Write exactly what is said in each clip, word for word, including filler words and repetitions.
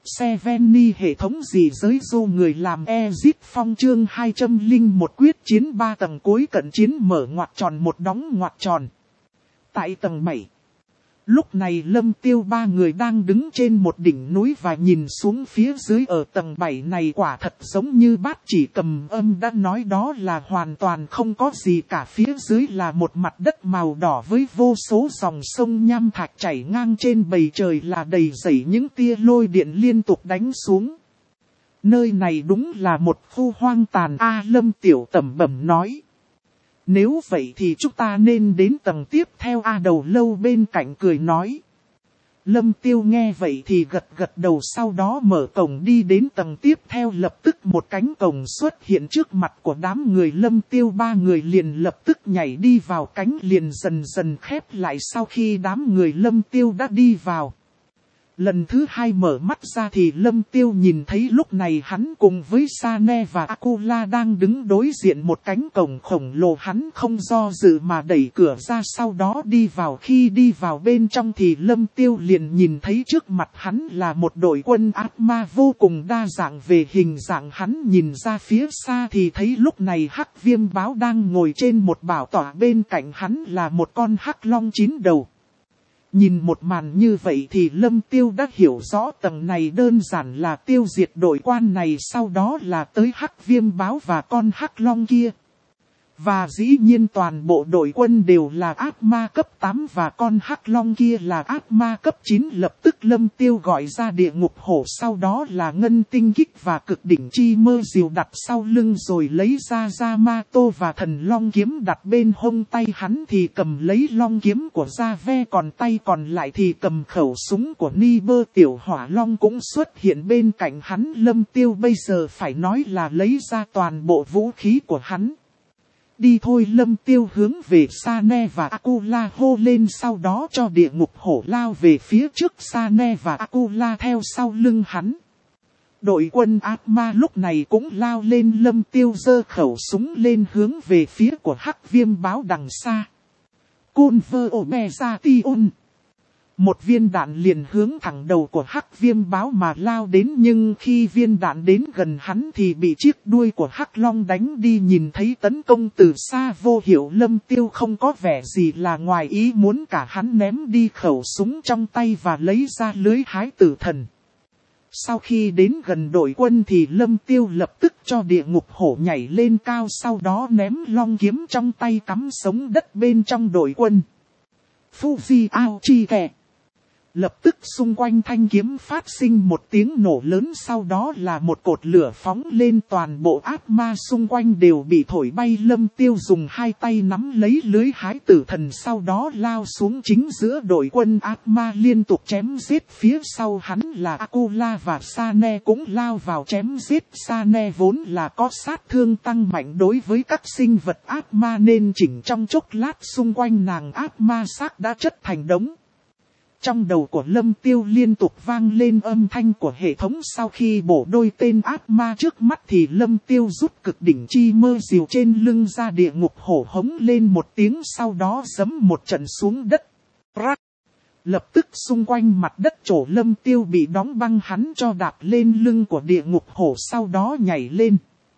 Seveni hệ thống gì giới dô người làm Ezit Phong chương hai trăm lẻ một quyết chiến ba tầng cuối cận chiến mở ngoặc tròn một đóng ngoặc tròn. Tại tầng bảy. Lúc này Lâm Tiêu ba người đang đứng trên một đỉnh núi và nhìn xuống phía dưới ở tầng bảy này quả thật giống như bát chỉ cầm âm đã nói đó là hoàn toàn không có gì cả, phía dưới là một mặt đất màu đỏ với vô số dòng sông nham thạch chảy ngang trên bầu trời là đầy dẫy những tia lôi điện liên tục đánh xuống. Nơi này đúng là một khu hoang tàn a Lâm Tiểu tẩm bẩm nói. Nếu vậy thì chúng ta nên đến tầng tiếp theo a Đầu Lâu bên cạnh cười nói. Lâm Tiêu nghe vậy thì gật gật đầu, sau đó mở cổng đi đến tầng tiếp theo, lập tức một cánh cổng xuất hiện trước mặt của đám người Lâm Tiêu, ba người liền lập tức nhảy đi vào, cánh liền dần dần khép lại sau khi đám người Lâm Tiêu đã đi vào. Lần thứ hai mở mắt ra thì Lâm Tiêu nhìn thấy lúc này hắn cùng với Sane và Akula đang đứng đối diện một cánh cổng khổng lồ, hắn không do dự mà đẩy cửa ra sau đó đi vào. Khi đi vào bên trong thì Lâm Tiêu liền nhìn thấy trước mặt hắn là một đội quân ác ma vô cùng đa dạng về hình dạng, hắn nhìn ra phía xa thì thấy lúc này Hắc Viêm Báo đang ngồi trên một bảo tọa, bên cạnh hắn là một con hắc long chín đầu. Nhìn một màn như vậy thì Lâm Tiêu đã hiểu rõ tầng này đơn giản là tiêu diệt đội quan này, sau đó là tới Hắc Viêm Báo và con Hắc Long kia. Và dĩ nhiên toàn bộ đội quân đều là ác ma cấp tám và con Hắc Long kia là ác ma cấp chín. Lập tức Lâm Tiêu gọi ra địa ngục hổ, sau đó là ngân tinh kích và cực đỉnh chi mơ diều đặt sau lưng, rồi lấy ra Yamato và thần long kiếm đặt bên hông, tay hắn thì cầm lấy long kiếm của Jave, còn tay còn lại thì cầm khẩu súng của Niber. Tiểu hỏa long cũng xuất hiện bên cạnh hắn. Lâm Tiêu bây giờ phải nói là lấy ra toàn bộ vũ khí của hắn. Đi thôi, Lâm Tiêu hướng về Sane và Akula hô lên, sau đó cho địa ngục hổ lao về phía trước, Sane và Akula theo sau lưng hắn. Đội quân ác ma lúc này cũng lao lên, Lâm Tiêu giơ khẩu súng lên hướng về phía của Hắc Viêm Báo đằng xa. Conversation. Một viên đạn liền hướng thẳng đầu của Hắc Viêm Báo mà lao đến, nhưng khi viên đạn đến gần hắn thì bị chiếc đuôi của Hắc Long đánh đi. Nhìn thấy tấn công từ xa vô hiệu, Lâm Tiêu không có vẻ gì là ngoài ý muốn cả, hắn ném đi khẩu súng trong tay và lấy ra lưới hái tử thần. Sau khi đến gần đội quân thì Lâm Tiêu lập tức cho địa ngục hổ nhảy lên cao, sau đó ném long kiếm trong tay cắm sống đất bên trong đội quân. Fuji Aochi kè. Lập tức xung quanh thanh kiếm phát sinh một tiếng nổ lớn, sau đó là một cột lửa phóng lên, toàn bộ ác ma xung quanh đều bị thổi bay. Lâm Tiêu dùng hai tay nắm lấy lưới hái tử thần, sau đó lao xuống chính giữa đội quân ác ma liên tục chém giết. Phía sau hắn là Akula và Sane cũng lao vào chém giết. Sane vốn là có sát thương tăng mạnh đối với các sinh vật ác ma nên chỉnh trong chốc lát xung quanh nàng ác ma xác đã chất thành đống. Trong đầu của Lâm Tiêu liên tục vang lên âm thanh của hệ thống, sau khi bổ đôi tên ác ma trước mắt thì Lâm Tiêu rút cực đỉnh chi mơ diều trên lưng ra, địa ngục hổ hống lên một tiếng, sau đó giẫm một trận xuống đất. Rắc! Lập tức xung quanh mặt đất chỗ Lâm Tiêu bị đóng băng, hắn cho đạp lên lưng của địa ngục hổ, sau đó nhảy lên.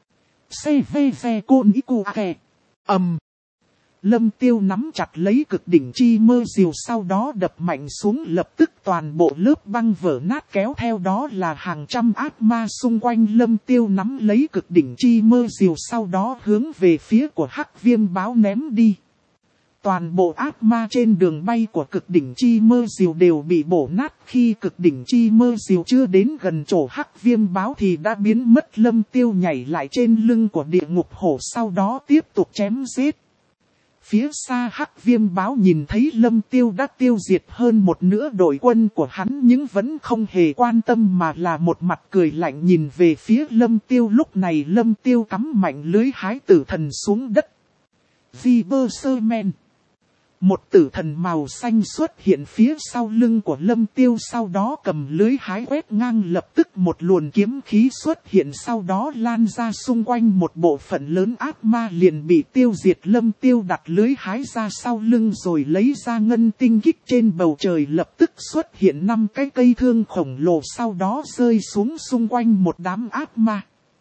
Xê vê vê côn iku ake. Ầm! Lâm Tiêu nắm chặt lấy cực đỉnh chi mơ diều, sau đó đập mạnh xuống, lập tức toàn bộ lớp băng vỡ nát, kéo theo đó là hàng trăm ác ma xung quanh. Lâm Tiêu nắm lấy cực đỉnh chi mơ diều, sau đó hướng về phía của Hắc Viêm Báo ném đi. Toàn bộ ác ma trên đường bay của cực đỉnh chi mơ diều đều bị bổ nát, khi cực đỉnh chi mơ diều chưa đến gần chỗ Hắc Viêm Báo thì đã biến mất. Lâm Tiêu nhảy lại trên lưng của địa ngục hổ, sau đó tiếp tục chém giết. Phía xa Hắc Viêm Báo nhìn thấy Lâm Tiêu đã tiêu diệt hơn một nửa đội quân của hắn nhưng vẫn không hề quan tâm mà là một mặt cười lạnh nhìn về phía Lâm Tiêu. Lúc này Lâm Tiêu cắm mạnh lưới hái tử thần xuống đất. Viberserman. Một tử thần màu xanh xuất hiện phía sau lưng của Lâm Tiêu, sau đó cầm lưới hái quét ngang, lập tức một luồng kiếm khí xuất hiện, sau đó lan ra xung quanh, một bộ phận lớn ác ma liền bị tiêu diệt. Lâm Tiêu đặt lưới hái ra sau lưng rồi lấy ra ngân tinh kích, trên bầu trời lập tức xuất hiện năm cái cây thương khổng lồ, sau đó rơi xuống xung quanh một đám ác ma.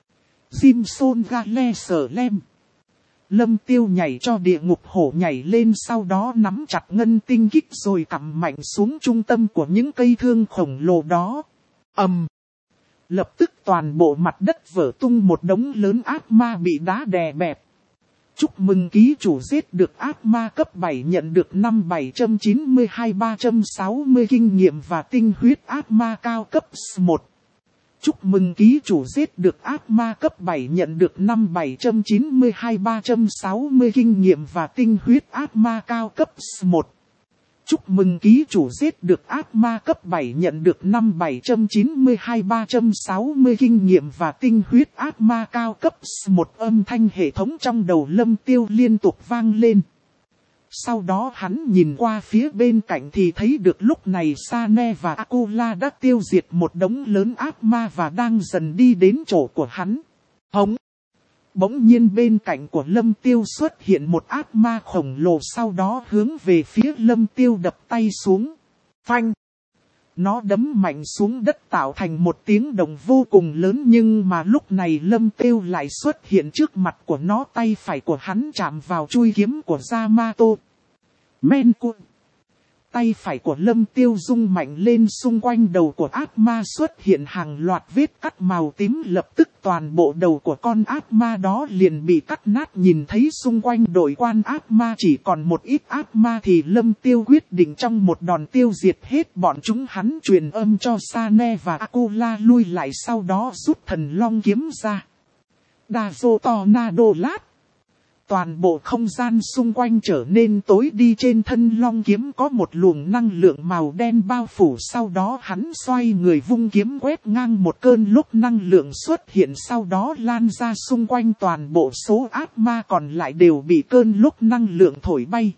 Jimson Gale sở lem. Lâm Tiêu nhảy cho địa ngục hổ nhảy lên, sau đó nắm chặt ngân tinh kích rồi cắm mạnh xuống trung tâm của những cây thương khổng lồ đó. ầm, um, lập tức toàn bộ mặt đất vỡ tung, một đống lớn ác ma bị đá đè bẹp. Chúc mừng ký chủ giết được ác ma cấp bảy, nhận được năm bảy trăm chín mươi hai ba trăm sáu mươi kinh nghiệm và tinh huyết ác ma cao cấp một. Chúc mừng ký chủ giết được ác ma cấp bảy, nhận được năm bảy trăm chín mươi hai ba trăm sáu mươi kinh nghiệm và tinh huyết ác ma cao cấp một. Chúc mừng ký chủ giết được ác ma cấp bảy, nhận được năm bảy trăm chín mươi hai ba trăm sáu mươi kinh nghiệm và tinh huyết ác ma cao cấp một. Âm thanh hệ thống trong đầu Lâm Tiêu liên tục vang lên. Sau đó hắn nhìn qua phía bên cạnh thì thấy được lúc này Sane và Akula đã tiêu diệt một đống lớn ác ma và đang dần đi đến chỗ của hắn. Hống! Bỗng nhiên bên cạnh của Lâm Tiêu xuất hiện một ác ma khổng lồ, sau đó hướng về phía Lâm Tiêu đập tay xuống. Phanh! Nó đấm mạnh xuống đất tạo thành một tiếng động vô cùng lớn, nhưng mà lúc này Lâm Tiêu lại xuất hiện trước mặt của nó, tay phải của hắn chạm vào chuôi kiếm của Yamato. Menkun! Tay phải của Lâm Tiêu rung mạnh lên, xung quanh đầu của ác ma xuất hiện hàng loạt vết cắt màu tím, lập tức toàn bộ đầu của con ác ma đó liền bị cắt nát. Nhìn thấy xung quanh đội quan ác ma chỉ còn một ít ác ma thì Lâm Tiêu quyết định trong một đòn tiêu diệt hết bọn chúng. Hắn truyền âm cho Sane và Akula lui lại, sau đó rút thần long kiếm ra. Dazo Tornado lát. Toàn bộ không gian xung quanh trở nên tối đi, trên thân long kiếm có một luồng năng lượng màu đen bao phủ, sau đó hắn xoay người vung kiếm quét ngang, một cơn lốc năng lượng xuất hiện, sau đó lan ra xung quanh, toàn bộ số ác ma còn lại đều bị cơn lốc năng lượng thổi bay.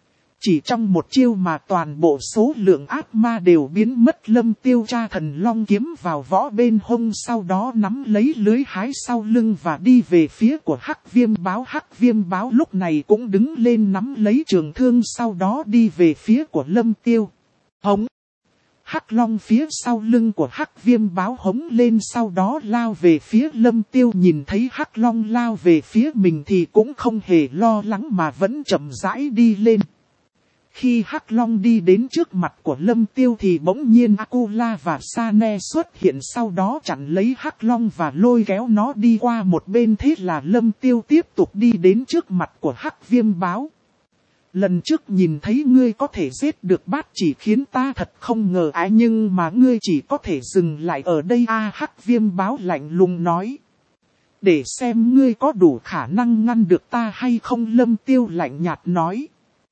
Chỉ trong một chiêu mà toàn bộ số lượng ác ma đều biến mất. Lâm Tiêu tra thần long kiếm vào võ bên hông, sau đó nắm lấy lưới hái sau lưng và đi về phía của Hắc Viêm Báo. Hắc Viêm Báo lúc này cũng đứng lên nắm lấy trường thương, sau đó đi về phía của Lâm Tiêu. Hống! Hắc Long phía sau lưng của Hắc Viêm Báo hống lên, sau đó lao về phía Lâm Tiêu. Nhìn thấy Hắc Long lao về phía mình thì cũng không hề lo lắng mà vẫn chậm rãi đi lên. Khi Hắc Long đi đến trước mặt của Lâm Tiêu thì bỗng nhiên Akula và Sane xuất hiện, sau đó chặn lấy Hắc Long và lôi kéo nó đi qua một bên. Thế là Lâm Tiêu tiếp tục đi đến trước mặt của Hắc Viêm Báo. Lần trước nhìn thấy ngươi có thể giết được bát chỉ khiến ta thật không ngờ ái, nhưng mà ngươi chỉ có thể dừng lại ở đây a à, Hắc Viêm Báo lạnh lùng nói. Để xem ngươi có đủ khả năng ngăn được ta hay không, Lâm Tiêu lạnh nhạt nói.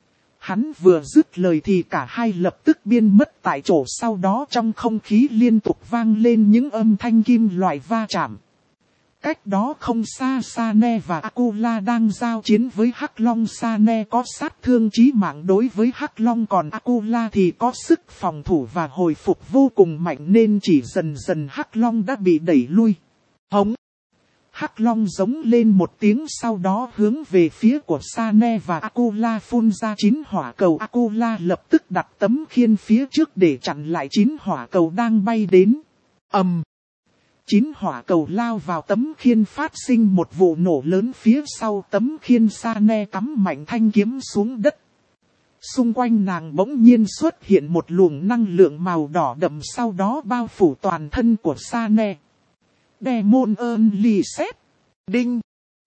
Hắn vừa dứt lời thì cả hai lập tức biến mất tại chỗ, sau đó trong không khí liên tục vang lên những âm thanh kim loại va chạm. Cách đó không xa, Sane và Akula đang giao chiến với Hắc Long. Sane có sát thương chí mạng đối với Hắc Long, còn Akula thì có sức phòng thủ và hồi phục vô cùng mạnh, nên chỉ dần dần Hắc Long đã bị đẩy lui. Hống! Hắc Long giống lên một tiếng, sau đó hướng về phía của Sane và Akula phun ra chín hỏa cầu. Akula lập tức đặt tấm khiên phía trước để chặn lại chín hỏa cầu đang bay đến. ầm, um, chín hỏa cầu lao vào tấm khiên, phát sinh một vụ nổ lớn phía sau tấm khiên. Sane cắm mạnh thanh kiếm xuống đất. Xung quanh nàng bỗng nhiên xuất hiện một luồng năng lượng màu đỏ đậm, sau đó bao phủ toàn thân của Sane. Demon Only Set. Đinh.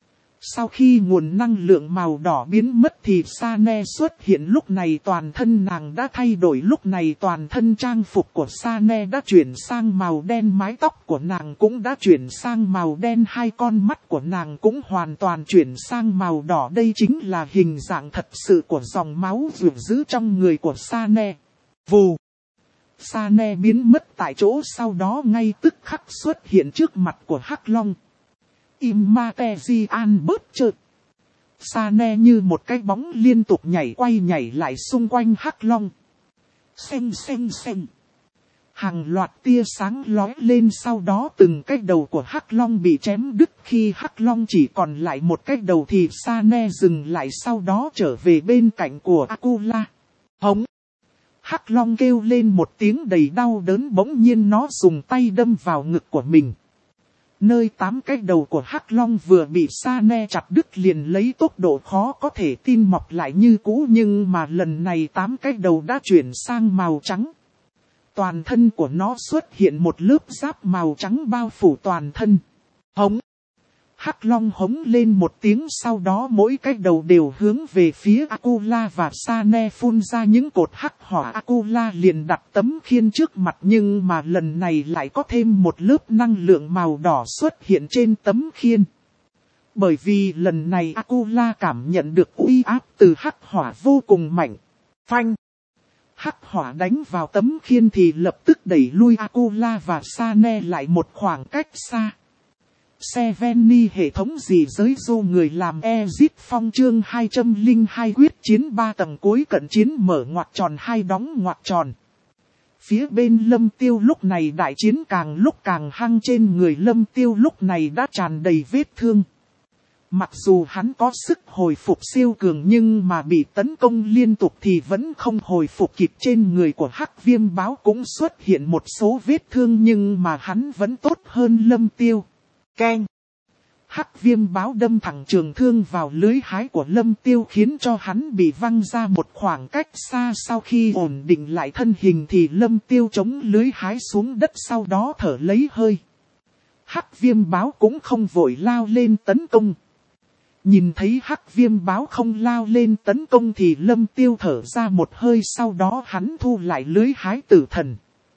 Sau khi nguồn năng lượng màu đỏ biến mất thì Sane xuất hiện, lúc này toàn thân nàng đã thay đổi. Lúc này toàn thân trang phục của Sane đã chuyển sang màu đen, mái tóc của nàng cũng đã chuyển sang màu đen, hai con mắt của nàng cũng hoàn toàn chuyển sang màu đỏ. Đây chính là hình dạng thật sự của dòng máu dữ dữ trong người của Sane. Vù. Sane biến mất tại chỗ, sau đó ngay tức khắc xuất hiện trước mặt của Hắc Long. Immaterial bớt chợt. Sane như một cái bóng liên tục nhảy quay nhảy lại xung quanh Hắc Long. Xanh xanh xanh. Hàng loạt tia sáng lóe lên, sau đó từng cái đầu của Hắc Long bị chém đứt. Khi Hắc Long chỉ còn lại một cái đầu thì Sane dừng lại, sau đó trở về bên cạnh của Akula. Hống! Hắc Long kêu lên một tiếng đầy đau đớn, bỗng nhiên nó dùng tay đâm vào ngực của mình. Nơi tám cái đầu của Hắc Long vừa bị Sane chặt đứt liền lấy tốc độ khó có thể tin mọc lại như cũ, nhưng mà lần này tám cái đầu đã chuyển sang màu trắng. Toàn thân của nó xuất hiện một lớp giáp màu trắng bao phủ toàn thân. Hống! Hắc Long hống lên một tiếng, sau đó mỗi cái đầu đều hướng về phía Akula và Sane phun ra những cột hắc hỏa. Akula liền đặt tấm khiên trước mặt, nhưng mà lần này lại có thêm một lớp năng lượng màu đỏ xuất hiện trên tấm khiên. Bởi vì lần này Akula cảm nhận được uy áp từ hắc hỏa vô cùng mạnh. Phanh! Hắc hỏa đánh vào tấm khiên thì lập tức đẩy lui Akula và Sane lại một khoảng cách xa. Seveni hệ thống gì giới du người làm Exit Phong chương hai trăm lẻ hai quyết chiến ba tầng cuối cận chiến mở ngoặc tròn hai đóng ngoặc tròn. Phía bên Lâm Tiêu lúc này đại chiến càng lúc càng hăng, trên người Lâm Tiêu lúc này đã tràn đầy vết thương. Mặc dù hắn có sức hồi phục siêu cường nhưng mà bị tấn công liên tục thì vẫn không hồi phục kịp. Trên người của Hắc Viêm Báo cũng xuất hiện một số vết thương nhưng mà hắn vẫn tốt hơn Lâm Tiêu. Keng! Hắc Viêm Báo đâm thẳng trường thương vào lưới hái của Lâm Tiêu khiến cho hắn bị văng ra một khoảng cách xa. Sau khi ổn định lại thân hình thì Lâm Tiêu chống lưới hái xuống đất, sau đó thở lấy hơi. Hắc Viêm Báo cũng không vội lao lên tấn công. Nhìn thấy Hắc Viêm Báo không lao lên tấn công thì Lâm Tiêu thở ra một hơi, sau đó hắn thu lại lưới hái tử thần.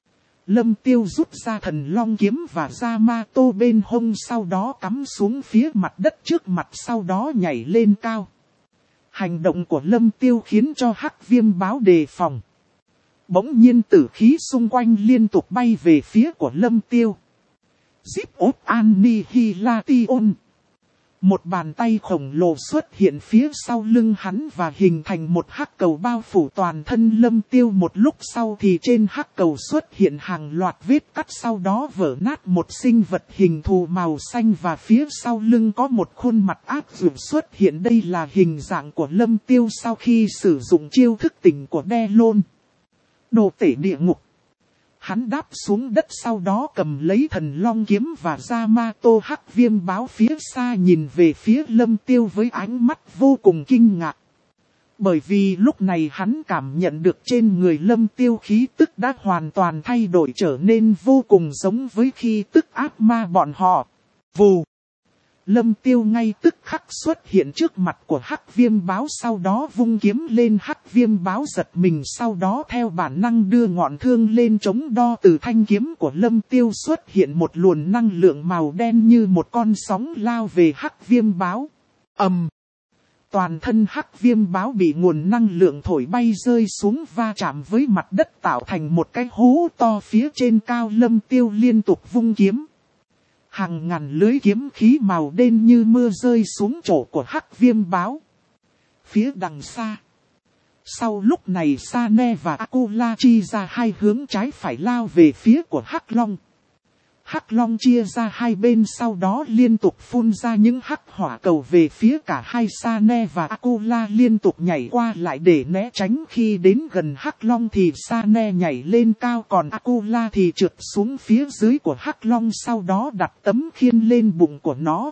Lâm Tiêu rút ra thần long kiếm và Yamato bên hông, sau đó cắm xuống phía mặt đất trước mặt, sau đó nhảy lên cao. Hành động của Lâm Tiêu khiến cho Hắc Viêm Báo đề phòng. Bỗng nhiên tử khí xung quanh liên tục bay về phía của Lâm Tiêu. Zip ốt Annihilation. Một bàn tay khổng lồ xuất hiện phía sau lưng hắn và hình thành một hắc cầu bao phủ toàn thân Lâm Tiêu. Một lúc sau thì trên hắc cầu xuất hiện hàng loạt vết cắt, sau đó vỡ nát một sinh vật hình thù màu xanh và phía sau lưng có một khuôn mặt ác dữ xuất hiện. Đây là hình dạng của Lâm Tiêu sau khi sử dụng chiêu thức tỉnh của Delon. Đồ tể địa ngục. Hắn đáp xuống đất, sau đó cầm lấy thần long kiếm và Yamato. Hắc Viêm Báo phía xa nhìn về phía Lâm Tiêu với ánh mắt vô cùng kinh ngạc. Bởi vì lúc này hắn cảm nhận được trên người Lâm Tiêu khí tức đã hoàn toàn thay đổi, trở nên vô cùng giống với khí tức ác ma bọn họ. Vù! Lâm Tiêu ngay tức khắc xuất hiện trước mặt của Hắc Viêm Báo, sau đó vung kiếm lên. Hắc Viêm Báo giật mình, sau đó theo bản năng đưa ngọn thương lên chống đo. Từ thanh kiếm của Lâm Tiêu xuất hiện một luồng năng lượng màu đen như một con sóng lao về Hắc Viêm Báo. Ầm! Toàn thân Hắc Viêm Báo bị nguồn năng lượng thổi bay rơi xuống, va chạm với mặt đất tạo thành một cái hố to phía trên cao. Lâm Tiêu liên tục vung kiếm. Hàng ngàn lưới kiếm khí màu đen như mưa rơi xuống chỗ của Hắc Viêm Báo. Phía đằng xa. Sau lúc này Sane và Akula chia ra hai hướng trái phải lao về phía của Hắc Long. Hắc Long chia ra hai bên, sau đó liên tục phun ra những hắc hỏa cầu về phía cả hai. Sane và Akula liên tục nhảy qua lại để né tránh. Khi đến gần Hắc Long thì Sane nhảy lên cao, còn Akula thì trượt xuống phía dưới của Hắc Long, sau đó đặt tấm khiên lên bụng của nó.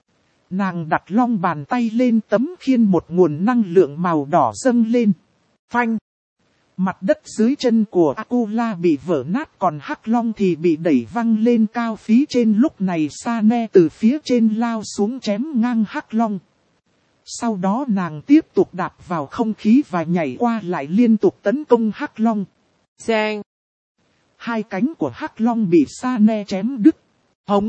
Nàng đặt long bàn tay lên tấm khiên, một nguồn năng lượng màu đỏ dâng lên. Phanh! Mặt đất dưới chân của Akula bị vỡ nát, còn Hắc Long thì bị đẩy văng lên cao phía trên. Lúc này Sane từ phía trên lao xuống chém ngang Hắc Long. Sau đó nàng tiếp tục đạp vào không khí và nhảy qua lại liên tục tấn công Hắc Long. Giang! Hai cánh của Hắc Long bị Sane chém đứt. Hống!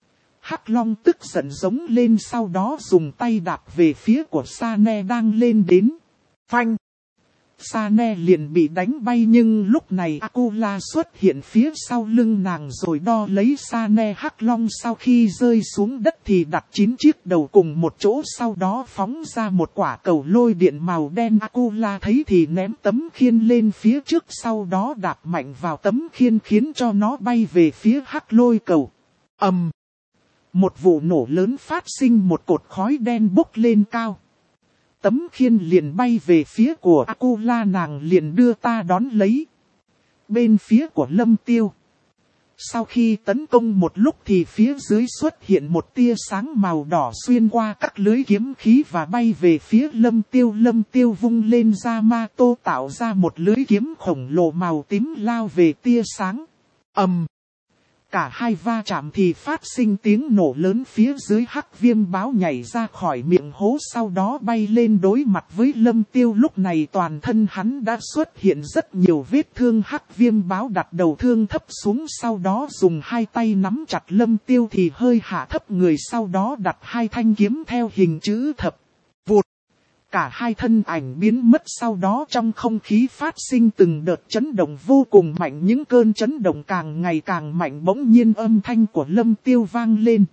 Hắc Long tức giận giống lên, sau đó dùng tay đạp về phía của Sane đang lên đến. Phanh! Sane liền bị đánh bay nhưng lúc này Akula xuất hiện phía sau lưng nàng rồi đo lấy Sane. Hắc Long sau khi rơi xuống đất thì đặt chín chiếc đầu cùng một chỗ, sau đó phóng ra một quả cầu lôi điện màu đen. Akula thấy thì ném tấm khiên lên phía trước, sau đó đạp mạnh vào tấm khiên khiến cho nó bay về phía hắc lôi cầu. Ầm! Um, một vụ nổ lớn phát sinh, một cột khói đen bốc lên cao. Tấm khiên liền bay về phía của Akula, nàng liền đưa ta đón lấy. Bên phía của Lâm Tiêu. Sau khi tấn công một lúc thì phía dưới xuất hiện một tia sáng màu đỏ xuyên qua các lưới kiếm khí và bay về phía Lâm Tiêu. Lâm Tiêu vung lên Yamato tạo ra một lưới kiếm khổng lồ màu tím lao về tia sáng. Ầm! Um, Cả hai va chạm thì phát sinh tiếng nổ lớn, phía dưới hắc viêm báo nhảy ra khỏi miệng hố, sau đó bay lên đối mặt với Lâm Tiêu. Lúc này toàn thân hắn đã xuất hiện rất nhiều vết thương. Hắc viêm báo đặt đầu thương thấp xuống, sau đó dùng hai tay nắm chặt Lâm Tiêu thì hơi hạ thấp người, sau đó đặt hai thanh kiếm theo hình chữ thập. Vụt! Cả hai thân ảnh biến mất, sau đó trong không khí phát sinh từng đợt chấn động vô cùng mạnh. Những cơn chấn động càng ngày càng mạnh, bỗng nhiên âm thanh của Lâm Tiêu vang lên.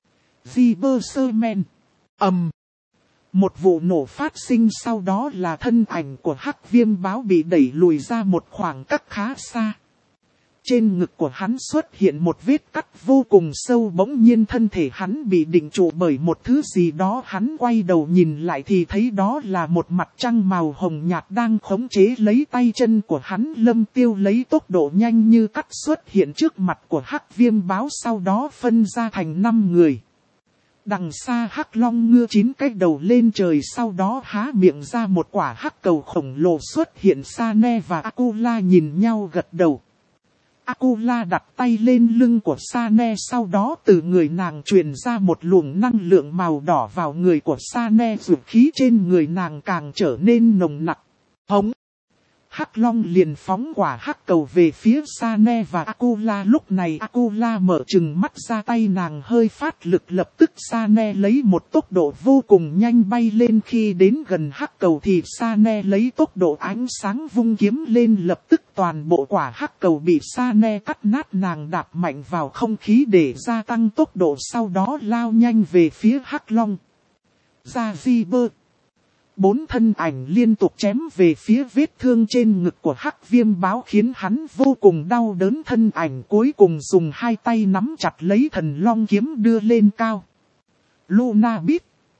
Cyberman. Ầm. Một vụ nổ phát sinh, sau đó là thân ảnh của hắc viêm báo bị đẩy lùi ra một khoảng cách khá xa. Trên ngực của hắn xuất hiện một vết cắt vô cùng sâu, bỗng nhiên thân thể hắn bị định trụ bởi một thứ gì đó. Hắn quay đầu nhìn lại thì thấy đó là một mặt trăng màu hồng nhạt đang khống chế lấy tay chân của hắn. Lâm Tiêu lấy tốc độ nhanh như cắt xuất hiện trước mặt của hắc viêm báo, sau đó phân ra thành năm người. Đằng xa hắc long ngưa chín cái đầu lên trời, sau đó há miệng ra một quả hắc cầu khổng lồ xuất hiện. Sane và Akula nhìn nhau gật đầu. Akula đặt tay lên lưng của Sane, sau đó từ người nàng truyền ra một luồng năng lượng màu đỏ vào người của Sane, dược khí trên người nàng càng trở nên nồng nặc. Hống! Hắc Long liền phóng quả hắc cầu về phía Sane và Akula. Lúc này Akula mở trừng mắt ra, tay nàng hơi phát lực, lập tức Sane lấy một tốc độ vô cùng nhanh bay lên. Khi đến gần hắc cầu thì Sane lấy tốc độ ánh sáng vung kiếm lên, lập tức toàn bộ quả hắc cầu bị Sane cắt nát. Nàng đạp mạnh vào không khí để gia tăng tốc độ, sau đó lao nhanh về phía hắc Long. Ra di bơ. Bốn thân ảnh liên tục chém về phía vết thương trên ngực của hắc viêm báo khiến hắn vô cùng đau đớn. Thân ảnh cuối cùng dùng hai tay nắm chặt lấy thần long kiếm đưa lên cao. Luna biết.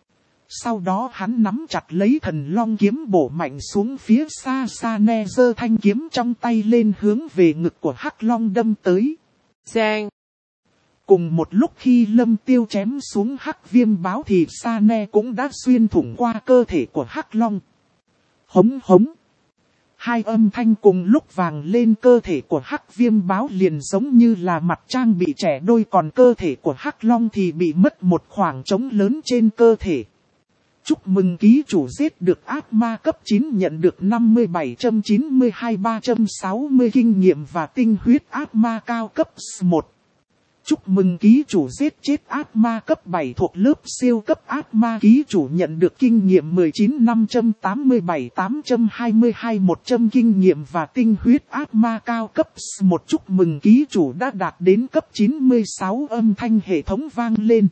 Sau đó hắn nắm chặt lấy thần long kiếm bổ mạnh xuống phía xa. Sane giơ thanh kiếm trong tay lên hướng về ngực của hắc long đâm tới. Giang! Cùng một lúc khi Lâm Tiêu chém xuống hắc viêm báo thì Sane cũng đã xuyên thủng qua cơ thể của hắc long. Hống hống! Hai âm thanh cùng lúc vang lên, cơ thể của hắc viêm báo liền giống như là mặt trang bị trẻ đôi, còn cơ thể của hắc long thì bị mất một khoảng trống lớn trên cơ thể. Chúc mừng ký chủ giết được ác ma cấp chín, nhận được năm mươi bảy trăm chín mươi hai ba trăm sáu mươi kinh nghiệm và tinh huyết ác ma cao cấp một. Chúc mừng ký chủ giết chết ác ma cấp bảy thuộc lớp siêu cấp ác ma, ký chủ nhận được kinh nghiệm mười chín năm trăm tám mươi bảy tám trăm hai mươi hai một trăm kinh nghiệm và tinh huyết ác ma cao cấp một. Chúc mừng ký chủ đã đạt đến cấp chín mươi sáu, âm thanh hệ thống vang lên.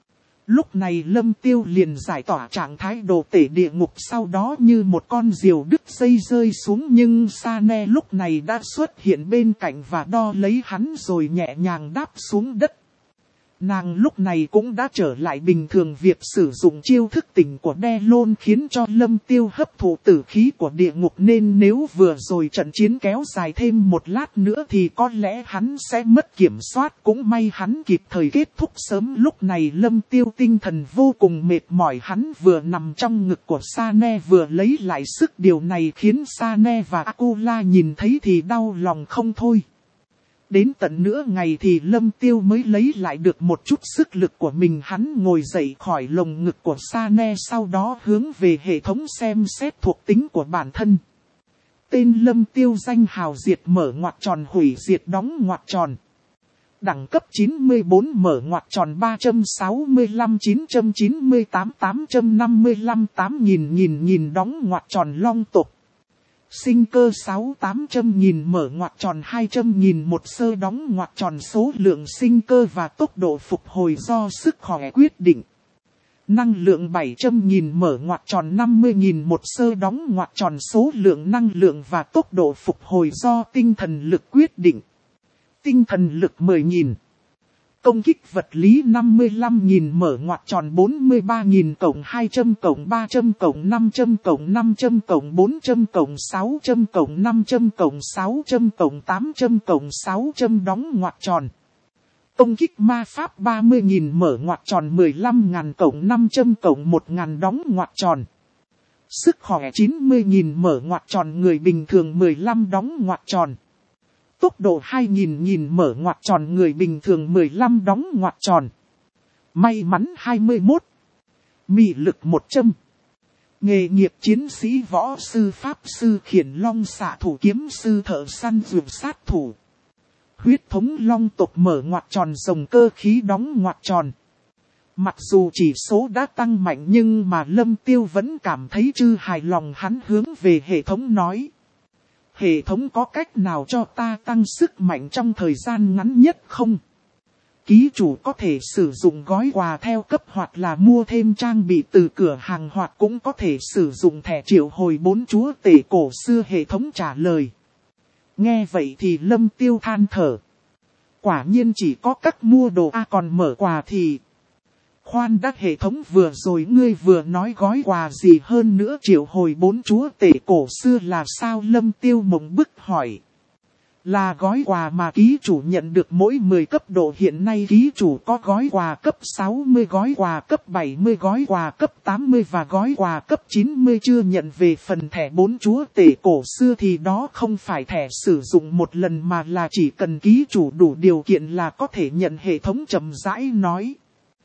Lúc này Lâm Tiêu liền giải tỏa trạng thái đồ tể địa ngục, sau đó như một con diều đứt dây rơi xuống, nhưng Sane lúc này đã xuất hiện bên cạnh và đo lấy hắn rồi nhẹ nhàng đáp xuống đất. Nàng lúc này cũng đã trở lại bình thường, việc sử dụng chiêu thức tỉnh của Delon khiến cho Lâm Tiêu hấp thụ tử khí của địa ngục, nên nếu vừa rồi trận chiến kéo dài thêm một lát nữa thì có lẽ hắn sẽ mất kiểm soát, cũng may hắn kịp thời kết thúc sớm. Lúc này Lâm Tiêu tinh thần vô cùng mệt mỏi, hắn vừa nằm trong ngực của Sane vừa lấy lại sức, điều này khiến Sane và Akula nhìn thấy thì đau lòng không thôi. Đến tận nửa ngày thì Lâm Tiêu mới lấy lại được một chút sức lực của mình, hắn ngồi dậy khỏi lồng ngực của Sane, sau đó hướng về hệ thống xem xét thuộc tính của bản thân. Tên Lâm Tiêu danh hào diệt mở ngoặc tròn hủy diệt đóng ngoặc tròn. Đẳng cấp chín mươi bốn mở ngoặc tròn ba trăm sáu mươi lăm chín trăm chín mươi tám tám trăm năm mươi lăm tám nghìn nghìn nghìn đóng ngoặc tròn long tộc. Sinh cơ sáu tám trăm nghìn mở ngoặc tròn hai trăm nghìn một sơ đóng ngoặc tròn số lượng sinh cơ và tốc độ phục hồi do sức khỏe quyết định. Năng lượng bảy trăm nghìn mở ngoặc tròn năm mươi nghìn một sơ đóng ngoặc tròn số lượng năng lượng và tốc độ phục hồi do tinh thần lực quyết định. Tinh thần lực mười nghìn. Công kích vật lý năm mươi lăm nghìn mở ngoặc tròn bốn mươi ba nghìn cộng hai trăm cộng ba trăm cộng năm trăm cộng năm trăm cộng bốn trăm cộng sáu trăm cộng năm trăm cộng sáu trăm cộng tám trăm cộng sáu trăm đóng ngoặc tròn. Công kích ma pháp ba mươi nghìn mở ngoặc tròn mười lăm nghìn cộng năm trăm cộng một nghìn đóng ngoặc tròn. Sức khỏe chín mươi nghìn mở ngoặc tròn người bình thường mười lăm đóng ngoặc tròn. Tốc độ hai nghìn nghìn mở ngoặc tròn người bình thường mười lăm đóng ngoặc tròn. May mắn hai mươi mốt. Mị lực một trăm. Nghề nghiệp chiến sĩ võ sư pháp sư khiển long xạ thủ kiếm sư thợ săn dược sát thủ. Huyết thống long tộc mở ngoặc tròn rồng cơ khí đóng ngoặc tròn. Mặc dù chỉ số đã tăng mạnh nhưng mà Lâm Tiêu vẫn cảm thấy chưa hài lòng, hắn hướng về hệ thống nói. Hệ thống có cách nào cho ta tăng sức mạnh trong thời gian ngắn nhất không? Ký chủ có thể sử dụng gói quà theo cấp hoặc là mua thêm trang bị từ cửa hàng hoặc cũng có thể sử dụng thẻ triệu hồi bốn chúa tể cổ xưa, hệ thống trả lời. Nghe vậy thì Lâm Tiêu than thở. Quả nhiên chỉ có cách mua đồ A, còn mở quà thì... Khoan đã, hệ thống vừa rồi ngươi vừa nói gói quà gì hơn nữa triệu hồi bốn chúa tể cổ xưa là sao? Lâm Tiêu mộng bức hỏi. Là gói quà mà ký chủ nhận được mỗi mười cấp độ, hiện nay ký chủ có gói quà cấp sáu mươi, gói quà cấp bảy mươi, gói quà cấp tám mươi và gói quà cấp chín mươi chưa nhận. Về phần thẻ bốn chúa tể cổ xưa thì đó không phải thẻ sử dụng một lần mà là chỉ cần ký chủ đủ điều kiện là có thể nhận, hệ thống chậm rãi nói.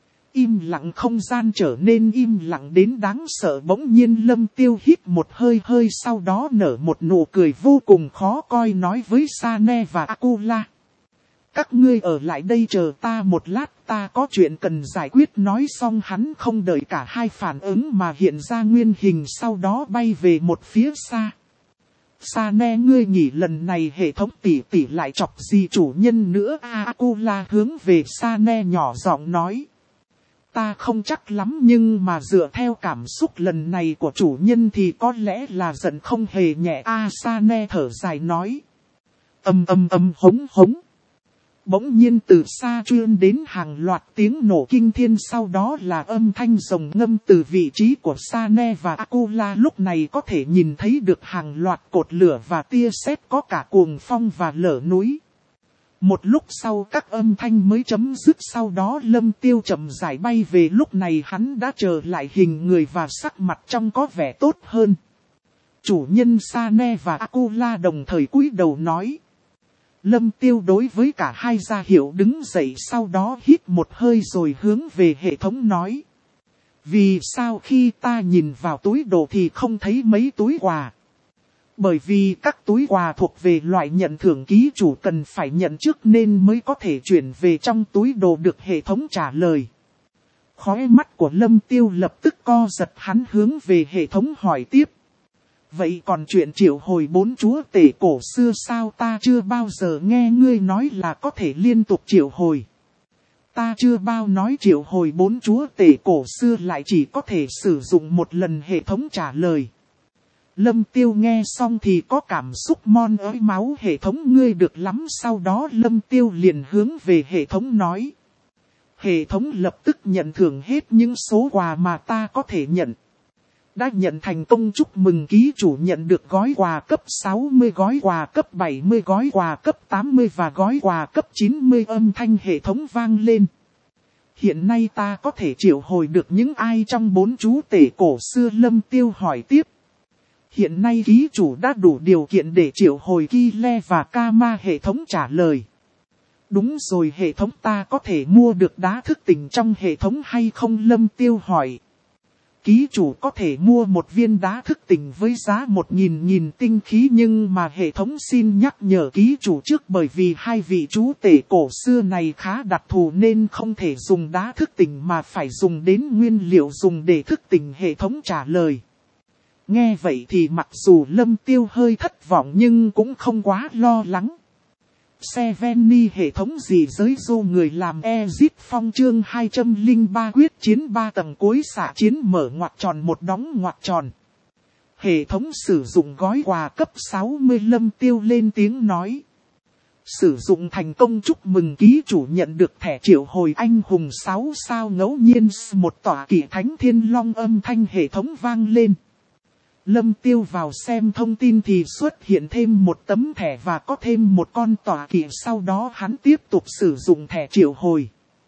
Im lặng, không gian trở nên im lặng đến đáng sợ. Bỗng nhiên Lâm Tiêu hít một hơi hơi, sau đó nở một nụ cười vô cùng khó coi nói với Sane và Akula. Các ngươi ở lại đây chờ ta một lát, ta có chuyện cần giải quyết. Nói xong hắn không đợi cả hai phản ứng mà hiện ra nguyên hình, sau đó bay về một phía xa. Sane, ngươi nghỉ lần này hệ thống tỷ tỷ lại chọc gì chủ nhân nữa? Akula hướng về Sane nhỏ giọng nói. Ta không chắc lắm nhưng mà dựa theo cảm xúc lần này của chủ nhân thì có lẽ là giận không hề nhẹ. Asane thở dài nói. Âm âm âm hống hống. Bỗng nhiên từ xa truyền đến hàng loạt tiếng nổ kinh thiên, sau đó là âm thanh rồng ngâm từ vị trí của Sane và Akula. Lúc này có thể nhìn thấy được hàng loạt cột lửa và tia sét, có cả cuồng phong và lở núi. Một lúc sau các âm thanh mới chấm dứt, sau đó Lâm Tiêu chậm rãi bay về. Lúc này hắn đã trở lại hình người và sắc mặt trông có vẻ tốt hơn. Chủ nhân Sane và Akula đồng thời cúi đầu nói. Lâm Tiêu đối với cả hai ra hiệu đứng dậy, sau đó hít một hơi rồi hướng về hệ thống nói. Vì sao khi ta nhìn vào túi đồ thì không thấy mấy túi quà? Bởi vì các túi quà thuộc về loại nhận thưởng ký chủ cần phải nhận trước nên mới có thể chuyển về trong túi đồ được, hệ thống trả lời. Khóe mắt của Lâm Tiêu lập tức co giật, hắn hướng về hệ thống hỏi tiếp. Vậy còn chuyện triệu hồi bốn chúa tể cổ xưa sao? Ta chưa bao giờ nghe ngươi nói là có thể liên tục triệu hồi. Ta chưa bao nói triệu hồi bốn chúa tể cổ xưa lại chỉ có thể sử dụng một lần, hệ thống trả lời. Lâm Tiêu nghe xong thì có cảm xúc mon ới máu. Hệ thống ngươi được lắm. Sau đó Lâm Tiêu liền hướng về hệ thống nói. Hệ thống lập tức nhận thưởng hết những số quà mà ta có thể nhận. Đã nhận thành công, chúc mừng ký chủ nhận được gói quà cấp sáu mươi, gói quà cấp bảy mươi, gói quà cấp tám mươi và gói quà cấp chín mươi. Âm thanh hệ thống vang lên. Hiện nay ta có thể triệu hồi được những ai trong bốn chú tể cổ xưa? Lâm Tiêu hỏi tiếp. Hiện nay ký chủ đã đủ điều kiện để triệu hồi Kile và Kama, hệ thống trả lời. Đúng rồi, hệ thống ta có thể mua được đá thức tỉnh trong hệ thống hay không? Lâm Tiêu hỏi. Ký chủ có thể mua một viên đá thức tỉnh với giá một nghìn nghìn tinh khí, nhưng mà hệ thống xin nhắc nhở ký chủ trước, bởi vì hai vị chú tể cổ xưa này khá đặc thù nên không thể dùng đá thức tỉnh mà phải dùng đến nguyên liệu dùng để thức tỉnh, hệ thống trả lời. Nghe vậy thì mặc dù Lâm Tiêu hơi thất vọng nhưng cũng không quá lo lắng. Sevenny hệ thống gì giới du người làm Exit Phong chương hai trăm lẻ ba quyết chiến ba tầng cuối xạ chiến mở ngoặc tròn một đóng ngoặc tròn. Hệ thống sử dụng gói quà cấp sáu mươi Lâm Tiêu lên tiếng nói. Sử dụng thành công chúc mừng ký chủ nhận được thẻ triệu hồi anh hùng sáu sao ngẫu nhiên một tỏa kỵ thánh thiên long âm thanh hệ thống vang lên. Lâm Tiêu vào xem thông tin thì xuất hiện thêm một tấm thẻ và có thêm một con tỏa kỵ, sau đó hắn tiếp tục sử dụng thẻ triệu hồi.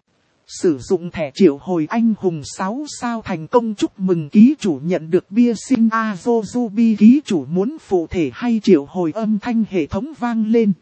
Sử dụng thẻ triệu hồi anh hùng sáu sao thành công chúc mừng ký chủ nhận được bia sinh Azozubi, ký chủ muốn phụ thể hay triệu hồi âm thanh hệ thống vang lên.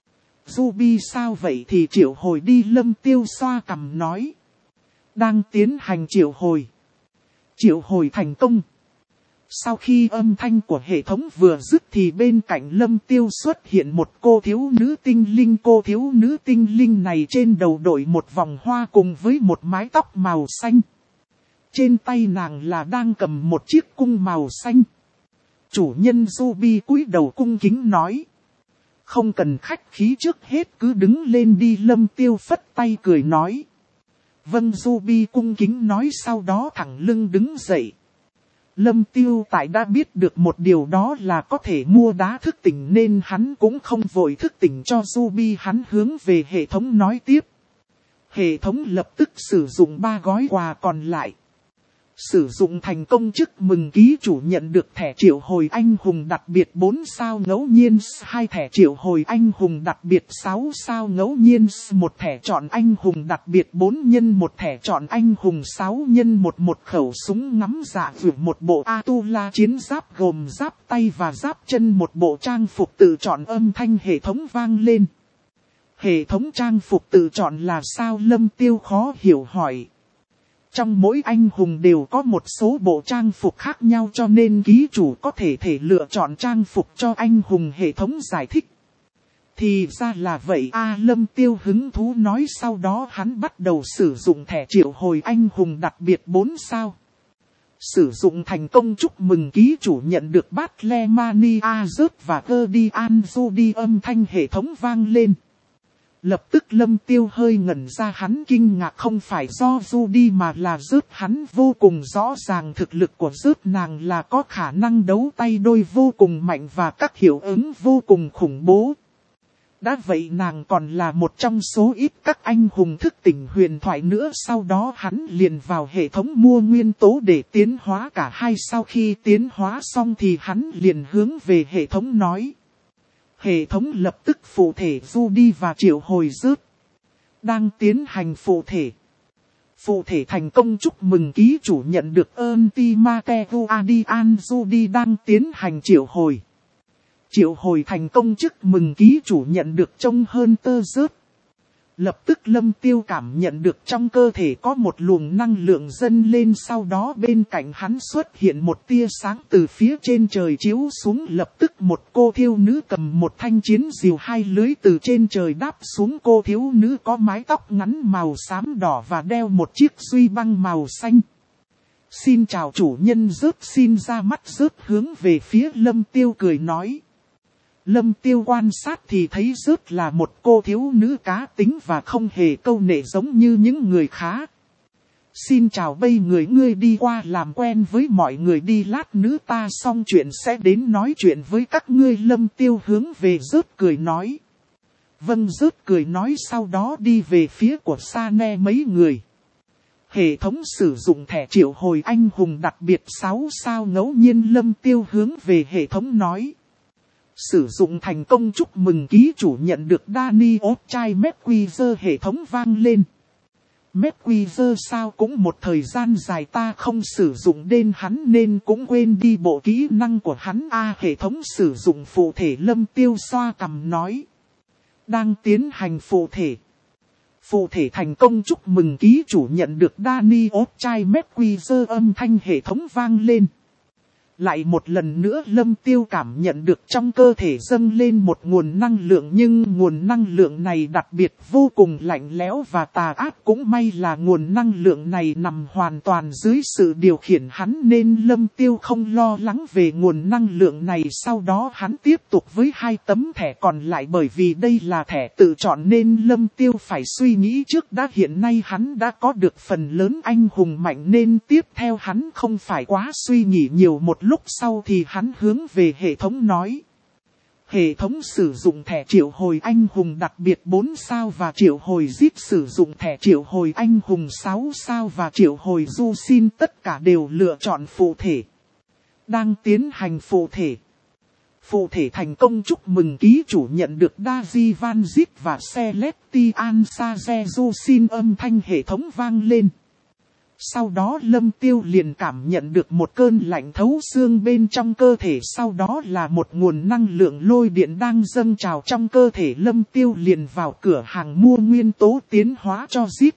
Ruby sao vậy thì triệu hồi đi, Lâm Tiêu xoa cằm nói. Đang tiến hành triệu hồi. Triệu hồi thành công. Sau khi âm thanh của hệ thống vừa dứt thì bên cạnh Lâm Tiêu xuất hiện một cô thiếu nữ tinh linh. Cô thiếu nữ tinh linh này trên đầu đội một vòng hoa cùng với một mái tóc màu xanh. Trên tay nàng là đang cầm một chiếc cung màu xanh. Chủ nhân Ruby cúi đầu cung kính nói. Không cần khách khí, trước hết cứ đứng lên đi, Lâm Tiêu phất tay cười nói. Vâng, Ruby cung kính nói, sau đó thẳng lưng đứng dậy. Lâm Tiêu tại đã biết được một điều, đó là có thể mua đá thức tỉnh nên hắn cũng không vội thức tỉnh cho Ruby, hắn hướng về hệ thống nói tiếp. Hệ thống lập tức sử dụng ba gói quà còn lại. Sử dụng thành công chúc mừng ký chủ nhận được thẻ triệu hồi anh hùng đặc biệt bốn sao ngẫu nhiên, hai thẻ triệu hồi anh hùng đặc biệt sáu sao ngẫu nhiên, một thẻ chọn anh hùng đặc biệt bốn nhân, một thẻ chọn anh hùng sáu nhân, một một khẩu súng ngắm dạ vượt, một bộ Atula chiến giáp gồm giáp tay và giáp chân, một bộ trang phục tự chọn. Âm thanh hệ thống vang lên. Hệ thống trang phục tự chọn là sao? Lâm Tiêu khó hiểu hỏi. Trong mỗi anh hùng đều có một số bộ trang phục khác nhau cho nên ký chủ có thể thể lựa chọn trang phục cho anh hùng, hệ thống giải thích. Thì ra là vậy a à, Lâm Tiêu hứng thú nói, sau đó hắn bắt đầu sử dụng thẻ triệu hồi anh hùng đặc biệt bốn sao. Sử dụng thành công chúc mừng ký chủ nhận được Battlemania rớt và Guardian Judy, âm thanh hệ thống vang lên. Lập tức Lâm Tiêu hơi ngẩn ra, hắn kinh ngạc không phải do Judy mà là rớt, hắn vô cùng rõ ràng thực lực của rớt, nàng là có khả năng đấu tay đôi vô cùng mạnh và các hiệu ứng vô cùng khủng bố. Đã vậy nàng còn là một trong số ít các anh hùng thức tỉnh huyền thoại nữa. Sau đó hắn liền vào hệ thống mua nguyên tố để tiến hóa cả hai, sau khi tiến hóa xong thì hắn liền hướng về hệ thống nói. Hệ thống lập tức phụ thể Judy và triệu hồi rớt. Đang tiến hành phụ thể. Phụ thể thành công, chúc mừng ký chủ nhận được Ultimate Guardian Judy đang tiến hành triệu hồi. Triệu hồi thành công, chúc mừng ký chủ nhận được trông hơn tơ rớt. Lập tức Lâm Tiêu cảm nhận được trong cơ thể có một luồng năng lượng dâng lên, sau đó bên cạnh hắn xuất hiện một tia sáng từ phía trên trời chiếu xuống. Lập tức một cô thiếu nữ cầm một thanh chiến diều hai lưới từ trên trời đáp xuống. Cô thiếu nữ có mái tóc ngắn màu xám đỏ và đeo một chiếc duy băng màu xanh. Xin chào chủ nhân rớt, xin ra mắt rớt hướng về phía Lâm Tiêu cười nói. Lâm Tiêu quan sát thì thấy rớt là một cô thiếu nữ cá tính và không hề câu nệ giống như những người khác. Xin chào bây người, ngươi đi qua làm quen với mọi người đi, lát nữa ta xong chuyện sẽ đến nói chuyện với các ngươi. Lâm Tiêu hướng về rớt cười nói. Vâng, rớt cười nói, sau đó đi về phía của Sane mấy người. Hệ thống sử dụng thẻ triệu hồi anh hùng đặc biệt sáu sao ngẫu nhiên. Lâm Tiêu hướng về hệ thống nói. Sử dụng thành công, chúc mừng ký chủ nhận được Danny Otchai Mesquizer, hệ thống vang lên. Mesquizer sao? Cũng một thời gian dài ta không sử dụng đến hắn nên cũng quên đi bộ kỹ năng của hắn a à, hệ thống sử dụng phụ thể. Lâm Tiêu xoa cằm nói. Đang tiến hành phụ thể. Phụ thể thành công, chúc mừng ký chủ nhận được Danny Otchai Mesquizer, âm thanh hệ thống vang lên. Lại một lần nữa Lâm Tiêu cảm nhận được trong cơ thể dâng lên một nguồn năng lượng, nhưng nguồn năng lượng này đặc biệt vô cùng lạnh lẽo và tà ác. Cũng may là nguồn năng lượng này nằm hoàn toàn dưới sự điều khiển hắn nên Lâm Tiêu không lo lắng về nguồn năng lượng này. Sau đó hắn tiếp tục với hai tấm thẻ còn lại, bởi vì đây là thẻ tự chọn nên Lâm Tiêu phải suy nghĩ trước đã. Hiện nay hắn đã có được phần lớn anh hùng mạnh nên tiếp theo hắn không phải quá suy nghĩ nhiều. Một lúc sau thì hắn hướng về hệ thống nói. Hệ thống sử dụng thẻ triệu hồi anh hùng đặc biệt bốn sao và triệu hồi giết sử dụng thẻ triệu hồi anh hùng sáu sao và triệu hồi du xin tất cả đều lựa chọn phụ thể. Đang tiến hành phụ thể. Phụ thể thành công, chúc mừng ký chủ nhận được Daji Van Zip và Celestian Saze du xin âm thanh hệ thống vang lên. Sau đó Lâm Tiêu liền cảm nhận được một cơn lạnh thấu xương bên trong cơ thể. Sau đó là một nguồn năng lượng lôi điện đang dâng trào trong cơ thể. Lâm Tiêu liền vào cửa hàng mua nguyên tố tiến hóa cho Zip.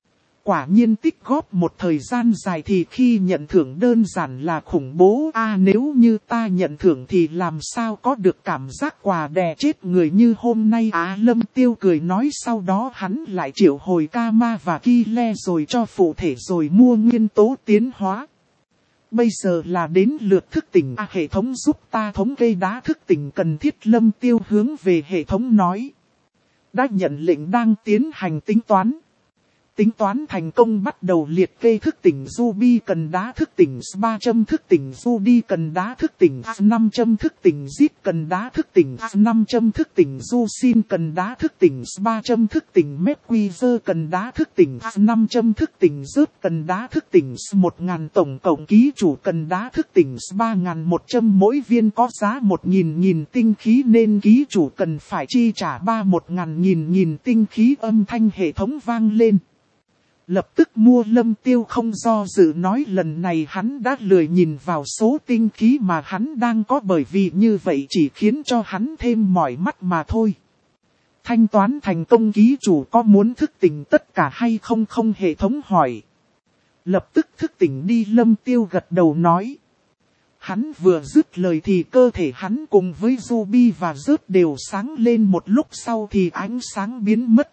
Quả nhiên tích góp một thời gian dài thì khi nhận thưởng đơn giản là khủng bố. A à, nếu như ta nhận thưởng thì làm sao có được cảm giác quà đè chết người như hôm nay. Á à, Lâm Tiêu cười nói, sau đó hắn lại triệu hồi Kama và Kile rồi cho phụ thể rồi mua nguyên tố tiến hóa. Bây giờ là đến lượt thức tỉnh. À, hệ thống giúp ta thống kê đá thức tỉnh cần thiết. Lâm Tiêu hướng về hệ thống nói. Đã nhận lệnh đang tiến hành tính toán. Tính toán thành công, bắt đầu liệt kê thức tỉnh. Ruby cần đá thức tỉnh ba trăm thức tỉnh, Rudy cần đá thức tỉnh năm trăm thức tỉnh, Zip cần đá thức tỉnh năm trăm thức tỉnh, Zusin cần đá thức tỉnh ba trăm thức tỉnh, Medquizer cần đá thức tỉnh năm trăm thức tỉnh, Rớt cần đá thức tỉnh một nghìn, tổng cộng ký chủ cần đá thức tỉnh ba nghìn một trăm, mỗi viên có giá một nghìn nghìn tinh khí nên ký chủ cần phải chi trả ba một nghìn nghìn nghìn tinh khí. Âm thanh hệ thống vang lên. Lập tức mua. Lâm Tiêu không do dự nói lần này hắn đã lười nhìn vào số tinh khí mà hắn đang có, bởi vì như vậy chỉ khiến cho hắn thêm mỏi mắt mà thôi. Thanh toán thành công, ký chủ có muốn thức tỉnh tất cả hay không? Không, hệ thống hỏi. Lập tức thức tỉnh đi. Lâm Tiêu gật đầu nói. Hắn vừa dứt lời thì cơ thể hắn cùng với Ruby và Rớt đều sáng lên, một lúc sau thì ánh sáng biến mất.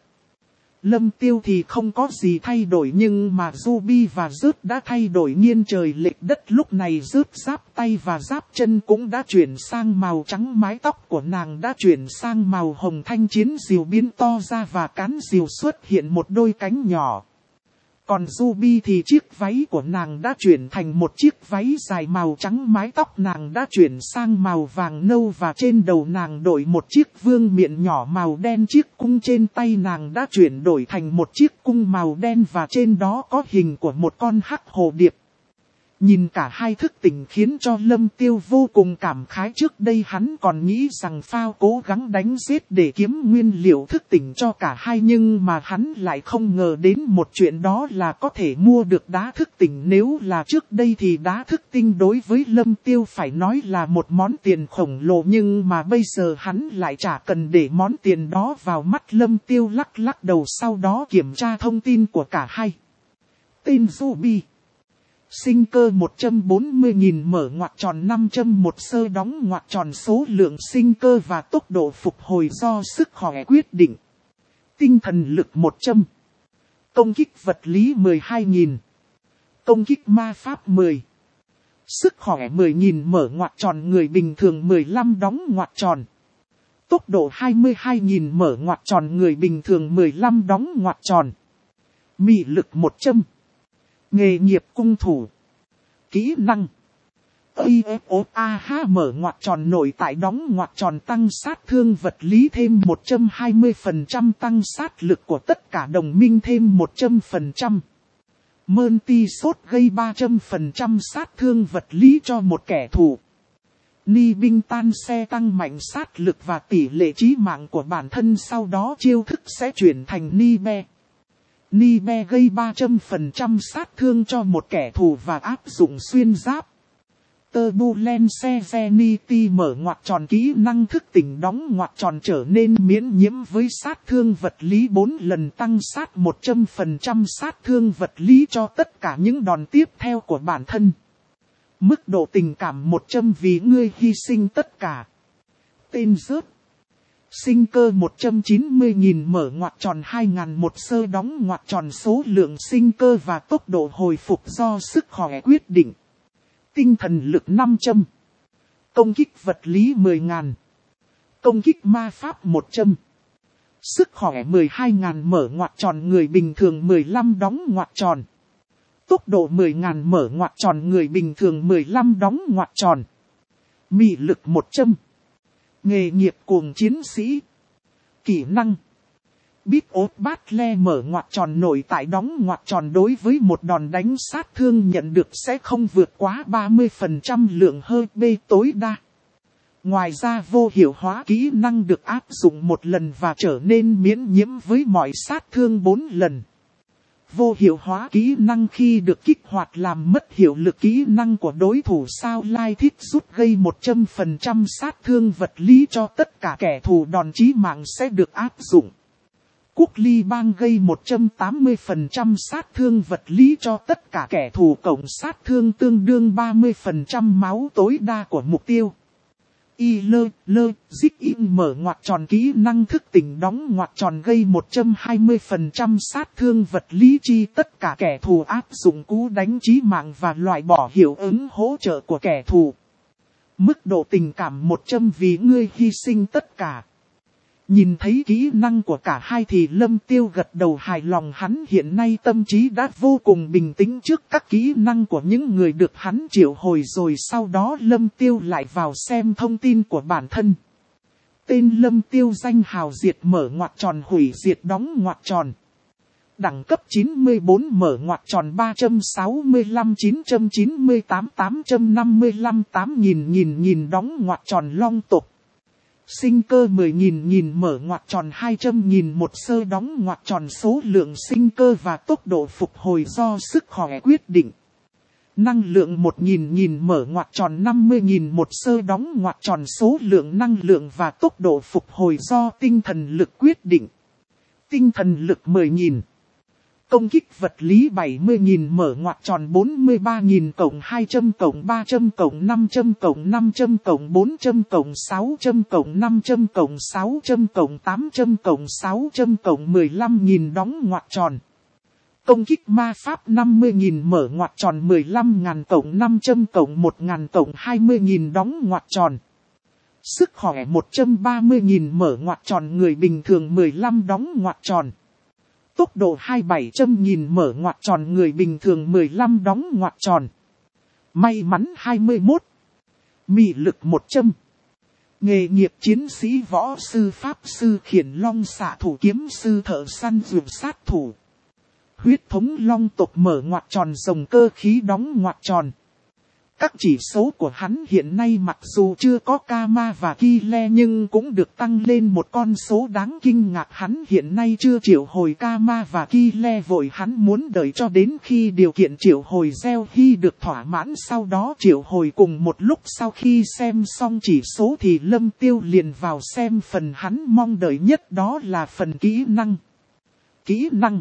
Lâm Tiêu thì không có gì thay đổi, nhưng mà Ruby và Rớt đã thay đổi nghiêng trời lệch đất. Lúc này Rớt giáp tay và giáp chân cũng đã chuyển sang màu trắng, mái tóc của nàng đã chuyển sang màu hồng, thanh chiến diều biến to ra và cán diều xuất hiện một đôi cánh nhỏ. Còn Ruby thì chiếc váy của nàng đã chuyển thành một chiếc váy dài màu trắng, mái tóc nàng đã chuyển sang màu vàng nâu và trên đầu nàng đội một chiếc vương miện nhỏ màu đen. Chiếc cung trên tay nàng đã chuyển đổi thành một chiếc cung màu đen và trên đó có hình của một con hắc hồ điệp. Nhìn cả hai thức tỉnh khiến cho Lâm Tiêu vô cùng cảm khái. Trước đây hắn còn nghĩ rằng Phao cố gắng đánh giết để kiếm nguyên liệu thức tỉnh cho cả hai, nhưng mà hắn lại không ngờ đến một chuyện, đó là có thể mua được đá thức tỉnh. Nếu là trước đây thì đá thức tinh đối với Lâm Tiêu phải nói là một món tiền khổng lồ, nhưng mà bây giờ hắn lại chả cần để món tiền đó vào mắt. Lâm Tiêu lắc lắc đầu, sau đó kiểm tra thông tin của cả hai. Tên Ruby. Sinh cơ một trăm bốn mươi nghìn mở ngoặc tròn năm trăm một sơ đóng ngoặc tròn, số lượng sinh cơ và tốc độ phục hồi do sức khỏe quyết định. Tinh thần lực một trăm. Công kích vật lý mười hai nghìn. Công kích ma pháp mười. Sức khỏe mười nghìn mở ngoặc tròn, người bình thường mười lăm đóng ngoặc tròn. Tốc độ hai mươi hai nghìn mở ngoặc tròn, người bình thường mười lăm đóng ngoặc tròn. Mị lực một trăm. Nghề nghiệp cung thủ. Kỹ năng a ép o a hát mở ngoặc tròn nội tại đóng ngoặc tròn, tăng sát thương vật lý thêm một trăm hai mươi phần trăm, tăng sát lực của tất cả đồng minh thêm một trăm phần trăm. Multi sốt gây ba trăm phần trăm sát thương vật lý cho một kẻ thù. Ni binh tan xe tăng mạnh sát lực và tỷ lệ chí mạng của bản thân, sau đó chiêu thức sẽ chuyển thành Ni be. Ni be gây ba trăm phần trăm sát thương cho một kẻ thù và áp dụng xuyên giáp. Turbulence Serenity mở ngoặc tròn, kỹ năng thức tỉnh đóng ngoặc tròn trở nên miễn nhiễm với sát thương vật lý bốn lần, tăng sát một trăm phần trăm sát thương vật lý cho tất cả những đòn tiếp theo của bản thân. Mức độ tình cảm một trăm vì ngươi hy sinh tất cả. Tên rớt. Sinh cơ một trăm chín mươi nghìn mở ngoặc tròn hai nghìn một sơ đóng ngoặc tròn số lượng sinh cơ và tốc độ hồi phục do sức khỏe quyết định. Tinh thần lực năm trăm. Công kích vật lý mười nghìn. Công kích ma pháp một trăm. Sức khỏe mười hai nghìn mở ngoặc tròn người bình thường mười lăm đóng ngoặc tròn. Tốc độ mười nghìn mở ngoặc tròn người bình thường mười lăm đóng ngoặc tròn. Mị lực một trăm. Nghề nghiệp cuồng chiến sĩ. Kỹ năng. Bít ốt bát le mở ngoặc tròn nội tại đóng ngoặc tròn đối với một đòn đánh sát thương nhận được sẽ không vượt quá ba mươi phần trăm lượng hơ bê tối đa. Ngoài ra vô hiệu hóa kỹ năng được áp dụng một lần và trở nên miễn nhiễm với mọi sát thương bốn lần. Vô hiệu hóa kỹ năng khi được kích hoạt làm mất hiệu lực kỹ năng của đối thủ sao lai thiết rút gây một trăm phần trăm sát thương vật lý cho tất cả kẻ thù đòn chí mạng sẽ được áp dụng. Quốc ly bang gây một trăm tám mươi phần trăm sát thương vật lý cho tất cả kẻ thù cộng sát thương tương đương ba mươi phần trăm máu tối đa của mục tiêu. Y lơ, lơ, dích in mở ngoặc tròn kỹ năng thức tỉnh đóng ngoặc tròn gây một trăm hai mươi phần trăm sát thương vật lý chi tất cả kẻ thù áp dụng cú đánh chí mạng và loại bỏ hiệu ứng hỗ trợ của kẻ thù. Mức độ tình cảm một trăm vì ngươi hy sinh tất cả. Nhìn thấy kỹ năng của cả hai thì Lâm Tiêu gật đầu hài lòng, hắn hiện nay tâm trí đã vô cùng bình tĩnh trước các kỹ năng của những người được hắn triệu hồi rồi sau đó Lâm Tiêu lại vào xem thông tin của bản thân. Tên Lâm Tiêu danh hào diệt mở ngoặc tròn hủy diệt đóng ngoặc tròn. Đẳng cấp chín mươi bốn mở ngoặc tròn ba trăm sáu mươi lăm chín trăm chín mươi tám tám trăm năm mươi lăm tám nghìn nghìn nghìn đóng ngoặc tròn long tộc. Sinh cơ mười nghìn nghìn mở ngoặc tròn hai trăm nghìn một sơ đóng ngoặc tròn số lượng sinh cơ và tốc độ phục hồi do sức khỏe quyết định. Năng lượng một nghìn nghìn mở ngoặc tròn năm mươi nghìn một sơ đóng ngoặc tròn số lượng năng lượng và tốc độ phục hồi do tinh thần lực quyết định. Tinh thần lực mười nghìn. Công kích vật lý bảy mươi nghìn mở ngoặc tròn bốn mươi ba nghìn cộng hai trăm cộng ba trăm cộng năm trăm cộng năm trăm cộng bốn trăm cộng sáu trăm cộng năm trăm cộng sáu trăm cộng tám trăm cộng sáu trăm cộng mười lăm nghìn đóng ngoặc tròn. Công kích ma pháp năm mươi nghìn mở ngoặc tròn mười lăm nghìn cộng năm trăm cộng một nghìn cộng hai mươi nghìn đóng ngoặc tròn. Sức khỏe một trăm ba mươi nghìn mở ngoặc tròn người bình thường mười lăm đóng ngoặc tròn. Tốc độ hai bảy trăm nghìn mở ngoặc tròn người bình thường mười lăm đóng ngoặc tròn. May mắn hai mươi mốt. Mị lực một trăm. Nghề nghiệp chiến sĩ võ sư pháp sư khiển long xạ thủ kiếm sư thợ săn dược sát thủ. Huyết thống long tộc mở ngoặc tròn rồng cơ khí đóng ngoặc tròn. Các chỉ số của hắn hiện nay mặc dù chưa có Kama và Kile nhưng cũng được tăng lên một con số đáng kinh ngạc. Hắn hiện nay chưa triệu hồi Kama và Kile vội, hắn muốn đợi cho đến khi điều kiện triệu hồi gieo hy được thỏa mãn sau đó triệu hồi cùng một lúc. Sau khi xem xong chỉ số thì Lâm Tiêu liền vào xem phần hắn mong đợi nhất, đó là phần kỹ năng. Kỹ năng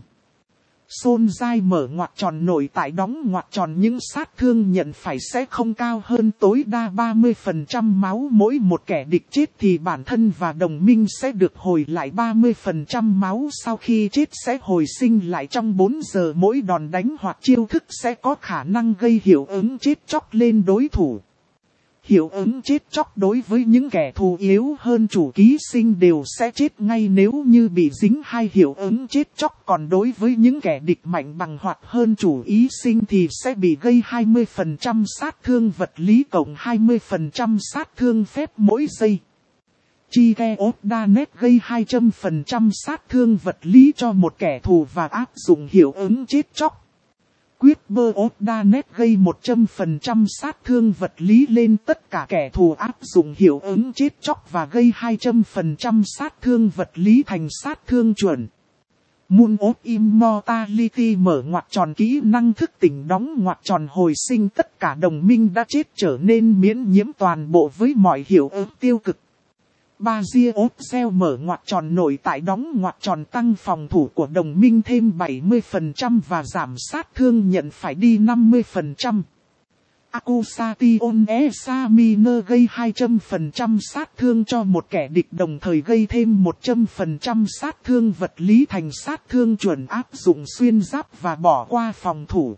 Xôn dai mở ngoặc tròn nội tại đóng ngoặc tròn những sát thương nhận phải sẽ không cao hơn tối đa ba mươi phần trăm máu. Mỗi một kẻ địch chết thì bản thân và đồng minh sẽ được hồi lại ba mươi phần trăm máu. Sau khi chết sẽ hồi sinh lại trong bốn giờ. Mỗi đòn đánh hoặc chiêu thức sẽ có khả năng gây hiệu ứng chết chóc lên đối thủ. Hiệu ứng chết chóc đối với những kẻ thù yếu hơn chủ ký sinh đều sẽ chết ngay nếu như bị dính hai hiệu ứng chết chóc. Còn đối với những kẻ địch mạnh bằng hoặc hơn chủ ý sinh thì sẽ bị gây hai mươi phần trăm sát thương vật lý cộng hai mươi phần trăm sát thương phép mỗi giây. Chi ke ốt đa nét gây hai trăm phần trăm sát thương vật lý cho một kẻ thù và áp dụng hiệu ứng chết chóc. Quyết bơ ốt đa nét gây một trăm phần trăm sát thương vật lý lên tất cả kẻ thù áp dụng hiệu ứng chết chóc và gây hai trăm phần trăm sát thương vật lý thành sát thương chuẩn. Moon of Immortality mở ngoặc tròn kỹ năng thức tỉnh đóng ngoặc tròn hồi sinh tất cả đồng minh đã chết trở nên miễn nhiễm toàn bộ với mọi hiệu ứng tiêu cực. Ba Gia ốt gieo mở ngoặc tròn nội tại đóng ngoặc tròn tăng phòng thủ của đồng minh thêm bảy mươi phần trăm và giảm sát thương nhận phải đi năm mươi phần trăm. Accusation Examiner gây hai trăm phần trăm sát thương cho một kẻ địch, đồng thời gây thêm một trăm phần trăm sát thương vật lý thành sát thương chuẩn áp dụng xuyên giáp và bỏ qua phòng thủ.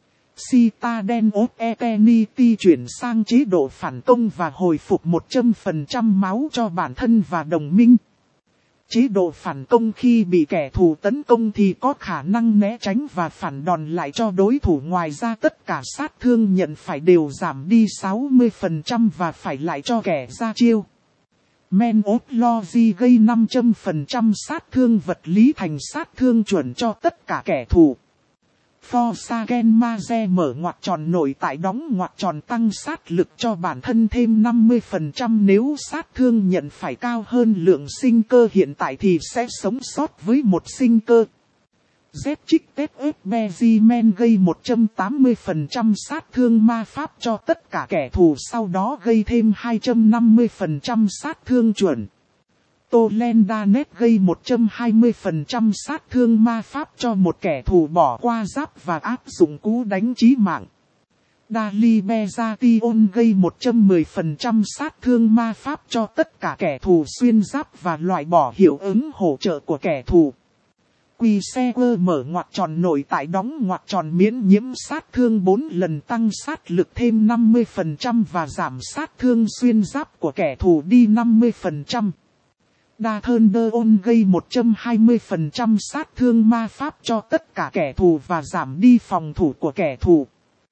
Citadel of Eternity chuyển sang chế độ phản công và hồi phục một trăm phần trăm máu cho bản thân và đồng minh. Chế độ phản công khi bị kẻ thù tấn công thì có khả năng né tránh và phản đòn lại cho đối thủ. Ngoài ra tất cả sát thương nhận phải đều giảm đi sáu mươi phần trăm và phải lại cho kẻ ra chiêu. Man of Logi gây năm trăm phần trăm sát thương vật lý thành sát thương chuẩn cho tất cả kẻ thù. Forsaken Mage mở ngoặc tròn nội tại đóng ngoặc tròn tăng sát lực cho bản thân thêm năm mươi phần trăm nếu sát thương nhận phải cao hơn lượng sinh cơ hiện tại thì sẽ sống sót với một sinh cơ. Z trích tết ếp Bezimen gây một trăm tám mươi phần trăm sát thương ma pháp cho tất cả kẻ thù, sau đó gây thêm hai trăm năm mươi phần trăm sát thương chuẩn. Tolendanet gây một trăm hai mươi phần trăm sát thương ma pháp cho một kẻ thù bỏ qua giáp và áp dụng cú đánh chí mạng. Dali Bezation gây một trăm mười phần trăm sát thương ma pháp cho tất cả kẻ thù xuyên giáp và loại bỏ hiệu ứng hỗ trợ của kẻ thù. Quy xe quơ mở ngoặc tròn nội tại đóng ngoặc tròn miễn nhiễm sát thương bốn lần, tăng sát lực thêm năm mươi phần trăm và giảm sát thương xuyên giáp của kẻ thù đi năm mươi phần trăm. Đa Thunder On gây một trăm hai mươi phần trăm sát thương ma pháp cho tất cả kẻ thù và giảm đi phòng thủ của kẻ thù.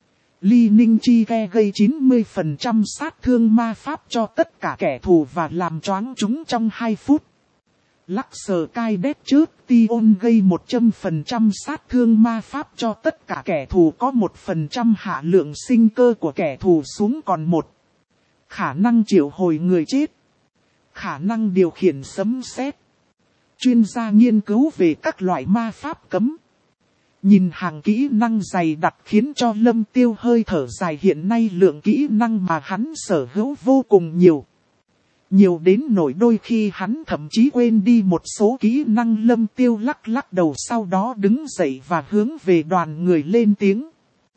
Ly Ninh Chi Ke gây chín mươi phần trăm sát thương ma pháp cho tất cả kẻ thù và làm choáng chúng trong hai phút. Luxor Kai Death trước Tion gây một trăm phần trăm sát thương ma pháp cho tất cả kẻ thù, có một phần trăm hạ lượng sinh cơ của kẻ thù xuống còn một. Khả năng triệu hồi người chết. Khả năng điều khiển sấm sét. Chuyên gia nghiên cứu về các loại ma pháp cấm. Nhìn hàng kỹ năng dày đặc khiến cho Lâm Tiêu hơi thở dài, hiện nay lượng kỹ năng mà hắn sở hữu vô cùng nhiều. Nhiều đến nỗi đôi khi hắn thậm chí quên đi một số kỹ năng. Lâm Tiêu lắc lắc đầu, sau đó đứng dậy và hướng về đoàn người lên tiếng.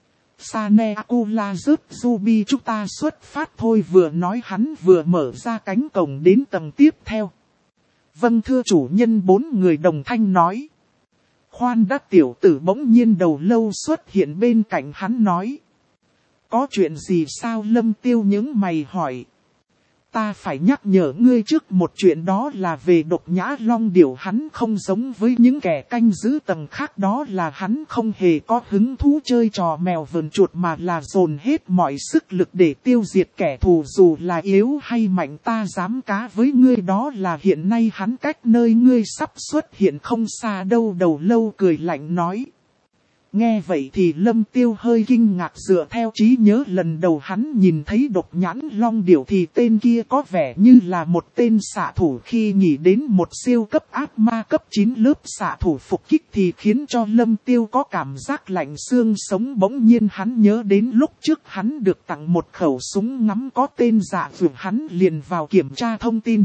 Sane Akula rớt Ruby, chúng ta xuất phát thôi. Vừa nói hắn vừa mở ra cánh cổng đến tầng tiếp theo. Vâng thưa chủ nhân, bốn người đồng thanh nói. Khoan đã, tiểu tử bỗng nhiên đầu lâu xuất hiện bên cạnh hắn nói. Có chuyện gì sao? Lâm Tiêu nhướng mày hỏi. Ta phải nhắc nhở ngươi trước một chuyện, đó là về Độc Nhã Long Điểu. Hắn không giống với những kẻ canh giữ tầng khác, đó là hắn không hề có hứng thú chơi trò mèo vờn chuột mà là dồn hết mọi sức lực để tiêu diệt kẻ thù dù là yếu hay mạnh. Ta dám cá với ngươi đó là hiện nay hắn cách nơi ngươi sắp xuất hiện không xa đâu. Đầu lâu cười lạnh nói. Nghe vậy thì Lâm Tiêu hơi kinh ngạc, dựa theo trí nhớ lần đầu hắn nhìn thấy Độc Nhãn Long Điểu thì tên kia có vẻ như là một tên xạ thủ. Khi nghĩ đến một siêu cấp ác ma cấp chín lớp xạ thủ phục kích thì khiến cho Lâm Tiêu có cảm giác lạnh xương sống. Bỗng nhiên hắn nhớ đến lúc trước hắn được tặng một khẩu súng ngắm có tên Dạ Vượt, hắn liền vào kiểm tra thông tin.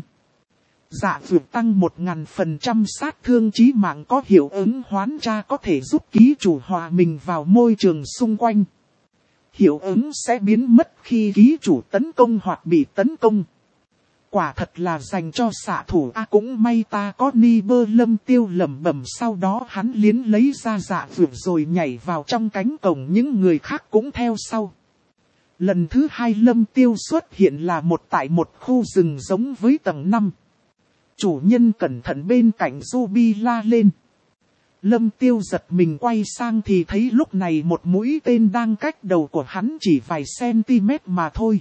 Dạ Vượt tăng một nghìn phần trăm sát thương chí mạng, có hiệu ứng hoán tra, có thể giúp ký chủ hòa mình vào môi trường xung quanh. Hiệu ứng sẽ biến mất khi ký chủ tấn công hoặc bị tấn công. Quả thật là dành cho xạ thủ. À cũng may ta có ni bơ, Lâm Tiêu lẩm bẩm, sau đó hắn liến lấy ra Dạ Vượt rồi nhảy vào trong cánh cổng, những người khác cũng theo sau. Lần thứ hai Lâm Tiêu xuất hiện là một tại một khu rừng giống với tầng năm. Chủ nhân cẩn thận, bên cạnh Ruby la lên. Lâm Tiêu giật mình quay sang thì thấy lúc này một mũi tên đang cách đầu của hắn chỉ vài cm mà thôi.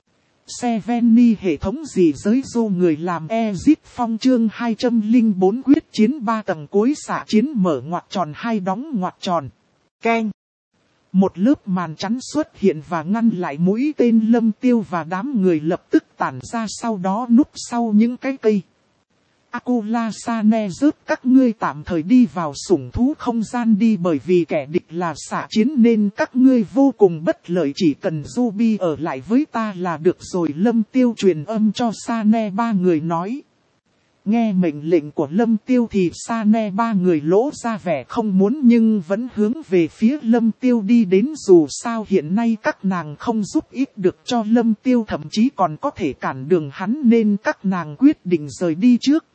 Seveni hệ thống gì giới du người làm Exit Phong chương hai trăm lẻ bốn quyết chiến ba tầng cuối xạ chiến mở ngoặc tròn hai đóng ngoặc tròn. Keng. Một lớp màn chắn xuất hiện và ngăn lại mũi tên Lâm Tiêu và đám người lập tức tản ra, sau đó núp sau những cái cây. Akula Sane rớt, các ngươi tạm thời đi vào sủng thú không gian đi, bởi vì kẻ địch là xạ chiến nên các ngươi vô cùng bất lợi, chỉ cần Ruby ở lại với ta là được rồi. Lâm Tiêu truyền âm cho Sane ba người nói. Nghe mệnh lệnh của Lâm Tiêu thì Sa Ne ba người lỗ ra vẻ không muốn nhưng vẫn hướng về phía Lâm Tiêu đi đến, dù sao hiện nay các nàng không giúp ích được cho Lâm Tiêu, thậm chí còn có thể cản đường hắn, nên các nàng quyết định rời đi trước.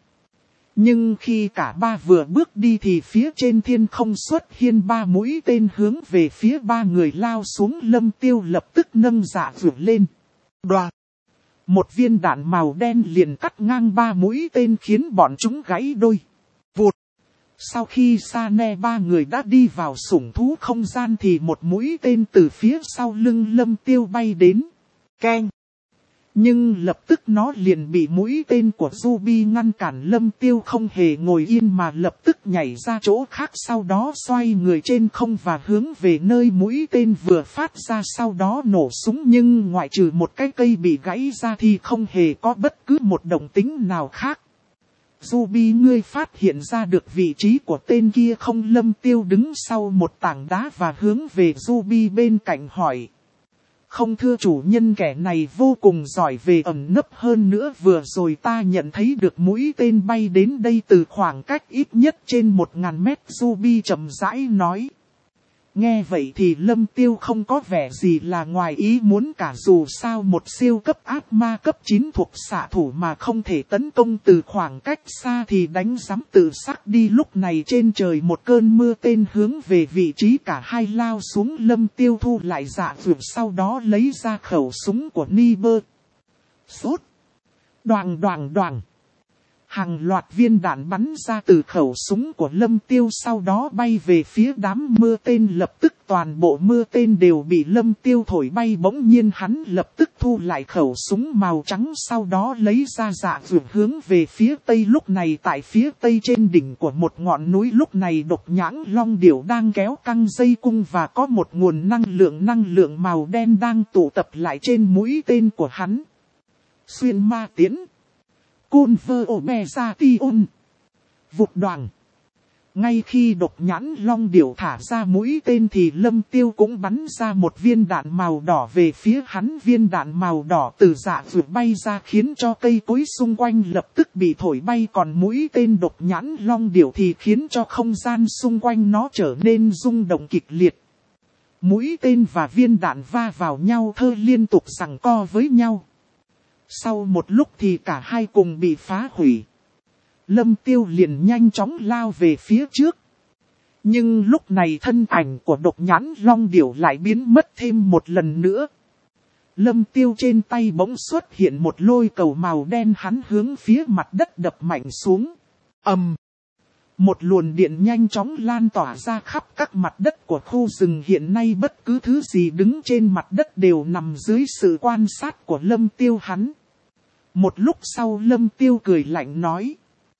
Nhưng khi cả ba vừa bước đi thì phía trên thiên không xuất hiện ba mũi tên hướng về phía ba người lao xuống. Lâm Tiêu lập tức nâng dạ vượt lên. Đoạt! Một viên đạn màu đen liền cắt ngang ba mũi tên khiến bọn chúng gãy đôi. Vụt! Sau khi Sa Ne ba người đã đi vào sủng thú không gian thì một mũi tên từ phía sau lưng Lâm Tiêu bay đến. Keng! Nhưng lập tức nó liền bị mũi tên của Ruby ngăn cản. Lâm Tiêu không hề ngồi yên mà lập tức nhảy ra chỗ khác, sau đó xoay người trên không và hướng về nơi mũi tên vừa phát ra, sau đó nổ súng. Nhưng ngoại trừ một cái cây bị gãy ra thì không hề có bất cứ một động tĩnh nào khác. Ruby, ngươi phát hiện ra được vị trí của tên kia không? Lâm Tiêu đứng sau một tảng đá và hướng về Ruby bên cạnh hỏi. Không thưa chủ nhân, kẻ này vô cùng giỏi về ẩn nấp, hơn nữa vừa rồi ta nhận thấy được mũi tên bay đến đây từ khoảng cách ít nhất trên một ngàn mét. Ruby chậm rãi nói. Nghe vậy thì Lâm Tiêu không có vẻ gì là ngoài ý muốn cả, dù sao một siêu cấp ác ma cấp chín thuộc xạ thủ mà không thể tấn công từ khoảng cách xa thì đánh giám tự sắc đi. Lúc này trên trời một cơn mưa tên hướng về vị trí cả hai lao xuống. Lâm Tiêu thu lại dạ vượt, sau đó lấy ra khẩu súng của Niber. Sốt! Đoàng đoàng đoàng! Hàng loạt viên đạn bắn ra từ khẩu súng của Lâm Tiêu, sau đó bay về phía đám mưa tên. Lập tức toàn bộ mưa tên đều bị Lâm Tiêu thổi bay. Bỗng nhiên hắn lập tức thu lại khẩu súng màu trắng, sau đó lấy ra dạ vượt hướng về phía tây. Lúc này tại phía tây trên đỉnh của một ngọn núi, lúc này Độc Nhãn Long Điểu đang kéo căng dây cung và có một nguồn năng lượng năng lượng màu đen đang tụ tập lại trên mũi tên của hắn. Xuyên ma tiến. Côn vơ ổ bè ra ti ôn. Vụt đoàng. Ngay khi Độc Nhãn Long Điểu thả ra mũi tên thì Lâm Tiêu cũng bắn ra một viên đạn màu đỏ về phía hắn. Viên đạn màu đỏ từ dạ vượt bay ra khiến cho cây cối xung quanh lập tức bị thổi bay. Còn mũi tên Độc Nhãn Long Điểu thì khiến cho không gian xung quanh nó trở nên rung động kịch liệt. Mũi tên và viên đạn va vào nhau thơ liên tục giằng co với nhau. Sau một lúc thì cả hai cùng bị phá hủy. Lâm Tiêu liền nhanh chóng lao về phía trước. Nhưng lúc này thân ảnh của Độc Nhãn Long Điểu lại biến mất thêm một lần nữa. Lâm Tiêu trên tay bỗng xuất hiện một lôi cầu màu đen, hắn hướng phía mặt đất đập mạnh xuống. Ầm! Một luồng điện nhanh chóng lan tỏa ra khắp các mặt đất của khu rừng. Hiện nay bất cứ thứ gì đứng trên mặt đất đều nằm dưới sự quan sát của Lâm Tiêu hắn. Một lúc sau Lâm Tiêu cười lạnh nói.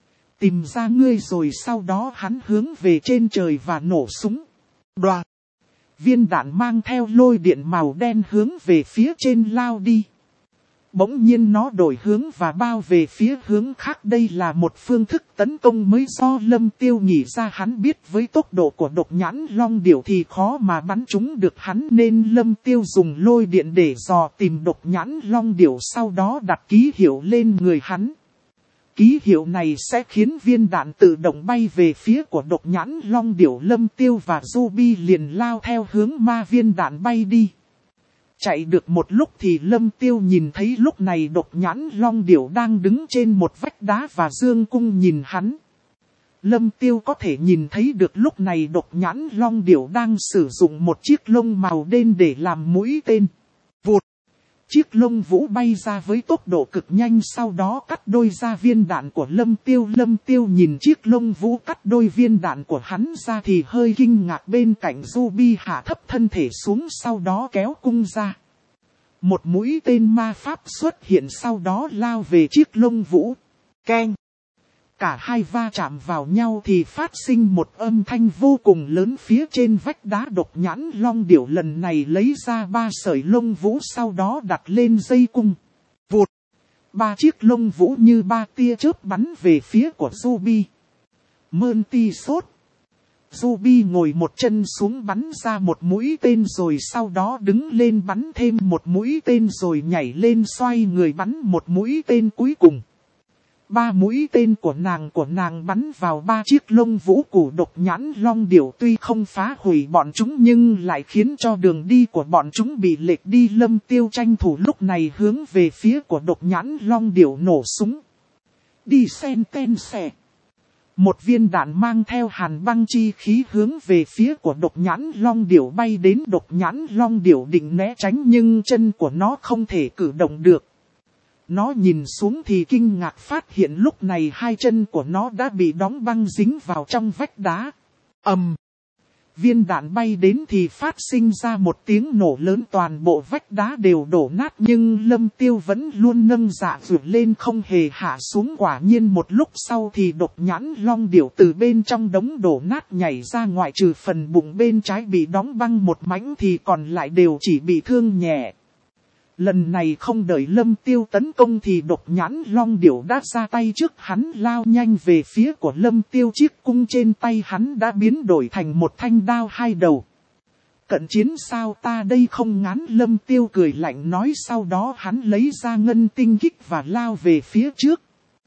Tìm ra ngươi rồi. Sau đó hắn hướng về trên trời và nổ súng. Đoạt! Viên đạn mang theo lôi điện màu đen hướng về phía trên lao đi. Bỗng nhiên nó đổi hướng và bao về phía hướng khác. Đây là một phương thức tấn công mới do Lâm Tiêu nghĩ ra. Hắn biết với tốc độ của Độc Nhãn Long Điểu thì khó mà bắn trúng được hắn, nên Lâm Tiêu dùng lôi điện để dò tìm Độc Nhãn Long Điểu, sau đó đặt ký hiệu lên người hắn. Ký hiệu này sẽ khiến viên đạn tự động bay về phía của Độc Nhãn Long Điểu. Lâm Tiêu và Ruby liền lao theo hướng ma viên đạn bay đi. Chạy được một lúc thì Lâm Tiêu nhìn thấy lúc này Độc Nhãn Long Điểu đang đứng trên một vách đá và dương cung nhìn hắn. Lâm Tiêu có thể nhìn thấy được lúc này Độc Nhãn Long Điểu đang sử dụng một chiếc lông màu đen để làm mũi tên. Vụt! Chiếc lông vũ bay ra với tốc độ cực nhanh, sau đó cắt đôi ra viên đạn của Lâm Tiêu. Lâm Tiêu nhìn chiếc lông vũ cắt đôi viên đạn của hắn ra thì hơi kinh ngạc. Bên cạnh Ruby hạ thấp thân thể xuống, sau đó kéo cung ra. Một mũi tên ma pháp xuất hiện, sau đó lao về chiếc lông vũ. Keng! Cả hai va chạm vào nhau thì phát sinh một âm thanh vô cùng lớn phía trên vách đá. Độc Nhãn Long Điểu lần này lấy ra ba sợi lông vũ, sau đó đặt lên dây cung. Vụt! Ba chiếc lông vũ như ba tia chớp bắn về phía của Ruby. Mơn ti sốt! Ruby ngồi một chân xuống bắn ra một mũi tên, rồi sau đó đứng lên bắn thêm một mũi tên, rồi nhảy lên xoay người bắn một mũi tên cuối cùng. Ba mũi tên của nàng của nàng bắn vào ba chiếc lông vũ của độc nhãn long điểu, tuy không phá hủy bọn chúng nhưng lại khiến cho đường đi của bọn chúng bị lệch đi. Lâm Tiêu tranh thủ lúc này hướng về phía của độc nhãn long điểu nổ súng. Đi sen ten xẻ. Một viên đạn mang theo hàn băng chi khí hướng về phía của độc nhãn long điểu bay đến. Độc nhãn long điểu định né tránh nhưng chân của nó không thể cử động được. Nó nhìn xuống thì kinh ngạc phát hiện lúc này hai chân của nó đã bị đóng băng dính vào trong vách đá. Ầm! Viên đạn bay đến thì phát sinh ra một tiếng nổ lớn, toàn bộ vách đá đều đổ nát, nhưng Lâm Tiêu vẫn luôn nâng dạ vượt lên không hề hạ xuống. Quả nhiên một lúc sau thì độc nhãn long điểu từ bên trong đống đổ nát nhảy ra, ngoại trừ phần bụng bên trái bị đóng băng một mảnh thì còn lại đều chỉ bị thương nhẹ. Lần này không đợi Lâm Tiêu tấn công thì độc nhãn long điểu đã ra tay trước hắn, lao nhanh về phía của Lâm Tiêu. Chiếc cung trên tay hắn đã biến đổi thành một thanh đao hai đầu. Cận chiến sao, ta đây không ngán. Lâm Tiêu cười lạnh nói, sau đó hắn lấy ra ngân tinh kích và lao về phía trước.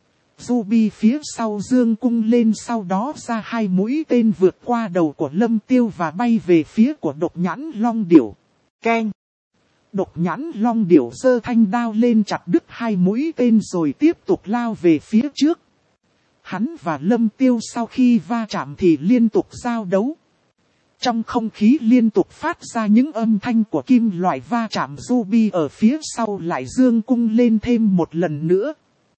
Ruby phía sau dương cung lên, sau đó ra hai mũi tên vượt qua đầu của Lâm Tiêu và bay về phía của độc nhãn long điểu. Keng! Độc nhãn long điểu giơ thanh đao lên chặt đứt hai mũi tên rồi tiếp tục lao về phía trước. Hắn và Lâm Tiêu sau khi va chạm thì liên tục giao đấu. Trong không khí liên tục phát ra những âm thanh của kim loại va chạm. Ruby ở phía sau lại dương cung lên thêm một lần nữa.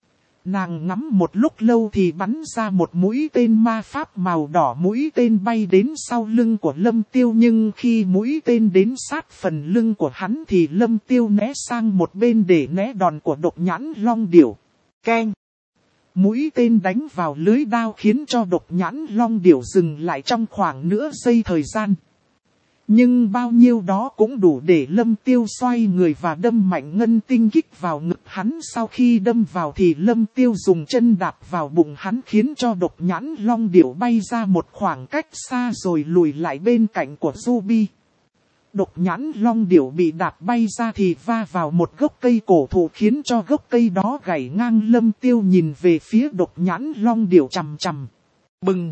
Nàng ngắm một lúc lâu thì bắn ra một mũi tên ma pháp màu đỏ. Mũi tên bay đến sau lưng của Lâm Tiêu, nhưng khi mũi tên đến sát phần lưng của hắn thì Lâm Tiêu né sang một bên để né đòn của độc nhãn long điểu. Keng! Mũi tên đánh vào lưới đao khiến cho độc nhãn long điểu dừng lại trong khoảng nửa giây thời gian. Nhưng bao nhiêu đó cũng đủ để Lâm Tiêu xoay người và đâm mạnh ngân tinh kích vào ngực hắn. Sau khi đâm vào thì Lâm Tiêu dùng chân đạp vào bụng hắn, khiến cho độc nhãn long điểu bay ra một khoảng cách xa rồi lùi lại bên cạnh của Ruby. Độc nhãn long điểu bị đạp bay ra thì va vào một gốc cây cổ thụ, khiến cho gốc cây đó gãy ngang. Lâm Tiêu nhìn về phía độc nhãn long điểu chằm chằm. Bừng!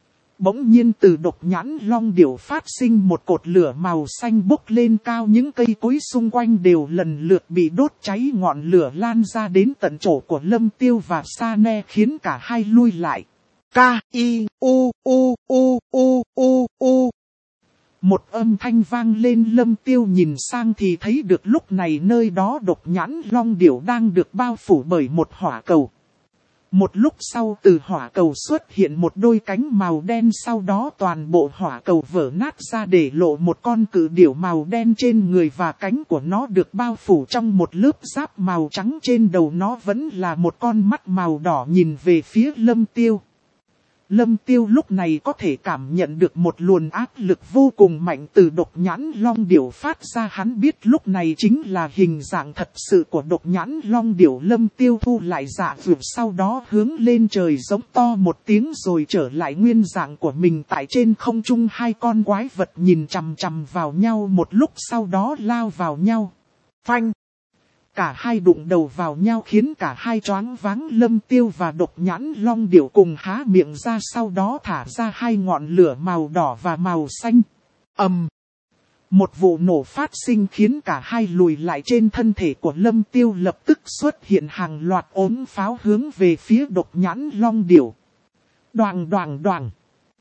Bỗng nhiên từ độc nhãn long điểu phát sinh một cột lửa màu xanh bốc lên cao, những cây cối xung quanh đều lần lượt bị đốt cháy, ngọn lửa lan ra đến tận chỗ của Lâm Tiêu và Sane khiến cả hai lui lại. K, I, U, U, U, U, U, U. Một âm thanh vang lên, Lâm Tiêu nhìn sang thì thấy được lúc này nơi đó độc nhãn long điểu đang được bao phủ bởi một hỏa cầu. Một lúc sau từ hỏa cầu xuất hiện một đôi cánh màu đen, sau đó toàn bộ hỏa cầu vỡ nát ra để lộ một con cự điểu màu đen trên người, và cánh của nó được bao phủ trong một lớp giáp màu trắng. Trên đầu nó vẫn là một con mắt màu đỏ nhìn về phía Lâm Tiêu. Lâm Tiêu lúc này có thể cảm nhận được một luồng áp lực vô cùng mạnh từ độc nhãn long điểu phát ra. Hắn biết lúc này chính là hình dạng thật sự của độc nhãn long điểu. Lâm Tiêu thu lại dạ vượt, sau đó hướng lên trời giống to một tiếng rồi trở lại nguyên dạng của mình tại trên không trung. Hai con quái vật nhìn chằm chằm vào nhau một lúc, sau đó lao vào nhau. Phanh! Cả hai đụng đầu vào nhau khiến cả hai choáng váng. Lâm Tiêu và độc nhãn long điểu cùng há miệng ra, sau đó thả ra hai ngọn lửa màu đỏ và màu xanh. Ầm! Một vụ nổ phát sinh khiến cả hai lùi lại. Trên thân thể của Lâm Tiêu lập tức xuất hiện hàng loạt ốm pháo hướng về phía độc nhãn long điểu. Đoàng đoàng đoàng!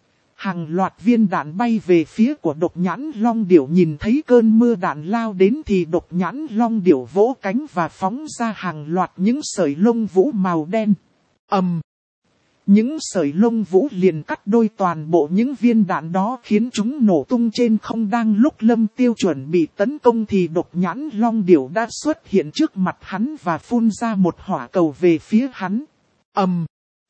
Hàng loạt viên đạn bay về phía của độc nhãn long điểu. Nhìn thấy cơn mưa đạn lao đến thì độc nhãn long điểu vỗ cánh và phóng ra hàng loạt những sợi lông vũ màu đen. Ầm! Những sợi lông vũ liền cắt đôi toàn bộ những viên đạn đó, khiến chúng nổ tung trên không. Đang lúc Lâm Tiêu chuẩn bị tấn công thì độc nhãn long điểu đã xuất hiện trước mặt hắn và phun ra một hỏa cầu về phía hắn. Ầm!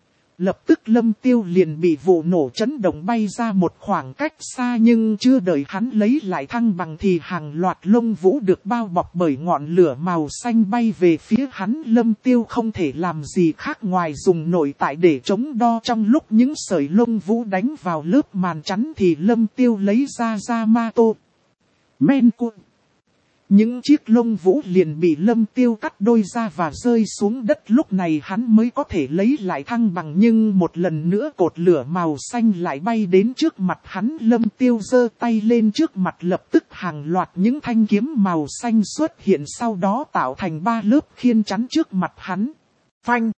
Lập tức Lâm Tiêu liền bị vụ nổ chấn động bay ra một khoảng cách xa, nhưng chưa đợi hắn lấy lại thăng bằng thì hàng loạt lông vũ được bao bọc bởi ngọn lửa màu xanh bay về phía hắn. Lâm Tiêu không thể làm gì khác ngoài dùng nội tại để chống đo. Trong lúc những sợi lông vũ đánh vào lớp màn chắn thì Lâm Tiêu lấy ra Yamato, Menku, Những chiếc lông vũ liền bị Lâm Tiêu cắt đôi ra và rơi xuống đất, lúc này hắn mới có thể lấy lại thăng bằng, nhưng một lần nữa cột lửa màu xanh lại bay đến trước mặt hắn. Lâm Tiêu giơ tay lên trước mặt, lập tức hàng loạt những thanh kiếm màu xanh xuất hiện, sau đó tạo thành ba lớp khiên chắn trước mặt hắn. Phanh!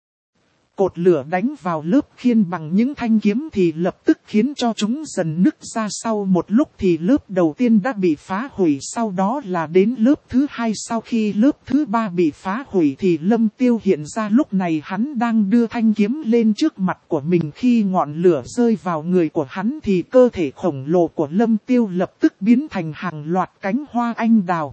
Cột lửa đánh vào lớp khiên bằng những thanh kiếm thì lập tức khiến cho chúng dần nứt ra. Sau một lúc thì lớp đầu tiên đã bị phá hủy, sau đó là đến lớp thứ hai. Sau khi lớp thứ ba bị phá hủy thì Lâm Tiêu hiện ra, lúc này hắn đang đưa thanh kiếm lên trước mặt của mình. Khi ngọn lửa rơi vào người của hắn thì cơ thể khổng lồ của Lâm Tiêu lập tức biến thành hàng loạt cánh hoa anh đào.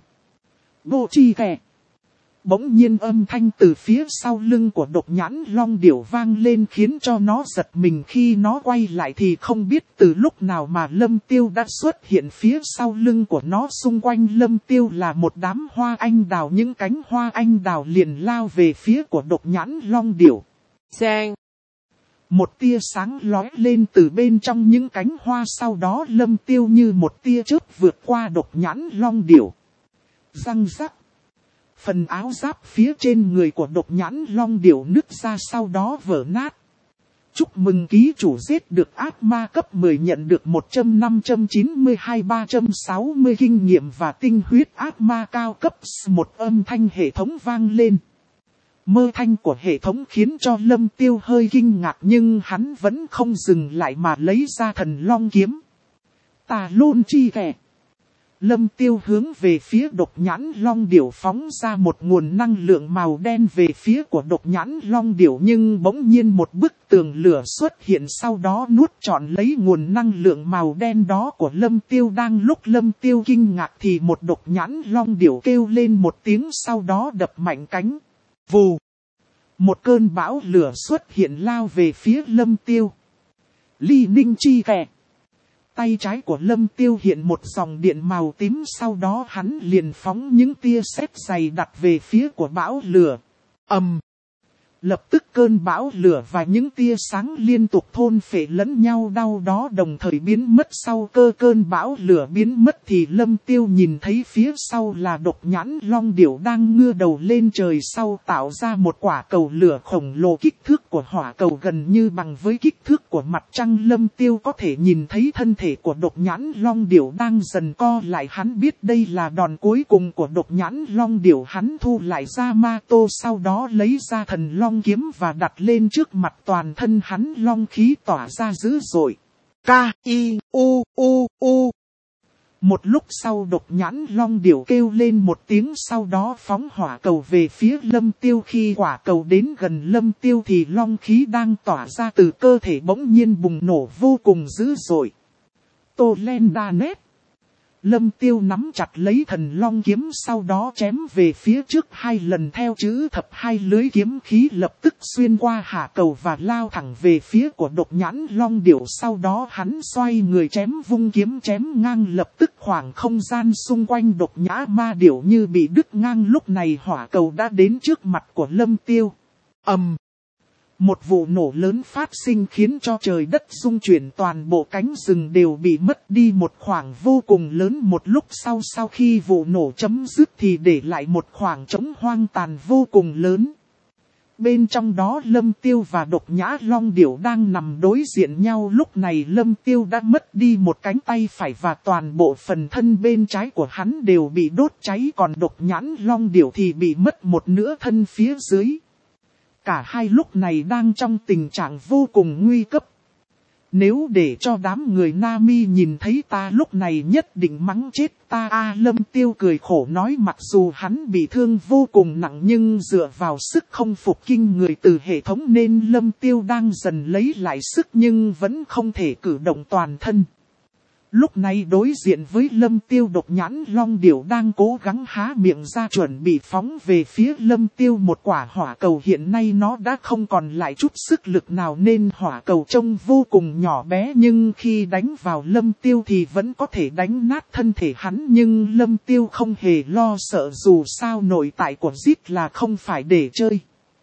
Bộ chi kẻ! Bỗng nhiên âm thanh từ phía sau lưng của Độc Nhãn Long Điểu vang lên, khiến cho nó giật mình. Khi nó quay lại thì không biết từ lúc nào mà Lâm Tiêu đã xuất hiện phía sau lưng của nó. Xung quanh Lâm Tiêu là một đám hoa anh đào, những cánh hoa anh đào liền lao về phía của Độc Nhãn Long Điểu. Sang! Một tia sáng lóe lên từ bên trong những cánh hoa, sau đó Lâm Tiêu như một tia chớp vượt qua Độc Nhãn Long Điểu. Răng rắc! Phần áo giáp phía trên người của Độc Nhãn Long Điểu nứt ra, sau đó vỡ nát. Chúc mừng ký chủ giết được ác ma cấp mười, nhận được một trăm năm trăm chín mươi hai ba trăm sáu mươi kinh nghiệm và tinh huyết ác ma cao cấp. Một âm thanh hệ thống vang lên. Mơ thanh của hệ thống khiến cho Lâm Tiêu hơi kinh ngạc, nhưng hắn vẫn không dừng lại mà lấy ra thần long kiếm. Tà Lôn chi kẻ! Lâm Tiêu hướng về phía Độc Nhãn Long Điểu phóng ra một nguồn năng lượng màu đen về phía của Độc Nhãn Long Điểu, nhưng bỗng nhiên một bức tường lửa xuất hiện, sau đó nuốt trọn lấy nguồn năng lượng màu đen đó của Lâm Tiêu. Đang lúc Lâm Tiêu kinh ngạc thì một Độc Nhãn Long Điểu kêu lên một tiếng, sau đó đập mạnh cánh. Vù! Một cơn bão lửa xuất hiện lao về phía Lâm Tiêu. Ly Ninh chi kẻ! Tay trái của Lâm Tiêu hiện một dòng điện màu tím, sau đó hắn liền phóng những tia sét dày đặt về phía của bão lửa. Ầm! Um. Lập tức cơn bão lửa và những tia sáng liên tục thôn phệ lẫn nhau, đau đó đồng thời biến mất. Sau cơ cơn bão lửa biến mất thì Lâm Tiêu nhìn thấy phía sau là Độc Nhãn Long Điểu đang ngửa đầu lên trời, sau tạo ra một quả cầu lửa khổng lồ. Kích thước của hỏa cầu gần như bằng với kích thước của mặt trăng. Lâm Tiêu có thể nhìn thấy thân thể của Độc Nhãn Long Điểu đang dần co lại. Hắn biết đây là đòn cuối cùng của Độc Nhãn Long Điểu. Hắn thu lại ra ma tô, sau đó lấy ra thần long kiếm và đặt lên trước mặt. Toàn thân hắn long khí tỏa ra dữ dội. K I U U U. Một lúc sau Độc Nhãn Long Điểu kêu lên một tiếng, sau đó phóng hỏa cầu về phía Lâm Tiêu. Khi quả cầu đến gần Lâm Tiêu thì long khí đang tỏa ra từ cơ thể bỗng nhiên bùng nổ vô cùng dữ dội. Tô Len Đa Nét. Lâm Tiêu nắm chặt lấy thần long kiếm, sau đó chém về phía trước hai lần theo chữ thập. Hai lưới kiếm khí lập tức xuyên qua hạ cầu và lao thẳng về phía của Độc Nhãn Long Điểu. Sau đó hắn xoay người chém vung kiếm chém ngang, lập tức khoảng không gian xung quanh Độc Nhã Ma Điểu như bị đứt ngang. Lúc này hỏa cầu đã đến trước mặt của Lâm Tiêu. Ầm! Um. Một vụ nổ lớn phát sinh khiến cho trời đất rung chuyển, toàn bộ cánh rừng đều bị mất đi một khoảng vô cùng lớn. Một lúc sau sau khi vụ nổ chấm dứt thì để lại một khoảng trống hoang tàn vô cùng lớn. Bên trong đó Lâm Tiêu và Độc Nhã Long Điểu đang nằm đối diện nhau. Lúc này Lâm Tiêu đã mất đi một cánh tay phải và toàn bộ phần thân bên trái của hắn đều bị đốt cháy, còn Độc Nhãn Long Điểu thì bị mất một nửa thân phía dưới. Cả hai lúc này đang trong tình trạng vô cùng nguy cấp. Nếu để cho đám người Nami nhìn thấy ta lúc này nhất định mắng chết ta. A Lâm Tiêu cười khổ nói, mặc dù hắn bị thương vô cùng nặng nhưng dựa vào sức không phục kinh người từ hệ thống nên Lâm Tiêu đang dần lấy lại sức, nhưng vẫn không thể cử động toàn thân. Lúc này đối diện với Lâm Tiêu, Độc Nhãn Long Điểu đang cố gắng há miệng ra chuẩn bị phóng về phía Lâm Tiêu một quả hỏa cầu. Hiện nay nó đã không còn lại chút sức lực nào nên hỏa cầu trông vô cùng nhỏ bé, nhưng khi đánh vào Lâm Tiêu thì vẫn có thể đánh nát thân thể hắn. Nhưng Lâm Tiêu không hề lo sợ, dù sao nội tại của Zit là không phải để chơi.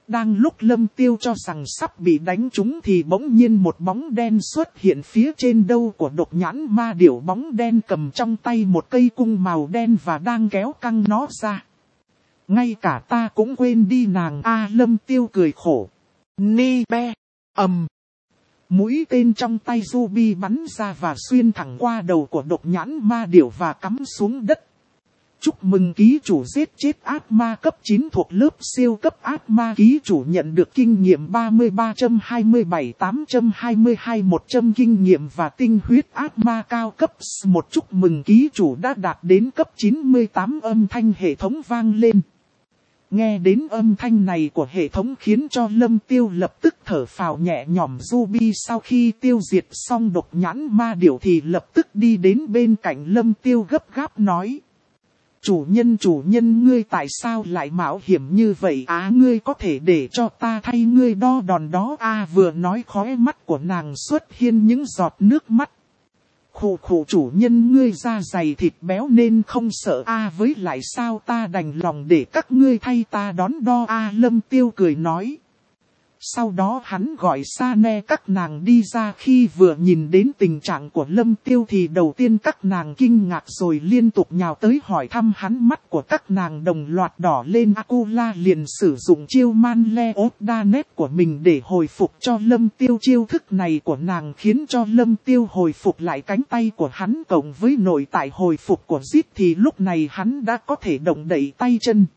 Đang lúc Lâm Tiêu cho rằng sắp bị đánh trúng thì bỗng nhiên một bóng đen xuất hiện phía trên đâu của độc nhãn ma điểu. Bóng đen cầm trong tay một cây cung màu đen và đang kéo căng nó ra. Ngay cả ta cũng quên đi nàng a. Lâm Tiêu cười khổ. Ni be, ầm. Mũi tên trong tay Ruby bắn ra và xuyên thẳng qua đầu của độc nhãn ma điểu và cắm xuống đất. Chúc mừng ký chủ giết chết ác ma cấp chín thuộc lớp siêu cấp ác ma. Ký chủ nhận được kinh nghiệm ba mươi ba trăm hai mươi bảy tám trăm hai mươi hai một trăm kinh nghiệm và tinh huyết ác ma cao cấp một. Chúc mừng ký chủ đã đạt đến cấp chín mươi tám. Âm thanh hệ thống vang lên. Nghe đến âm thanh này của hệ thống khiến cho Lâm Tiêu lập tức thở phào nhẹ nhõm. Ruby sau khi tiêu diệt xong độc nhãn ma điểu thì lập tức đi đến bên cạnh Lâm Tiêu gấp gáp nói. Chủ nhân chủ nhân ngươi tại sao lại mạo hiểm như vậy á, à, ngươi có thể để cho ta thay ngươi đo đòn đó a. À, vừa nói khóe mắt của nàng xuất hiện những giọt nước mắt. Khổ khổ chủ nhân ngươi da dày thịt béo nên không sợ a. À, với lại sao ta đành lòng để các ngươi thay ta đón đo a. À, Lâm Tiêu cười nói. Sau đó hắn gọi Sane các nàng đi ra. Khi vừa nhìn đến tình trạng của Lâm Tiêu thì đầu tiên các nàng kinh ngạc rồi liên tục nhào tới hỏi thăm hắn. Mắt của các nàng đồng loạt đỏ lên. Akula liền sử dụng chiêu Manle Odanet của mình để hồi phục cho Lâm Tiêu. Chiêu thức này của nàng khiến cho Lâm Tiêu hồi phục lại cánh tay của hắn, cộng với nội tại hồi phục của Zit thì lúc này hắn đã có thể động đậy tay chân.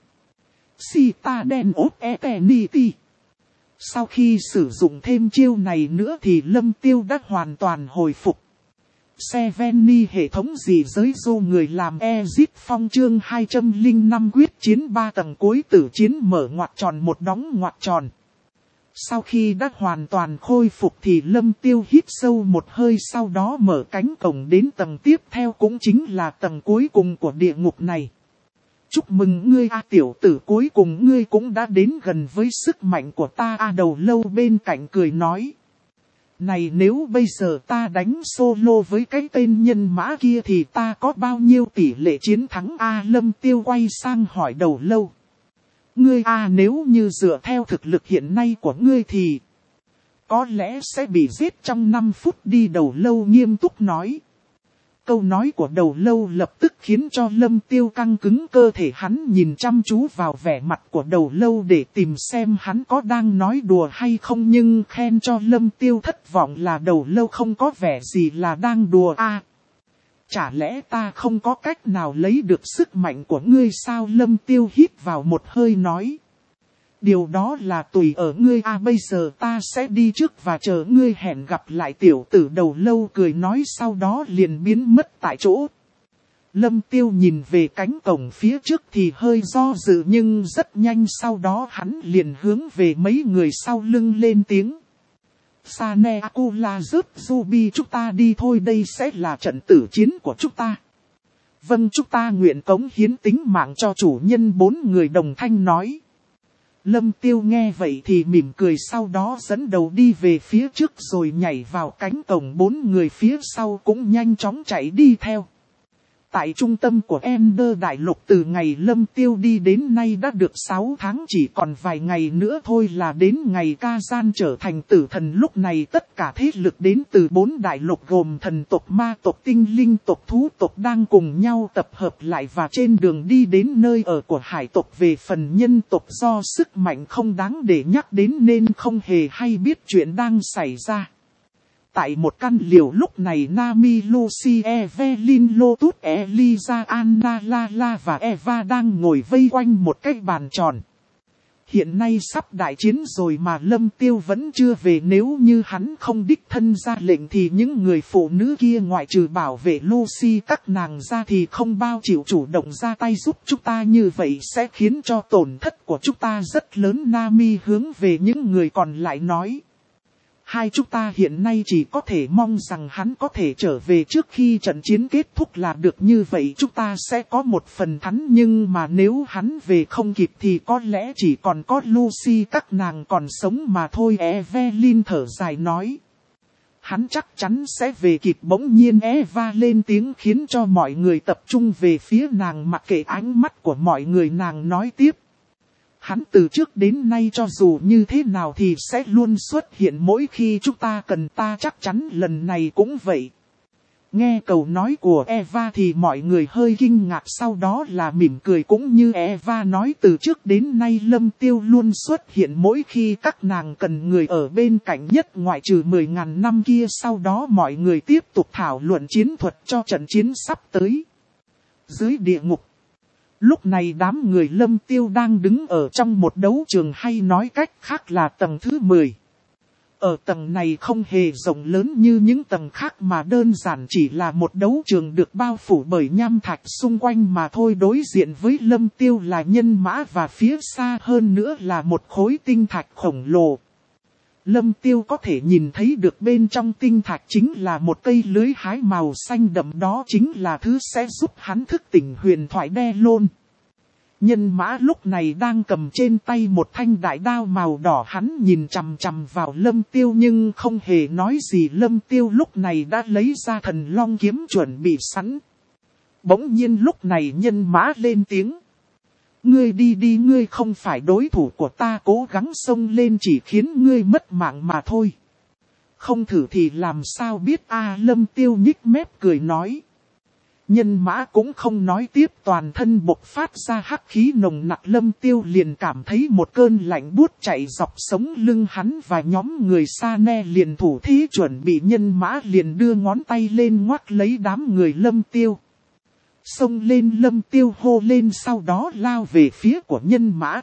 Sita Den Ot Eternity. Sau khi sử dụng thêm chiêu này nữa thì Lâm Tiêu đã hoàn toàn hồi phục. Seveni hệ thống gì giới du người làm Exit Phong chương hai trăm lẻ năm quyết chiến ba tầng cuối tử chiến mở ngoặc tròn một đóng ngoặc tròn. Sau khi đã hoàn toàn khôi phục thì Lâm Tiêu hít sâu một hơi, sau đó mở cánh cổng đến tầng tiếp theo, cũng chính là tầng cuối cùng của địa ngục này. Chúc mừng ngươi a tiểu tử, cuối cùng ngươi cũng đã đến gần với sức mạnh của ta a. Đầu lâu bên cạnh cười nói. Này nếu bây giờ ta đánh solo với cái tên nhân mã kia thì ta có bao nhiêu tỷ lệ chiến thắng a? Lâm Tiêu quay sang hỏi đầu lâu. Ngươi a nếu như dựa theo thực lực hiện nay của ngươi thì có lẽ sẽ bị giết trong năm phút đi. Đầu lâu nghiêm túc nói. Câu nói của đầu lâu lập tức khiến cho Lâm Tiêu căng cứng cơ thể, hắn nhìn chăm chú vào vẻ mặt của đầu lâu để tìm xem hắn có đang nói đùa hay không, nhưng khen cho Lâm Tiêu thất vọng là đầu lâu không có vẻ gì là đang đùa a. À, chả lẽ ta không có cách nào lấy được sức mạnh của ngươi sao? Lâm Tiêu hít vào một hơi nói. Điều đó là tùy ở ngươi a. À, bây giờ ta sẽ đi trước và chờ ngươi, hẹn gặp lại. Tiểu tử đầu lâu cười nói, sau đó liền biến mất tại chỗ. Lâm Tiêu nhìn về cánh cổng phía trước thì hơi do dự, nhưng rất nhanh sau đó hắn liền hướng về mấy người sau lưng lên tiếng. Sane Akula giúp Ruby chúng ta đi thôi, đây sẽ là trận tử chiến của chúng ta. Vâng, chúng ta nguyện cống hiến tính mạng cho chủ nhân. Bốn người đồng thanh nói. Lâm Tiêu nghe vậy thì mỉm cười, sau đó dẫn đầu đi về phía trước rồi nhảy vào cánh cổng. Bốn người phía sau cũng nhanh chóng chạy đi theo. Tại trung tâm của Ender Đại Lục, từ ngày Lâm Tiêu đi đến nay đã được sáu tháng, chỉ còn vài ngày nữa thôi là đến ngày Kazan trở thành tử thần. Lúc này tất cả thế lực đến từ bốn đại lục gồm thần tộc, ma tộc, tinh linh tộc, thú tộc đang cùng nhau tập hợp lại và trên đường đi đến nơi ở của hải tộc. Về phần nhân tộc do sức mạnh không đáng để nhắc đến nên không hề hay biết chuyện đang xảy ra. Tại một căn liều lúc này Nami, Lucy, Evelyn, Lotus, Eliza, Anna, Lala và Eva đang ngồi vây quanh một cái bàn tròn. Hiện nay sắp đại chiến rồi mà Lâm Tiêu vẫn chưa về, nếu như hắn không đích thân ra lệnh thì những người phụ nữ kia ngoại trừ bảo vệ Lucy các nàng ra thì không bao chịu chủ động ra tay giúp chúng ta, như vậy sẽ khiến cho tổn thất của chúng ta rất lớn. Nami hướng về những người còn lại nói. Hai chúng ta hiện nay chỉ có thể mong rằng hắn có thể trở về trước khi trận chiến kết thúc là được, như vậy chúng ta sẽ có một phần thắng, nhưng mà nếu hắn về không kịp thì có lẽ chỉ còn có Lucy các nàng còn sống mà thôi. Evelyn thở dài nói. Hắn chắc chắn sẽ về kịp. Bỗng nhiên Eva lên tiếng khiến cho mọi người tập trung về phía nàng, mặc kệ ánh mắt của mọi người nàng nói tiếp. Hắn từ trước đến nay cho dù như thế nào thì sẽ luôn xuất hiện mỗi khi chúng ta cần, ta chắc chắn lần này cũng vậy. Nghe câu nói của Eva thì mọi người hơi kinh ngạc, sau đó là mỉm cười. Cũng như Eva nói, từ trước đến nay Lâm Tiêu luôn xuất hiện mỗi khi các nàng cần người ở bên cạnh, nhất ngoại trừ mười ngàn năm kia. Sau đó mọi người tiếp tục thảo luận chiến thuật cho trận chiến sắp tới. Dưới địa ngục, lúc này đám người Lâm Tiêu đang đứng ở trong một đấu trường, hay nói cách khác là tầng thứ mười. Ở tầng này không hề rộng lớn như những tầng khác, mà đơn giản chỉ là một đấu trường được bao phủ bởi nham thạch xung quanh mà thôi. Đối diện với Lâm Tiêu là nhân mã, và phía xa hơn nữa là một khối tinh thạch khổng lồ. Lâm Tiêu có thể nhìn thấy được bên trong tinh thạch chính là một cây lưới hái màu xanh đậm, đó chính là thứ sẽ giúp hắn thức tỉnh huyền thoại đe lôn. Nhân mã lúc này đang cầm trên tay một thanh đại đao màu đỏ, hắn nhìn chằm chằm vào Lâm Tiêu nhưng không hề nói gì. Lâm Tiêu lúc này đã lấy ra thần long kiếm chuẩn bị sẵn. Bỗng nhiên lúc này nhân mã lên tiếng. Ngươi đi đi, ngươi không phải đối thủ của ta, cố gắng xông lên chỉ khiến ngươi mất mạng mà thôi. Không thử thì làm sao biết a? Lâm Tiêu nhích mép cười nói. Nhân mã cũng không nói tiếp, toàn thân bộc phát ra hắc khí nồng nặc. Lâm Tiêu liền cảm thấy một cơn lạnh buốt chạy dọc sống lưng hắn, và nhóm người Sa Ne liền thủ thế chuẩn bị. Nhân mã liền đưa ngón tay lên ngoắc lấy đám người Lâm Tiêu. Xông lên, Lâm Tiêu hô lên, sau đó lao về phía của nhân mã.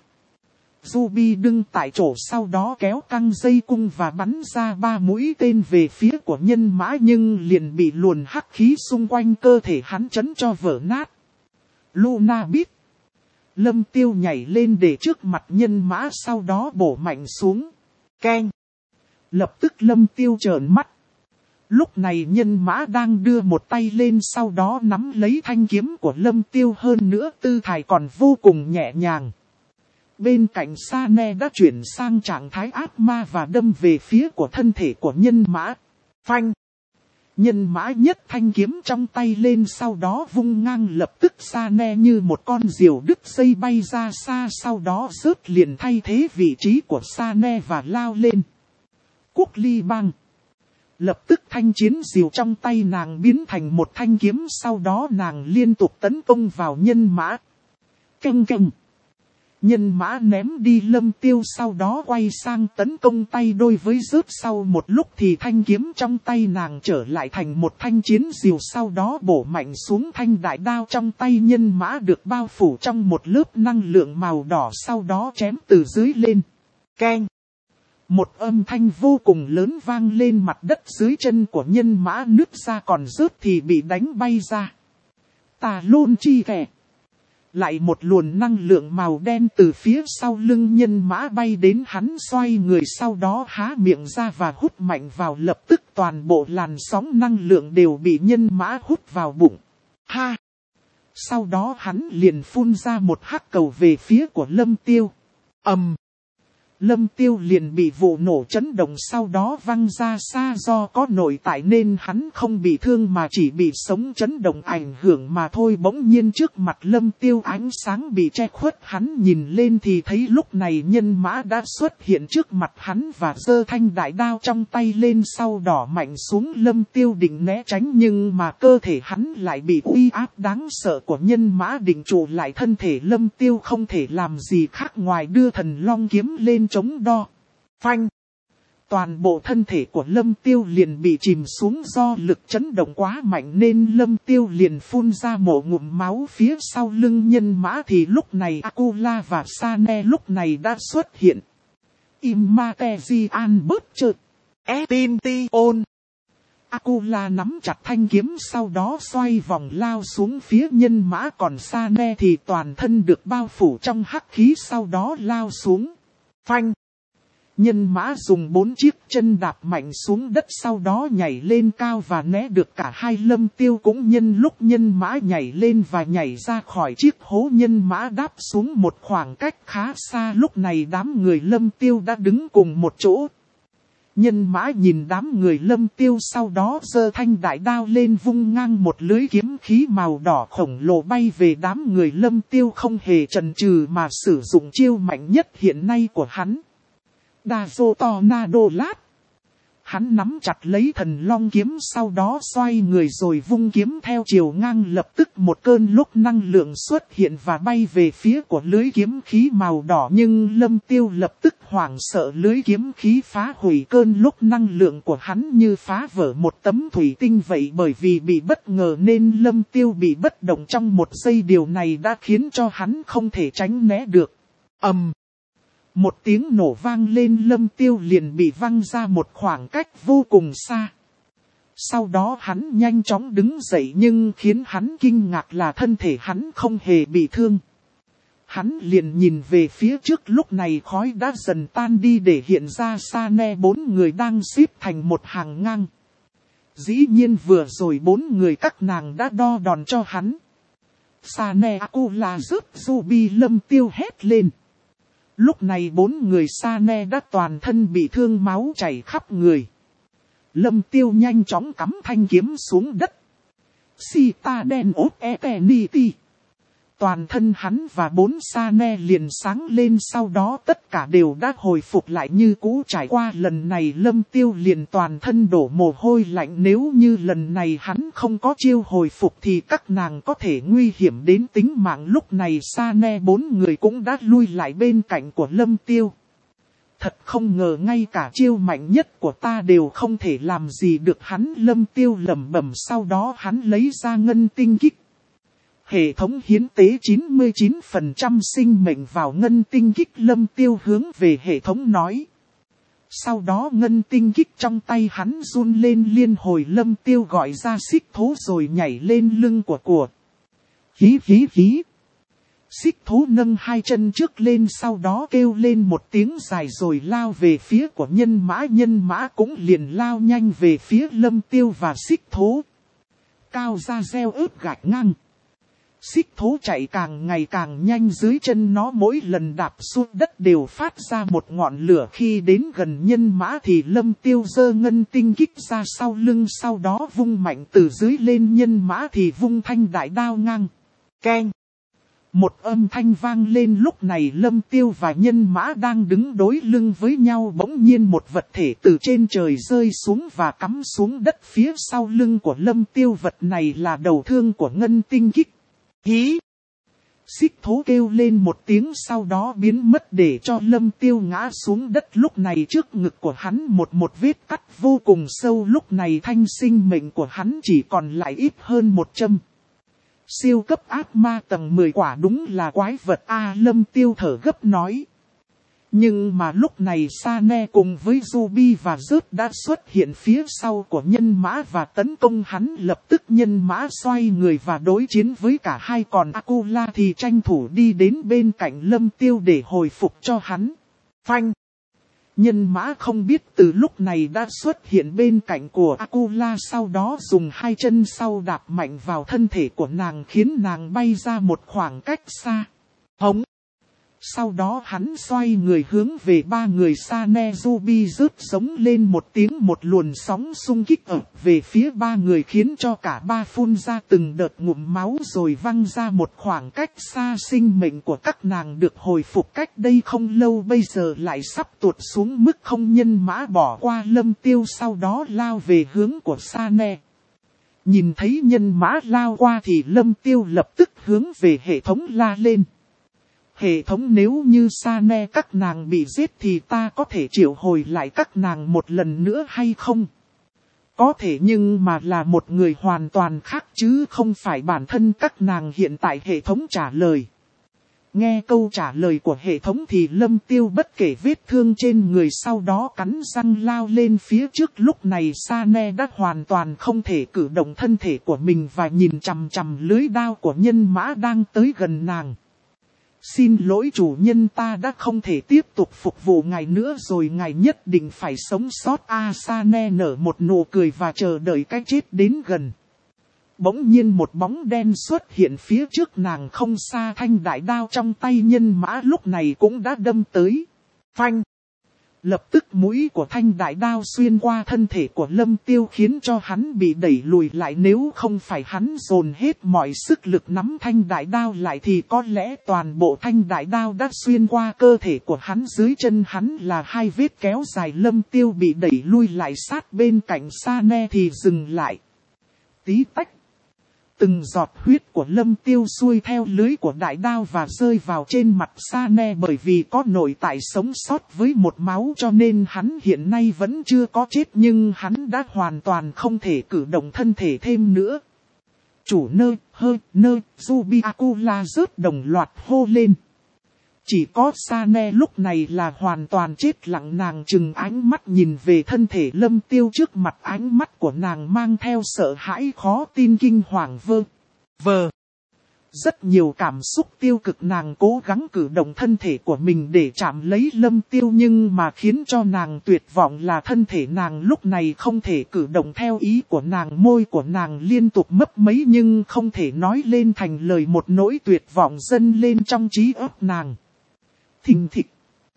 Ruby đứng tại chỗ, sau đó kéo căng dây cung và bắn ra ba mũi tên về phía của nhân mã, nhưng liền bị luồn hắc khí xung quanh cơ thể hắn chấn cho vỡ nát. Luna biết. Lâm Tiêu nhảy lên để trước mặt nhân mã, sau đó bổ mạnh xuống. Keng. Lập tức Lâm Tiêu trợn mắt. Lúc này nhân mã đang đưa một tay lên, sau đó nắm lấy thanh kiếm của Lâm Tiêu, hơn nữa tư thái còn vô cùng nhẹ nhàng. Bên cạnh Sa Ne đã chuyển sang trạng thái ác ma và đâm về phía của thân thể của nhân mã. Phanh! Nhân mã nhất thanh kiếm trong tay lên, sau đó vung ngang, lập tức Sa Ne như một con diều đứt dây bay ra xa, sau đó rớt liền thay thế vị trí của Sa Ne và lao lên. Quốc ly bang! Lập tức thanh chiến diều trong tay nàng biến thành một thanh kiếm, sau đó nàng liên tục tấn công vào nhân mã. Canh canh! Nhân mã ném đi Lâm Tiêu, sau đó quay sang tấn công tay đôi với rớt. Sau một lúc thì thanh kiếm trong tay nàng trở lại thành một thanh chiến diều, sau đó bổ mạnh xuống. Thanh đại đao trong tay nhân mã được bao phủ trong một lớp năng lượng màu đỏ, sau đó chém từ dưới lên. Keng! Một âm thanh vô cùng lớn vang lên, mặt đất dưới chân của nhân mã nứt ra, còn rớt thì bị đánh bay ra. Tà lôn chi kẻ! Lại một luồn năng lượng màu đen từ phía sau lưng nhân mã bay đến, hắn xoay người, sau đó há miệng ra và hút mạnh vào, lập tức toàn bộ làn sóng năng lượng đều bị nhân mã hút vào bụng. Ha! Sau đó hắn liền phun ra một hắc cầu về phía của Lâm Tiêu. Ầm! Lâm Tiêu liền bị vụ nổ chấn động, sau đó văng ra xa. Do có nội tại nên hắn không bị thương mà chỉ bị sống chấn động ảnh hưởng mà thôi. Bỗng nhiên trước mặt Lâm Tiêu ánh sáng bị che khuất, hắn nhìn lên thì thấy lúc này nhân mã đã xuất hiện trước mặt hắn và giơ thanh đại đao trong tay lên, sau đỏ mạnh xuống. Lâm Tiêu định né tránh, nhưng mà cơ thể hắn lại bị uy áp đáng sợ của nhân mã định trụ lại thân thể. Lâm Tiêu không thể làm gì khác ngoài đưa thần long kiếm lên chống đo. Phanh! Toàn bộ thân thể của Lâm Tiêu liền bị chìm xuống, do lực chấn động quá mạnh nên Lâm Tiêu liền phun ra một ngụm máu. Phía sau lưng nhân mã thì lúc này Akula và Sa Ne lúc này đã xuất hiện. Immaterial bớt chợt. Etintion. Akula nắm chặt thanh kiếm, sau đó xoay vòng lao xuống phía nhân mã, còn Sa Ne thì toàn thân được bao phủ trong hắc khí, sau đó lao xuống. Phanh! Nhân mã dùng bốn chiếc chân đạp mạnh xuống đất, sau đó nhảy lên cao và né được cả hai. Lâm Tiêu cũng nhân lúc nhân mã nhảy lên và nhảy ra khỏi chiếc hố nhân mã đáp xuống một khoảng cách khá xa. Lúc này đám người Lâm Tiêu đã đứng cùng một chỗ. Nhân mã nhìn đám người Lâm Tiêu sau đó giơ thanh đại đao lên vung ngang một lưới kiếm khí màu đỏ khổng lồ bay về đám người Lâm Tiêu không hề chần chừ mà sử dụng chiêu mạnh nhất hiện nay của hắn. Đa dô to na đô lát. Hắn nắm chặt lấy thần long kiếm sau đó xoay người rồi vung kiếm theo chiều ngang, lập tức một cơn lốc năng lượng xuất hiện và bay về phía của lưới kiếm khí màu đỏ. Nhưng Lâm Tiêu lập tức hoảng sợ, lưới kiếm khí phá hủy cơn lốc năng lượng của hắn như phá vỡ một tấm thủy tinh vậy. Bởi vì bị bất ngờ nên Lâm Tiêu bị bất động trong một giây, điều này đã khiến cho hắn không thể tránh né được. Ầm! Một tiếng nổ vang lên, Lâm Tiêu liền bị văng ra một khoảng cách vô cùng xa. Sau đó hắn nhanh chóng đứng dậy, nhưng khiến hắn kinh ngạc là thân thể hắn không hề bị thương. Hắn liền nhìn về phía trước, lúc này khói đã dần tan đi để hiện ra Sa-ne bốn người đang xếp thành một hàng ngang. Dĩ nhiên vừa rồi bốn người các nàng đã đo đòn cho hắn. Sa-ne Akula rớt Ruby, Lâm Tiêu hét lên. Lúc này bốn người Sa-ne đã toàn thân bị thương, máu chảy khắp người. Lâm Tiêu nhanh chóng cắm thanh kiếm xuống đất. Sita đen ốt eternity. Toàn thân hắn và bốn Sa-ne liền sáng lên, sau đó tất cả đều đã hồi phục lại như cũ. Trải qua lần này Lâm Tiêu liền toàn thân đổ mồ hôi lạnh, nếu như lần này hắn không có chiêu hồi phục thì các nàng có thể nguy hiểm đến tính mạng. Lúc này Sa-ne bốn người cũng đã lui lại bên cạnh của Lâm Tiêu. Thật không ngờ ngay cả chiêu mạnh nhất của ta đều không thể làm gì được hắn, Lâm Tiêu lẩm bẩm. Sau đó hắn lấy ra ngân tinh kích. Hệ thống hiến tế chín mươi chín phần trăm sinh mệnh vào ngân tinh kích, Lâm Tiêu hướng về hệ thống nói. Sau đó ngân tinh kích trong tay hắn run lên liên hồi, Lâm Tiêu gọi ra xích thố rồi nhảy lên lưng của của. Hí hí hí. Xích thố nâng hai chân trước lên, sau đó kêu lên một tiếng dài rồi lao về phía của nhân mã. Nhân mã cũng liền lao nhanh về phía Lâm Tiêu và xích thố. Cao ra gieo ướp gạch ngang. Xích thố chạy càng ngày càng nhanh, dưới chân nó mỗi lần đạp xuống đất đều phát ra một ngọn lửa. Khi đến gần nhân mã thì Lâm Tiêu giơ ngân tinh kích ra sau lưng, sau đó vung mạnh từ dưới lên nhân mã thì vung thanh đại đao ngang. Keng! Một âm thanh vang lên, lúc này Lâm Tiêu và nhân mã đang đứng đối lưng với nhau, bỗng nhiên một vật thể từ trên trời rơi xuống và cắm xuống đất phía sau lưng của Lâm Tiêu. Vật này là đầu thương của ngân tinh kích. Hí! Xích thố kêu lên một tiếng sau đó biến mất để cho Lâm Tiêu ngã xuống đất. Lúc này trước ngực của hắn một một vết cắt vô cùng sâu, lúc này thanh sinh mệnh của hắn chỉ còn lại ít hơn một châm. Siêu cấp ác ma tầng mười quả đúng là quái vật a, Lâm Tiêu thở gấp nói. Nhưng mà lúc này Sa-ne cùng với Ruby và Rớt đã xuất hiện phía sau của nhân mã và tấn công hắn. Lập tức nhân mã xoay người và đối chiến với cả hai, còn Akula thì tranh thủ đi đến bên cạnh Lâm Tiêu để hồi phục cho hắn. Phanh! Nhân mã không biết từ lúc này đã xuất hiện bên cạnh của Akula, sau đó dùng hai chân sau đạp mạnh vào thân thể của nàng khiến nàng bay ra một khoảng cách xa. Hống! Sau đó hắn xoay người hướng về ba người Sa-ne Ruby rớt giống lên một tiếng, một luồn sóng xung kích ập về phía ba người khiến cho cả ba phun ra từng đợt ngụm máu rồi văng ra một khoảng cách xa. Sinh mệnh của các nàng được hồi phục cách đây không lâu bây giờ lại sắp tuột xuống mức không. Nhân mã bỏ qua Lâm Tiêu sau đó lao về hướng của Sa-ne. Nhìn thấy nhân mã lao qua thì Lâm Tiêu lập tức hướng về hệ thống la lên. Hệ thống, nếu như Sa-ne các nàng bị giết thì ta có thể triệu hồi lại các nàng một lần nữa hay không? Có thể, nhưng mà là một người hoàn toàn khác chứ không phải bản thân các nàng hiện tại, hệ thống trả lời. Nghe câu trả lời của hệ thống thì Lâm Tiêu bất kể vết thương trên người sau đó cắn răng lao lên phía trước. Lúc này Sa-ne đã hoàn toàn không thể cử động thân thể của mình và nhìn chằm chằm lưới đao của nhân mã đang tới gần nàng. Xin lỗi chủ nhân, ta đã không thể tiếp tục phục vụ ngài nữa rồi, ngài nhất định phải sống sót. A Sa-ne nở một nụ cười và chờ đợi cái chết đến gần. Bỗng nhiên một bóng đen xuất hiện phía trước nàng không xa, thanh đại đao trong tay nhân mã lúc này cũng đã đâm tới. Phanh! Lập tức mũi của thanh đại đao xuyên qua thân thể của Lâm Tiêu khiến cho hắn bị đẩy lùi lại, nếu không phải hắn dồn hết mọi sức lực nắm thanh đại đao lại thì có lẽ toàn bộ thanh đại đao đã xuyên qua cơ thể của hắn. Dưới chân hắn là hai vết kéo dài. Lâm Tiêu bị đẩy lui lại sát bên cạnh Sa-ne thì dừng lại. Tí tách. Từng giọt huyết của Lâm Tiêu xuôi theo lưới của đại đao và rơi vào trên mặt Sa-ne, bởi vì có nội tại sống sót với một máu cho nên hắn hiện nay vẫn chưa có chết, nhưng hắn đã hoàn toàn không thể cử động thân thể thêm nữa. Chủ nơ, hơ, nơ, Subiakula rớt đồng loạt hô lên. Chỉ có Sa-ne lúc này là hoàn toàn chết lặng, nàng trừng ánh mắt nhìn về thân thể Lâm Tiêu trước mặt, ánh mắt của nàng mang theo sợ hãi khó tin, kinh hoàng vơ. Vờ. Rất nhiều cảm xúc tiêu cực, nàng cố gắng cử động thân thể của mình để chạm lấy Lâm Tiêu, nhưng mà khiến cho nàng tuyệt vọng là thân thể nàng lúc này không thể cử động theo ý của nàng. Môi của nàng liên tục mấp máy nhưng không thể nói lên thành lời, một nỗi tuyệt vọng dâng lên trong trí óc nàng. Thình thịch.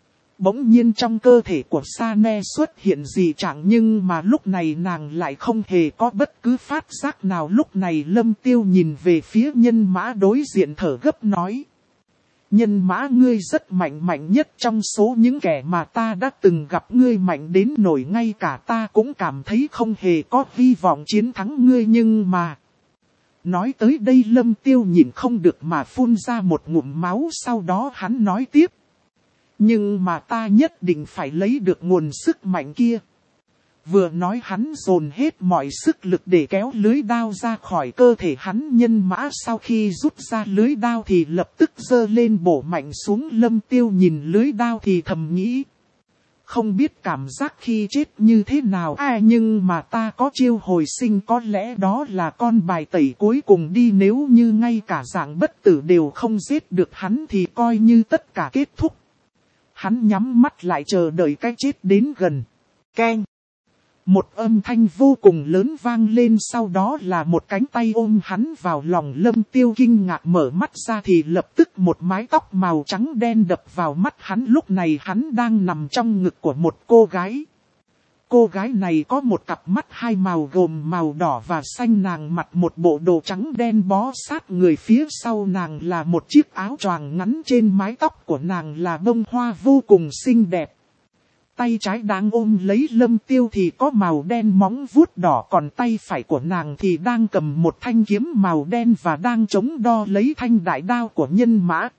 Bỗng nhiên trong cơ thể của Sa-ne xuất hiện dị trạng, nhưng mà lúc này nàng lại không hề có bất cứ phát giác nào. Lúc này Lâm Tiêu nhìn về phía Nhân Mã đối diện thở gấp nói. Nhân Mã, ngươi rất mạnh, mạnh nhất trong số những kẻ mà ta đã từng gặp, ngươi mạnh đến nỗi ngay cả ta cũng cảm thấy không hề có hy vọng chiến thắng ngươi, nhưng mà... Nói tới đây Lâm Tiêu nhìn không được mà phun ra một ngụm máu, sau đó hắn nói tiếp. Nhưng mà ta nhất định phải lấy được nguồn sức mạnh kia. Vừa nói hắn dồn hết mọi sức lực để kéo lưới đao ra khỏi cơ thể hắn. Nhân Mã sau khi rút ra lưới đao thì lập tức giơ lên bổ mạnh xuống. Lâm Tiêu nhìn lưới đao thì thầm nghĩ. Không biết cảm giác khi chết như thế nào, à, nhưng mà ta có chiêu hồi sinh, có lẽ đó là con bài tẩy cuối cùng đi. Nếu như ngay cả dạng bất tử đều không giết được hắn thì coi như tất cả kết thúc. Hắn nhắm mắt lại chờ đợi cái chết đến gần. Keng. Một âm thanh vô cùng lớn vang lên, sau đó là một cánh tay ôm hắn vào lòng. Lâm Tiêu kinh ngạc mở mắt ra thì lập tức một mái tóc màu trắng đen đập vào mắt hắn. Lúc này hắn đang nằm trong ngực của một cô gái. Cô gái này có một cặp mắt hai màu gồm màu đỏ và xanh, nàng mặc một bộ đồ trắng đen bó sát người, phía sau nàng là một chiếc áo choàng ngắn, trên mái tóc của nàng là bông hoa vô cùng xinh đẹp. Tay trái đang ôm lấy Lâm Tiêu thì có màu đen móng vuốt đỏ, còn tay phải của nàng thì đang cầm một thanh kiếm màu đen và đang chống đo lấy thanh đại đao của Nhân Mã.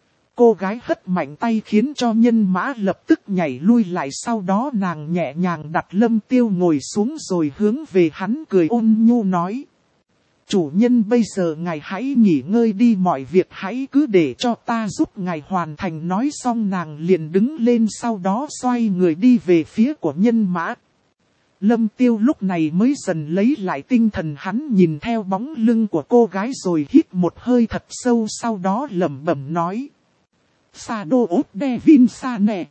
Cô gái hất mạnh tay khiến cho Nhân Mã lập tức nhảy lui lại, sau đó nàng nhẹ nhàng đặt Lâm Tiêu ngồi xuống rồi hướng về hắn cười ôn nhu nói. Chủ nhân, bây giờ ngài hãy nghỉ ngơi đi, mọi việc hãy cứ để cho ta giúp ngài hoàn thành. Nói xong nàng liền đứng lên, sau đó xoay người đi về phía của Nhân Mã. Lâm Tiêu lúc này mới dần lấy lại tinh thần, hắn nhìn theo bóng lưng của cô gái rồi hít một hơi thật sâu, sau đó lẩm bẩm nói. Sa đô ốt đe vin sa nè.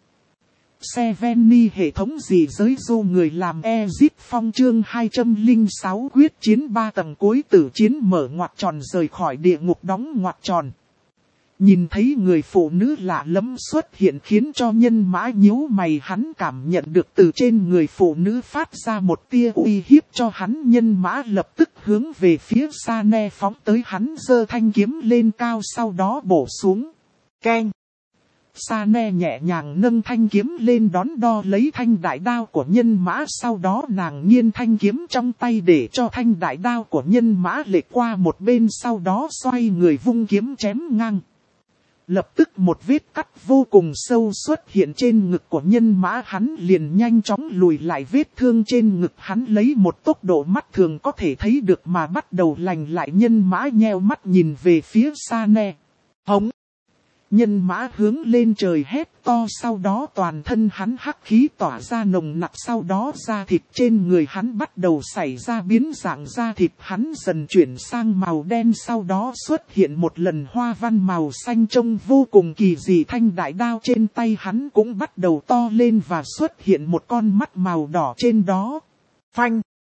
Seveni hệ thống gì giới du người làm Ezit Phong chương hai trăm lẻ sáu quyết chiến ba tầng cuối tử chiến mở ngoặc tròn rời khỏi địa ngục đóng ngoặc tròn. Nhìn thấy người phụ nữ lạ lẫm xuất hiện khiến cho Nhân Mã nhíu mày, hắn cảm nhận được từ trên người phụ nữ phát ra một tia uy hiếp cho hắn. Nhân Mã lập tức hướng về phía Sa-ne phóng tới, hắn giơ thanh kiếm lên cao sau đó bổ xuống. Keng. Sa-ne nhẹ nhàng nâng thanh kiếm lên đón đo lấy thanh đại đao của Nhân Mã, sau đó nàng nghiêng thanh kiếm trong tay để cho thanh đại đao của Nhân Mã lệch qua một bên, sau đó xoay người vung kiếm chém ngang. Lập tức một vết cắt vô cùng sâu xuất hiện trên ngực của Nhân Mã, hắn liền nhanh chóng lùi lại, vết thương trên ngực hắn lấy một tốc độ mắt thường có thể thấy được mà bắt đầu lành lại. Nhân Mã nheo mắt nhìn về phía Sa-ne. Hống! Nhân Mã hướng lên trời hét to, sau đó toàn thân hắn hắc khí tỏa ra nồng nặc, sau đó da thịt trên người hắn bắt đầu xảy ra biến dạng, da thịt hắn dần chuyển sang màu đen, sau đó xuất hiện một lần hoa văn màu xanh trông vô cùng kỳ dị. Thanh đại đao trên tay hắn cũng bắt đầu to lên và xuất hiện một con mắt màu đỏ trên đó. Phanh!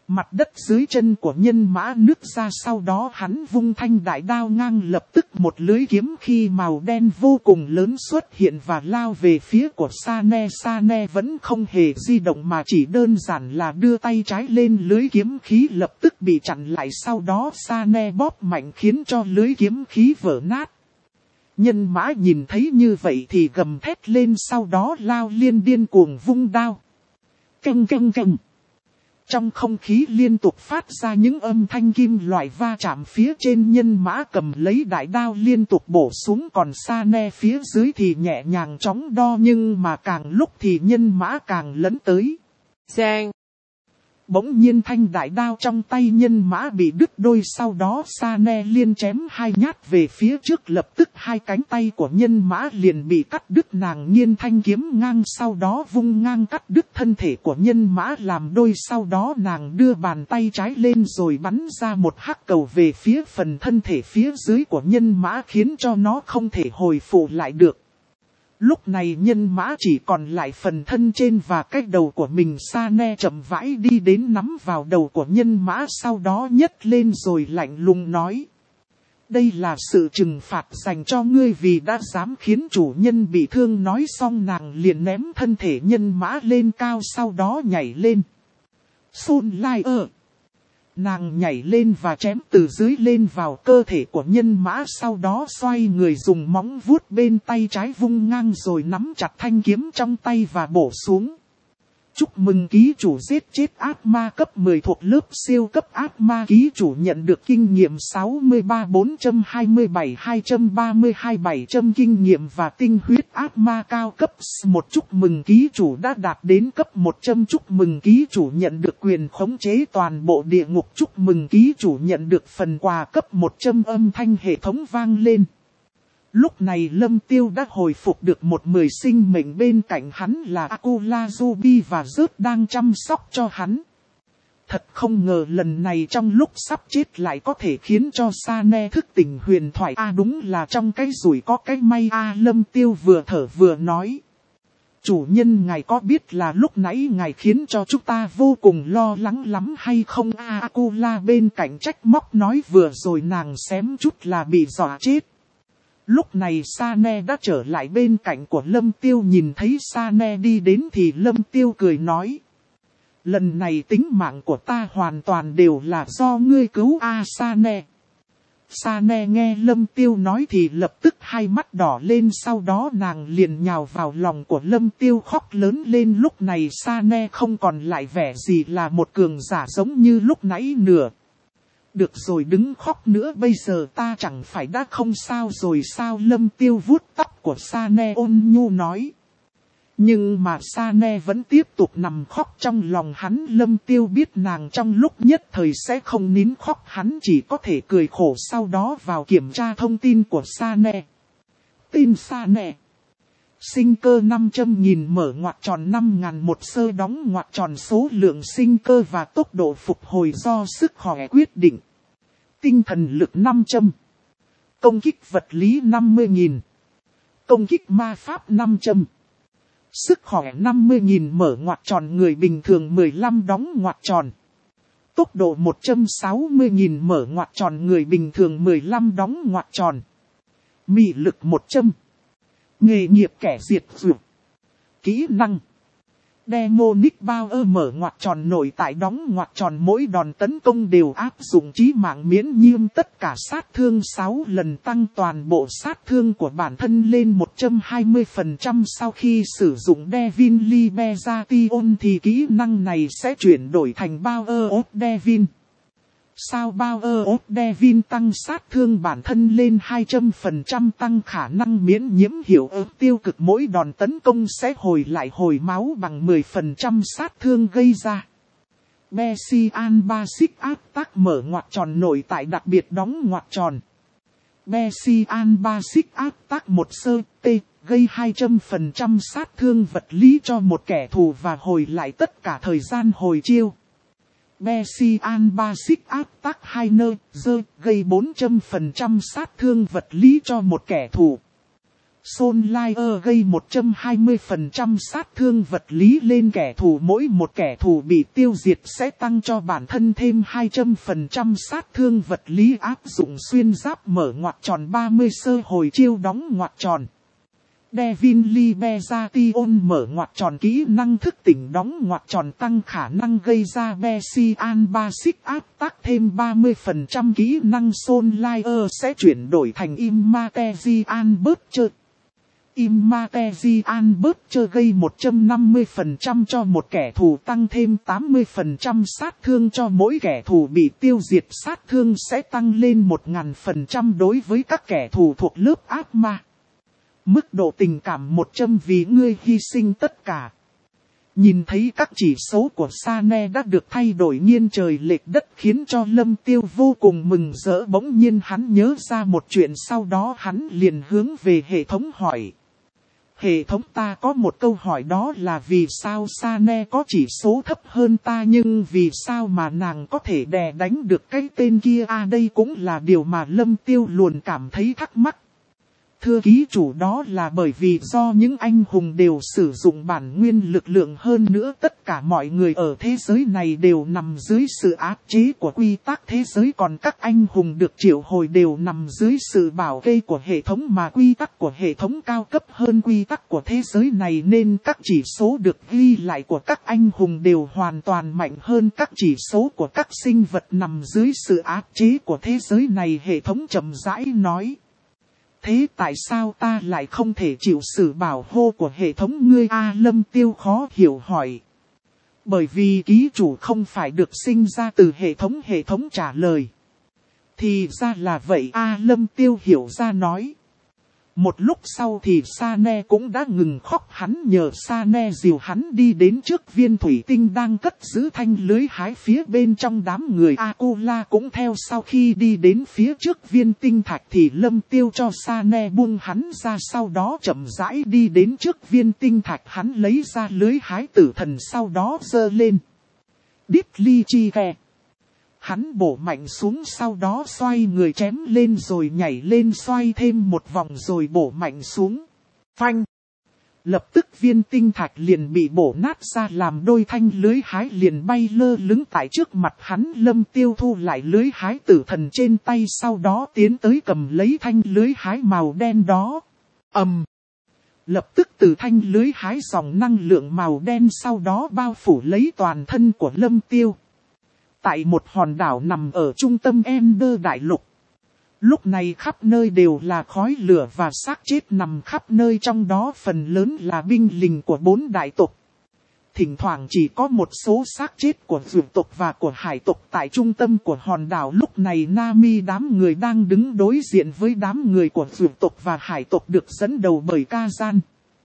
Mặt đất dưới chân của nhân mã nứt ra, sau đó hắn vung thanh đại đao ngang, lập tức một lưới kiếm khi màu đen vô cùng lớn xuất hiện và lao về phía của Sa-ne. Sa-ne vẫn không hề di động mà chỉ đơn giản là đưa tay trái lên, lưới kiếm khí lập tức bị chặn lại, sau đó Sa-ne bóp mạnh khiến cho lưới kiếm khí vỡ nát. Nhân mã nhìn thấy như vậy thì gầm thét lên, sau đó lao liên điên cuồng vung đao. Canh canh canh. Trong không khí liên tục phát ra những âm thanh kim loại va chạm, phía trên nhân mã cầm lấy đại đao liên tục bổ xuống, còn Sa-ne phía dưới thì nhẹ nhàng chóng đo, nhưng mà càng lúc thì nhân mã càng lấn tới. Giang. Bỗng nhiên thanh đại đao trong tay nhân mã bị đứt đôi, sau đó Sa-ne liên chém hai nhát về phía trước, lập tức hai cánh tay của nhân mã liền bị cắt đứt. Nàng nghiêng thanh kiếm ngang, sau đó vung ngang cắt đứt thân thể của nhân mã làm đôi, sau đó nàng đưa bàn tay trái lên rồi bắn ra một hắc cầu về phía phần thân thể phía dưới của nhân mã, khiến cho nó không thể hồi phục lại được. Lúc này nhân mã chỉ còn lại phần thân trên và cái đầu của mình. Sa-ne chậm rãi đi đến nắm vào đầu của nhân mã, sau đó nhấc lên rồi lạnh lùng nói: đây là sự trừng phạt dành cho ngươi vì đã dám khiến chủ nhân bị thương. Nói xong nàng liền ném thân thể nhân mã lên cao, sau đó nhảy lên. Xôn lai ơ. Nàng nhảy lên và chém từ dưới lên vào cơ thể của nhân mã, sau đó xoay người dùng móng vuốt bên tay trái vung ngang rồi nắm chặt thanh kiếm trong tay và bổ xuống. Chúc mừng ký chủ giết chết ác ma cấp mười thuộc lớp siêu cấp ác ma. Ký chủ nhận được kinh nghiệm sáu mươi ba bốn trăm hai mươi bảy hai trăm ba mươi hai bảy trăm kinh nghiệm và tinh huyết ác ma cao cấp một. Chúc mừng ký chủ đã đạt đến cấp một trăm. Chúc mừng ký chủ nhận được quyền khống chế toàn bộ địa ngục. Chúc mừng ký chủ nhận được phần quà cấp một trăm. Âm thanh hệ thống vang lên. Lúc này Lâm Tiêu đã hồi phục được một mười sinh mệnh, bên cạnh hắn là Akula Ruby và Rớt đang chăm sóc cho hắn. Thật không ngờ lần này trong lúc sắp chết lại có thể khiến cho Sa-ne thức tỉnh huyền thoại. A à, đúng là trong cái rủi có cái may. A à, Lâm Tiêu vừa thở vừa nói: chủ nhân ngài có biết là lúc nãy ngài khiến cho chúng ta vô cùng lo lắng lắm hay không? A à, Akula bên cạnh trách móc nói: vừa rồi nàng xém chút là bị dọa chết. Lúc này Sa-ne đã trở lại bên cạnh của Lâm Tiêu, nhìn thấy Sa-ne đi đến thì Lâm Tiêu cười nói: lần này tính mạng của ta hoàn toàn đều là do ngươi cứu. A à, Sa-ne. Sa-ne nghe Lâm Tiêu nói thì lập tức hai mắt đỏ lên, sau đó nàng liền nhào vào lòng của Lâm Tiêu khóc lớn lên. Lúc này Sa-ne không còn lại vẻ gì là một cường giả giống như lúc nãy nữa. Được rồi, đừng khóc nữa, bây giờ ta chẳng phải đã không sao rồi sao? Lâm Tiêu vuốt tóc của Sa-ne ôn nhu nói. Nhưng mà Sa-ne vẫn tiếp tục nằm khóc trong lòng hắn. Lâm Tiêu biết nàng trong lúc nhất thời sẽ không nín khóc, hắn chỉ có thể cười khổ, sau đó vào kiểm tra thông tin của Sa-ne. Tin Sa-ne: sinh cơ năm trăm nghìn mở ngoặc tròn năm nghìn một sơ đóng ngoặc tròn. Số lượng sinh cơ và tốc độ phục hồi do sức khỏe quyết định. Tinh thần lực năm trăm. Công kích vật lý năm mươi nghìn. Công kích ma pháp năm trăm. Sức khỏe năm mươi nghìn mở ngoặc tròn người bình thường mười lăm đóng ngoặc tròn. Tốc độ một trăm sáu mươi nghìn mở ngoặc tròn người bình thường mười lăm đóng ngoặc tròn. Mị lực một trăm. Nghề nghiệp kẻ diệt dược. Kỹ năng Demonic Power mở ngoặc tròn nội tại đóng ngoặc tròn. Mỗi đòn tấn công đều áp dụng chí mạng miễn nhiễm tất cả sát thương sáu lần, tăng toàn bộ sát thương của bản thân lên một trăm hai mươi phần trăm. Sau khi sử dụng Devin Liberation thì kỹ năng này sẽ chuyển đổi thành Power of Devin. Sao Power of Devin tăng sát thương bản thân lên hai trăm phần trăm, tăng khả năng miễn nhiễm hiệu ứng tiêu cực. Mỗi đòn tấn công sẽ hồi lại hồi máu bằng mười phần trăm sát thương gây ra. Messian Basic Attack mở ngoặc tròn nội tại đặc biệt đóng ngoặc tròn. Messian Basic Attack một sơ T gây hai trăm phần trăm sát thương vật lý cho một kẻ thù và hồi lại tất cả thời gian hồi chiêu. Messian Basic Attack hai nơ dơ gây bốn trăm phần trăm sát thương vật lý cho một kẻ thù. Soul Layer gây một trăm hai mươi phần trăm sát thương vật lý lên kẻ thù, mỗi một kẻ thù bị tiêu diệt sẽ tăng cho bản thân thêm hai trăm phần trăm sát thương vật lý, áp dụng xuyên giáp mở ngoặc tròn ba mươi sơ hồi chiêu đóng ngoặc tròn. Devin Liberation mở ngoặc tròn kỹ năng thức tỉnh đóng ngoặc tròn tăng khả năng gây ra Bessian Basic áp tác thêm ba mươi phần trăm kỹ năng Soul Layer sẽ chuyển đổi thành Immaterial Butcher. Immaterial Butcher gây một trăm năm mươi phần trăm cho một kẻ thù, tăng thêm tám mươi phần trăm sát thương cho mỗi kẻ thù bị tiêu diệt, sát thương sẽ tăng lên một nghìn phần trăm đối với các kẻ thù thuộc lớp ác ma. Mức độ tình cảm một trăm vì ngươi hy sinh tất cả. Nhìn thấy các chỉ số của Sane đã được thay đổi nghiêng trời lệch đất khiến cho Lâm Tiêu vô cùng mừng rỡ, bỗng nhiên hắn nhớ ra một chuyện, sau đó hắn liền hướng về hệ thống hỏi. Hệ thống, ta có một câu hỏi, đó là vì sao Sane có chỉ số thấp hơn ta nhưng vì sao mà nàng có thể đè đánh được cái tên kia à, đây cũng là điều mà Lâm Tiêu luôn cảm thấy thắc mắc. Thưa ký chủ, đó là bởi vì do những anh hùng đều sử dụng bản nguyên lực lượng, hơn nữa tất cả mọi người ở thế giới này đều nằm dưới sự áp chế của quy tắc thế giới, còn các anh hùng được triệu hồi đều nằm dưới sự bảo kê của hệ thống, mà quy tắc của hệ thống cao cấp hơn quy tắc của thế giới này nên các chỉ số được ghi lại của các anh hùng đều hoàn toàn mạnh hơn các chỉ số của các sinh vật nằm dưới sự áp chế của thế giới này. Hệ thống chậm rãi nói. Thế tại sao ta lại không thể chịu sự bảo hộ của hệ thống ngươi a? Lâm Tiêu khó hiểu hỏi. Bởi vì ký chủ không phải được sinh ra từ hệ thống. Hệ thống trả lời. Thì ra là vậy a, Lâm Tiêu hiểu ra nói. Một lúc sau thì Sane cũng đã ngừng khóc, hắn nhờ Sane dìu hắn đi đến trước viên thủy tinh đang cất giữ thanh lưới hái phía bên trong. Đám người Akula cũng theo sau, khi đi đến phía trước viên tinh thạch thì Lâm Tiêu cho Sane buông hắn ra, sau đó chậm rãi đi đến trước viên tinh thạch, hắn lấy ra lưới hái tử thần sau đó giơ lên. Deadly chi kè. Hắn bổ mạnh xuống, sau đó xoay người chém lên rồi nhảy lên xoay thêm một vòng rồi bổ mạnh xuống. Phanh! Lập tức viên tinh thạch liền bị bổ nát ra làm đôi, thanh lưới hái liền bay lơ lửng tại trước mặt hắn. Lâm Tiêu thu lại lưới hái tử thần trên tay, sau đó tiến tới cầm lấy thanh lưới hái màu đen đó. Ầm! Lập tức từ thanh lưới hái dòng năng lượng màu đen sau đó bao phủ lấy toàn thân của Lâm Tiêu. Tại một hòn đảo nằm ở trung tâm Ender đại lục. Lúc này khắp nơi đều là khói lửa và xác chết nằm khắp nơi, trong đó phần lớn là binh lính của bốn đại tộc. Thỉnh thoảng chỉ có một số xác chết của vượt tộc và của hải tộc tại trung tâm của hòn đảo. Lúc này Nami đám người đang đứng đối diện với đám người của vượt tộc và hải tộc được dẫn đầu bởi Kazan.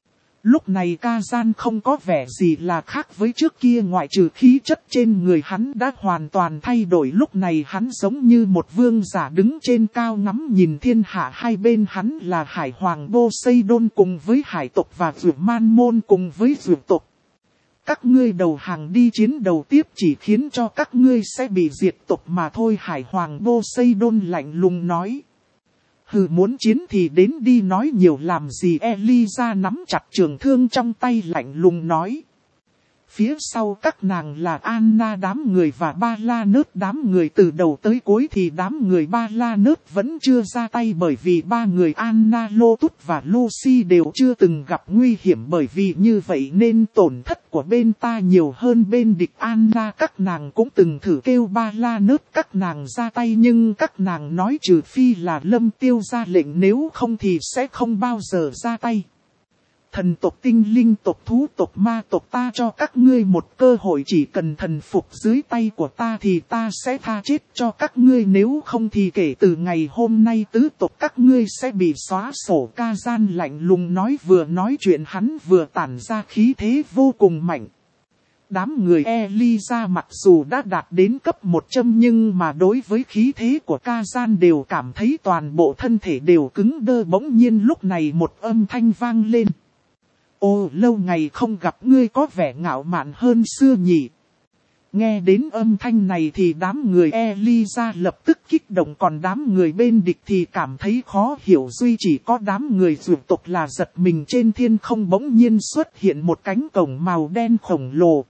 Lúc này Kazan không có vẻ gì là khác với trước kia, ngoại trừ khí chất trên người hắn đã hoàn toàn thay đổi. Lúc này hắn giống như một vương giả đứng trên cao ngắm nhìn thiên hạ, hai bên hắn là hải hoàng Poseidon cùng với hải tộc và vượt man môn cùng với vượt tộc. Các ngươi đầu hàng đi chiến đầu tiếp chỉ khiến cho các ngươi sẽ bị diệt tộc mà thôi, hải hoàng Poseidon lạnh lùng nói. Hừ, muốn chiến thì đến đi, nói nhiều làm gì? Eliza nắm chặt trường thương trong tay lạnh lùng nói. Phía sau các nàng là Anna đám người và Ba La Nớt đám người. Từ đầu tới cuối thì đám người Ba La Nớt vẫn chưa ra tay, bởi vì ba người Anna, Lotus và Lucy đều chưa từng gặp nguy hiểm, bởi vì như vậy nên tổn thất của bên ta nhiều hơn bên địch. Anna các nàng cũng từng thử kêu Ba La Nớt các nàng ra tay, nhưng các nàng nói trừ phi là Lâm Tiêu ra lệnh, nếu không thì sẽ không bao giờ ra tay. Thần tộc, tinh linh tộc, thú tộc, ma tộc, ta cho các ngươi một cơ hội, chỉ cần thần phục dưới tay của ta thì ta sẽ tha chết cho các ngươi, nếu không thì kể từ ngày hôm nay tứ tộc các ngươi sẽ bị xóa sổ. Kazan lạnh lùng nói, vừa nói chuyện hắn vừa tản ra khí thế vô cùng mạnh. Đám người Eliza mặc dù đã đạt đến cấp một trăm nhưng mà đối với khí thế của Kazan đều cảm thấy toàn bộ thân thể đều cứng đơ. Bỗng nhiên lúc này một âm thanh vang lên. Ô, lâu ngày không gặp, ngươi có vẻ ngạo mạn hơn xưa nhỉ. Nghe đến âm thanh này thì đám người Eliza lập tức kích động, còn đám người bên địch thì cảm thấy khó hiểu, duy chỉ có đám người dược tộc là giật mình. Trên thiên không bỗng nhiên xuất hiện một cánh cổng màu đen khổng lồ.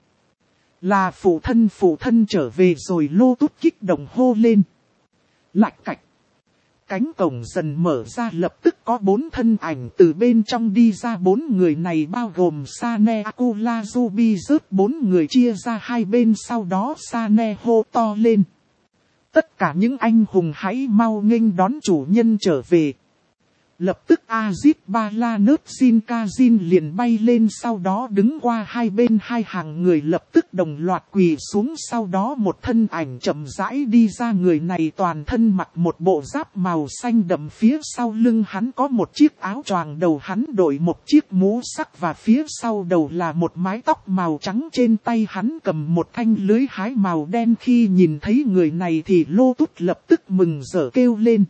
Là phụ thân, phụ thân trở về rồi, Lô Tút kích động hô lên. Lạch cạch. Cánh cổng dần mở ra, lập tức có bốn thân ảnh từ bên trong đi ra. Bốn người này bao gồm Sane, Akula, Ruby, rớt bốn người chia ra hai bên. Sau đó Sane hô to lên. Tất cả những anh hùng hãy mau nghênh đón chủ nhân trở về. Lập tức Azit Bala Nớt Jin Kazin liền bay lên, sau đó đứng qua hai bên. Hai hàng người lập tức đồng loạt quỳ xuống, sau đó một thân ảnh chậm rãi đi ra. Người này toàn thân mặc một bộ giáp màu xanh đậm, phía sau lưng hắn có một chiếc áo choàng, đầu hắn đội một chiếc mũ sắc và phía sau đầu là một mái tóc màu trắng. Trên tay hắn cầm một thanh lưới hái màu đen. Khi nhìn thấy người này thì Lô Tút lập tức mừng rỡ kêu lên.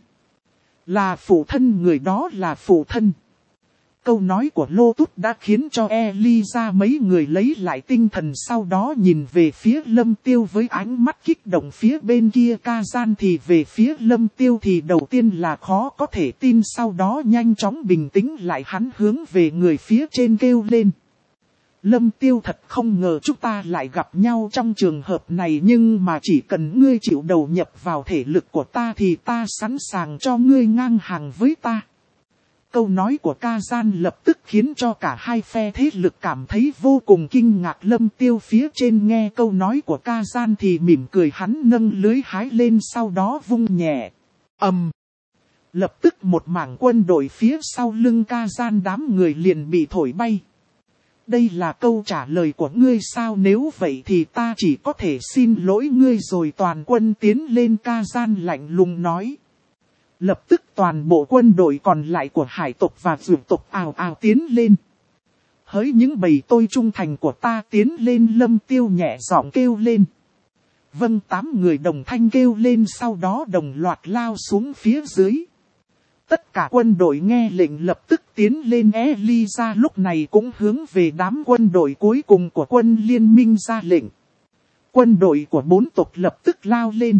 Là phụ thân, người đó là phụ thân. Câu nói của Lô Tút đã khiến cho Eliza mấy người lấy lại tinh thần, sau đó nhìn về phía Lâm Tiêu với ánh mắt kích động. Phía bên kia Kazan thì về phía Lâm Tiêu thì đầu tiên là khó có thể tin, sau đó nhanh chóng bình tĩnh lại, hắn hướng về người phía trên kêu lên. Lâm Tiêu, thật không ngờ chúng ta lại gặp nhau trong trường hợp này, nhưng mà chỉ cần ngươi chịu đầu nhập vào thể lực của ta thì ta sẵn sàng cho ngươi ngang hàng với ta. Câu nói của Kazan lập tức khiến cho cả hai phe thế lực cảm thấy vô cùng kinh ngạc. Lâm Tiêu phía trên nghe câu nói của Kazan thì mỉm cười, hắn nâng lưới hái lên sau đó vung nhẹ. Ầm. Lập tức một mảng quân đội phía sau lưng Kazan đám người liền bị thổi bay. Đây là câu trả lời của ngươi sao? Nếu vậy thì ta chỉ có thể xin lỗi ngươi rồi. Toàn quân tiến lên, Kazan lạnh lùng nói. Lập tức toàn bộ quân đội còn lại của hải tộc và dược tộc ào ào tiến lên. Hỡi những bầy tôi trung thành của ta, tiến lên, Lâm Tiêu nhẹ giọng kêu lên. Vâng, tám người đồng thanh kêu lên, sau đó đồng loạt lao xuống phía dưới. Tất cả quân đội nghe lệnh lập tức tiến lên. Eliza lúc này cũng hướng về đám quân đội cuối cùng của quân liên minh ra lệnh. Quân đội của bốn tộc lập tức lao lên.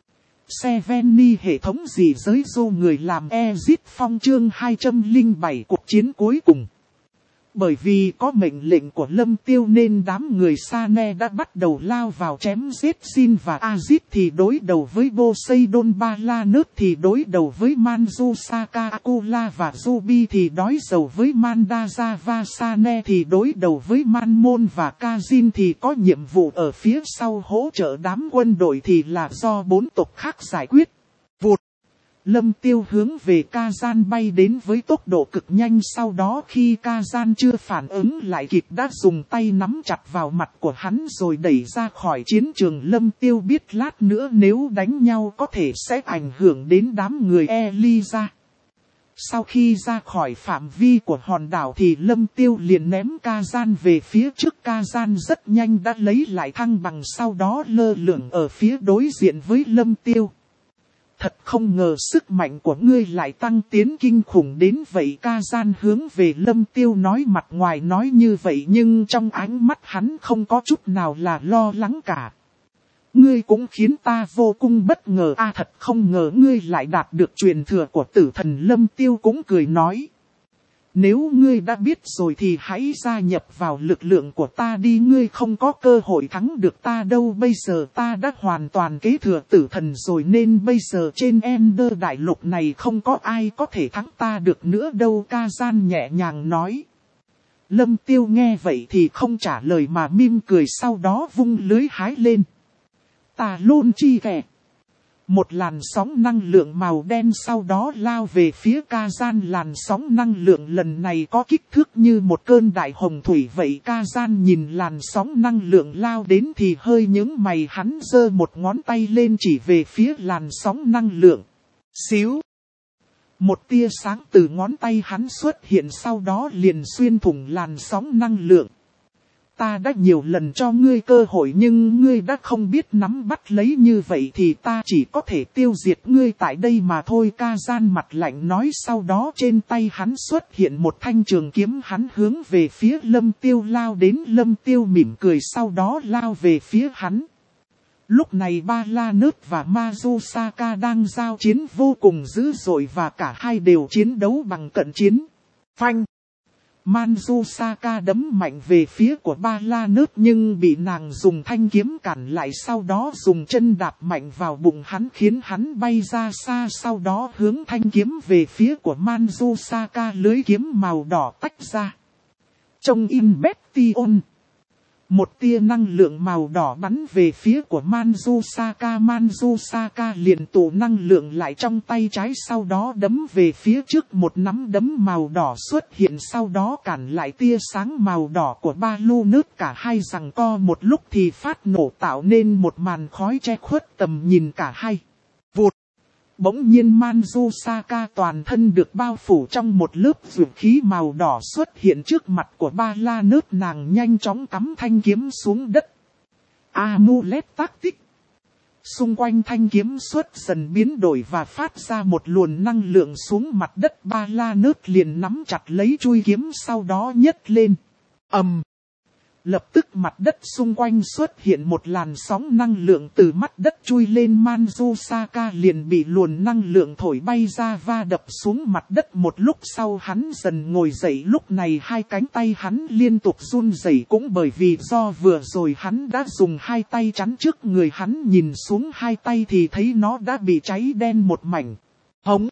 Seveni hệ thống gì giới du người làm Exit Phong chương hai trăm lẻ bảy cuộc chiến cuối cùng. Bởi vì có mệnh lệnh của Lâm Tiêu nên đám người Sane đã bắt đầu lao vào chém giết. Jin và Azit thì đối đầu với Poseidon, Bala Nớt thì đối đầu với Manju, Saka, Akula và Ruby thì đối đầu với Mandaza, và Sane thì đối đầu với Manmon và Kazin thì có nhiệm vụ ở phía sau hỗ trợ đám quân đội thì là do bốn tộc khác giải quyết. Vụt! Lâm Tiêu hướng về Kazan bay đến với tốc độ cực nhanh, sau đó khi Kazan chưa phản ứng lại kịp đã dùng tay nắm chặt vào mặt của hắn rồi đẩy ra khỏi chiến trường. Lâm Tiêu biết lát nữa nếu đánh nhau có thể sẽ ảnh hưởng đến đám người Eliza. Sau khi ra khỏi phạm vi của hòn đảo thì Lâm Tiêu liền ném Kazan về phía trước. Kazan rất nhanh đã lấy lại thăng bằng, sau đó lơ lửng ở phía đối diện với Lâm Tiêu. Thật không ngờ sức mạnh của ngươi lại tăng tiến kinh khủng đến vậy. Kazan hướng về Lâm Tiêu nói, mặt ngoài nói như vậy nhưng trong ánh mắt hắn không có chút nào là lo lắng cả. Ngươi cũng khiến ta vô cùng bất ngờ a, à, thật không ngờ ngươi lại đạt được truyền thừa của tử thần. Lâm Tiêu cũng cười nói. Nếu ngươi đã biết rồi thì hãy gia nhập vào lực lượng của ta đi, ngươi không có cơ hội thắng được ta đâu. Bây giờ ta đã hoàn toàn kế thừa tử thần rồi nên bây giờ trên Ender đại lục này không có ai có thể thắng ta được nữa đâu, Kazan nhẹ nhàng nói. Lâm Tiêu nghe vậy thì không trả lời mà mỉm cười, sau đó vung lưới hái lên. Ta lôn chi kẻ. Một làn sóng năng lượng màu đen sau đó lao về phía Kazan. Làn sóng năng lượng lần này có kích thước như một cơn đại hồng thủy vậy. Kazan nhìn làn sóng năng lượng lao đến thì hơi nhướng mày, hắn giơ một ngón tay lên chỉ về phía làn sóng năng lượng. Xíu. Một tia sáng từ ngón tay hắn xuất hiện, sau đó liền xuyên thủng làn sóng năng lượng. Ta đã nhiều lần cho ngươi cơ hội nhưng ngươi đã không biết nắm bắt lấy, như vậy thì ta chỉ có thể tiêu diệt ngươi tại đây mà thôi. Kazan mặt lạnh nói, sau đó trên tay hắn xuất hiện một thanh trường kiếm, hắn hướng về phía Lâm Tiêu lao đến. Lâm Tiêu mỉm cười sau đó lao về phía hắn. Lúc này Ba La Nớt và Mazusaka đang giao chiến vô cùng dữ dội và cả hai đều chiến đấu bằng cận chiến. Phanh! Mazusaka đấm mạnh về phía của Ba La Nớt nhưng bị nàng dùng thanh kiếm cản lại, sau đó dùng chân đạp mạnh vào bụng hắn khiến hắn bay ra xa, sau đó hướng thanh kiếm về phía của Mazusaka, lưới kiếm màu đỏ tách ra. Trong Inbettion, một tia năng lượng màu đỏ bắn về phía của Mazusaka. Mazusaka liền tụ năng lượng lại trong tay trái, sau đó đấm về phía trước, một nắm đấm màu đỏ xuất hiện, sau đó cản lại tia sáng màu đỏ của Ba La Nớt. Cả hai giằng co một lúc thì phát nổ, tạo nên một màn khói che khuất tầm nhìn cả hai. Vụt! Bỗng nhiên Mazusaka toàn thân được bao phủ trong một lớp dược khí màu đỏ xuất hiện trước mặt của Ba La Nớt. Nàng nhanh chóng cắm thanh kiếm xuống đất. Amulet tác tích. Xung quanh thanh kiếm xuất dần biến đổi và phát ra một luồng năng lượng xuống mặt đất. Ba La Nớt liền nắm chặt lấy chuôi kiếm, sau đó nhấc lên. Ầm! Lập tức mặt đất xung quanh xuất hiện một làn sóng năng lượng từ mắt đất chui lên. Mazusaka liền bị luồng năng lượng thổi bay ra va đập xuống mặt đất. Một lúc sau hắn dần ngồi dậy, lúc này hai cánh tay hắn liên tục run rẩy, cũng bởi vì do vừa rồi hắn đã dùng hai tay chắn trước người hắn, nhìn xuống hai tay thì thấy nó đã bị cháy đen một mảnh. Hống!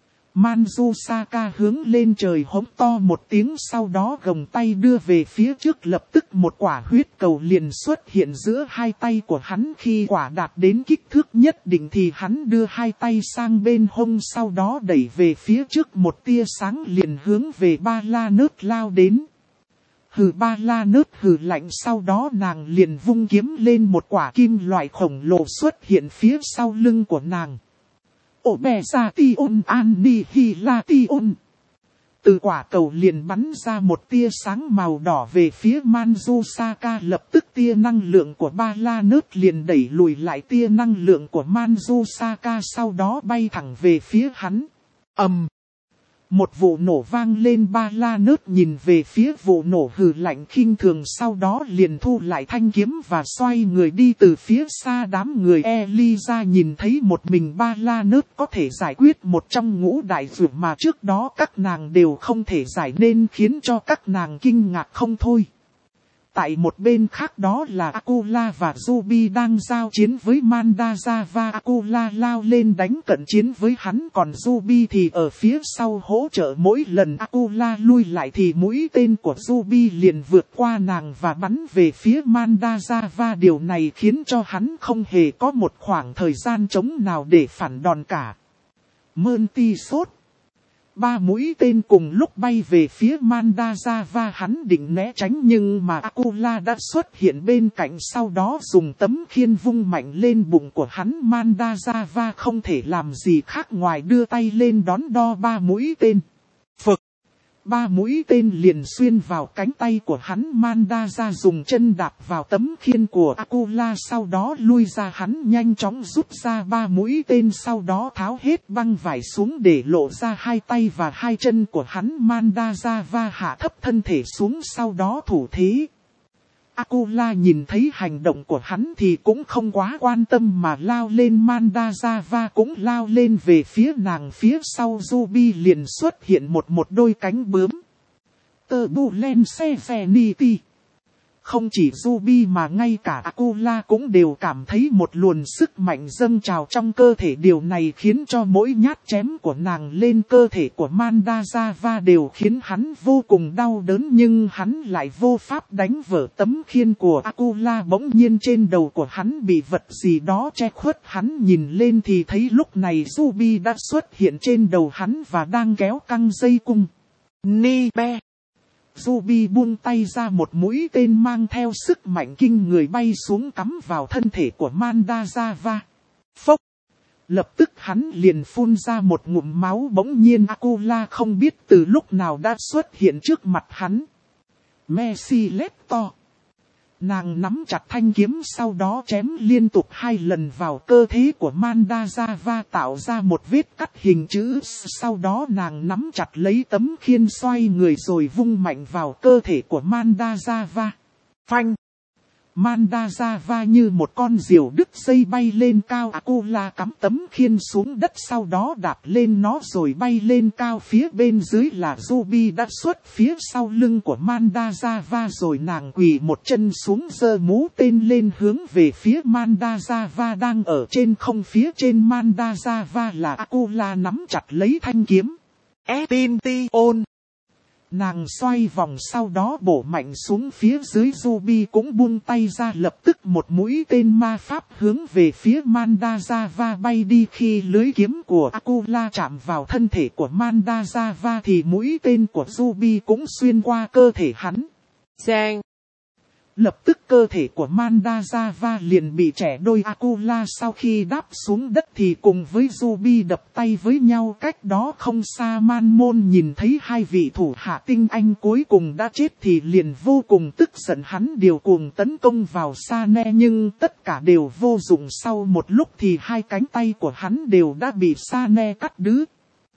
Mazusaka hướng lên trời hống to một tiếng, sau đó gồng tay đưa về phía trước, lập tức một quả huyết cầu liền xuất hiện giữa hai tay của hắn. Khi quả đạt đến kích thước nhất định thì hắn đưa hai tay sang bên hông, sau đó đẩy về phía trước, một tia sáng liền hướng về Ba La Nớt lao đến. Hừ! Ba La Nớt hừ lạnh, sau đó nàng liền vung kiếm lên, một quả kim loại khổng lồ xuất hiện phía sau lưng của nàng. Ổ bè ra ti ôn an ni hi la ti ôn. Từ quả cầu liền bắn ra một tia sáng màu đỏ về phía Mazusaka, lập tức tia năng lượng của Ba La Nớt liền đẩy lùi lại tia năng lượng của Mazusaka, sau đó bay thẳng về phía hắn. Ầm! Một vụ nổ vang lên. Ba La Nớt nhìn về phía vụ nổ hừ lạnh khinh thường, sau đó liền thu lại thanh kiếm và xoay người đi từ phía xa. Đám người Eliza nhìn thấy một mình Ba La Nớt có thể giải quyết một trong ngũ đại dược mà trước đó các nàng đều không thể giải, nên khiến cho các nàng kinh ngạc không thôi. Tại một bên khác đó là Akula và Ruby đang giao chiến với Mandazava. Akula lao lên đánh cận chiến với hắn, còn Ruby thì ở phía sau hỗ trợ. Mỗi lần Akula lui lại thì mũi tên của Ruby liền vượt qua nàng và bắn về phía Mandazava. Điều này khiến cho hắn không hề có một khoảng thời gian trống nào để phản đòn cả. Mơn-ti sốt. Ba mũi tên cùng lúc bay về phía Mandazava, hắn định né tránh nhưng mà Akula đã xuất hiện bên cạnh, sau đó dùng tấm khiên vung mạnh lên bụng của hắn. Mandazava không thể làm gì khác ngoài đưa tay lên đón đo ba mũi tên. Phực! Ba mũi tên liền xuyên vào cánh tay của hắn. Mandazava dùng chân đạp vào tấm khiên của Akula, sau đó lui ra. Hắn nhanh chóng rút ra ba mũi tên, sau đó tháo hết băng vải xuống để lộ ra hai tay và hai chân của hắn. Mandazava hạ thấp thân thể xuống, sau đó thủ thế. Akula nhìn thấy hành động của hắn thì cũng không quá quan tâm mà lao lên. Mandazava cũng lao lên về phía nàng. Phía sau Ruby liền xuất hiện một một đôi cánh bướm. Turbulence Infinity. Không chỉ Ruby mà ngay cả Akula cũng đều cảm thấy một luồng sức mạnh dâng trào trong cơ thể. Điều này khiến cho mỗi nhát chém của nàng lên cơ thể của Mandazava đều khiến hắn vô cùng đau đớn, nhưng hắn lại vô pháp đánh vỡ tấm khiên của Akula. Bỗng nhiên trên đầu của hắn bị vật gì đó che khuất, hắn nhìn lên thì thấy lúc này Ruby đã xuất hiện trên đầu hắn và đang kéo căng dây cung. Nibe! Ruby buông tay ra, một mũi tên mang theo sức mạnh kinh người bay xuống cắm vào thân thể của Mandazava. Phốc! Lập tức hắn liền phun ra một ngụm máu. Bỗng nhiên Akula không biết từ lúc nào đã xuất hiện trước mặt hắn. Messi Lepto! Nàng nắm chặt thanh kiếm, sau đó chém liên tục hai lần vào cơ thể của Mandazava, tạo ra một vết cắt hình chữ. Sau đó nàng nắm chặt lấy tấm khiên, xoay người rồi vung mạnh vào cơ thể của Mandazava. Phanh! Mandazava như một con diều đứt dây bay lên cao. Akula cắm tấm khiên xuống đất, sau đó đạp lên nó rồi bay lên cao. Phía bên dưới là Ruby đã xuất phía sau lưng của Mandazava, rồi nàng quỳ một chân xuống giơ mũ tên lên hướng về phía Mandazava đang ở trên không. Phía trên Mandazava là Akula nắm chặt lấy thanh kiếm Epition. Nàng xoay vòng sau đó bổ mạnh xuống phía dưới. Ruby cũng buông tay ra, lập tức một mũi tên ma pháp hướng về phía Mandazava bay đi. Khi lưới kiếm của Akula chạm vào thân thể của Mandazava thì mũi tên của Ruby cũng xuyên qua cơ thể hắn. Giang! Lập tức cơ thể của Mandazava liền bị chẻ đôi. Akula sau khi đáp xuống đất thì cùng với Ruby đập tay với nhau. Cách đó không xa, Man Môn nhìn thấy hai vị thủ hạ tinh anh cuối cùng đã chết thì liền vô cùng tức giận. Hắn điều cuồng tấn công vào Sane nhưng tất cả đều vô dụng. Sau một lúc thì hai cánh tay của hắn đều đã bị Sane cắt đứt.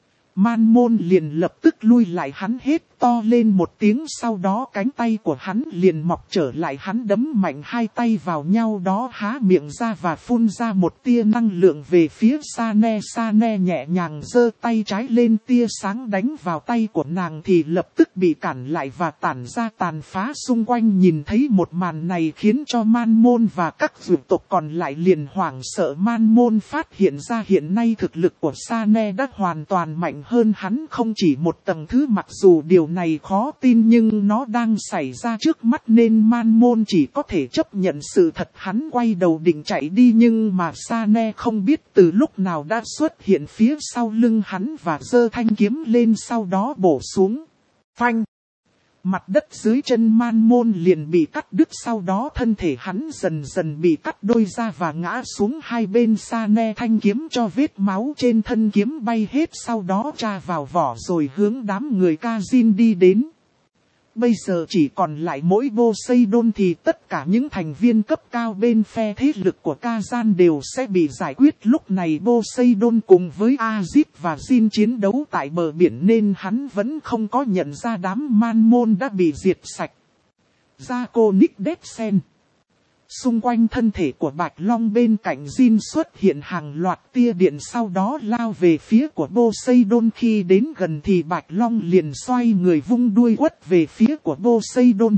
Man Môn liền lập tức lui lại, hắn hét to lên một tiếng, sau đó cánh tay của hắn liền mọc trở lại. Hắn đấm mạnh hai tay vào nhau đó, há miệng ra và phun ra một tia năng lượng về phía Sane. Sane nhẹ nhàng giơ tay trái lên, tia sáng đánh vào tay của nàng thì lập tức bị cản lại và tản ra tàn phá xung quanh. Nhìn thấy một màn này khiến cho Man Môn và các dược tộc còn lại liền hoảng sợ. Man Môn phát hiện ra hiện nay thực lực của Sane đã hoàn toàn mạnh hơn hắn không chỉ một tầng thứ. Mặc dù điều này khó tin nhưng nó đang xảy ra trước mắt nên Man Môn chỉ có thể chấp nhận sự thật. Hắn quay đầu định chạy đi nhưng mà Sane không biết từ lúc nào đã xuất hiện phía sau lưng hắn và giơ thanh kiếm lên, sau đó bổ xuống. Phanh! Mặt đất dưới chân Man Môn liền bị cắt đứt, sau đó thân thể hắn dần dần bị cắt đôi ra và ngã xuống hai bên. Sane thanh kiếm cho vết máu trên thân kiếm bay hết, sau đó tra vào vỏ rồi hướng đám người Kazin đi đến. Bây giờ chỉ còn lại mỗi Poseidon thì tất cả những thành viên cấp cao bên phe thế lực của Kazan đều sẽ bị giải quyết. Lúc này Poseidon cùng với Azit và Jin chiến đấu tại bờ biển nên hắn vẫn không có nhận ra đám Man Môn đã bị diệt sạch. Draconic Death Sen. Xung quanh thân thể của Bạch Long bên cạnh Jin xuất hiện hàng loạt tia điện, sau đó lao về phía của Poseidon. Khi đến gần thì Bạch Long liền xoay người vung đuôi quất về phía của Poseidon.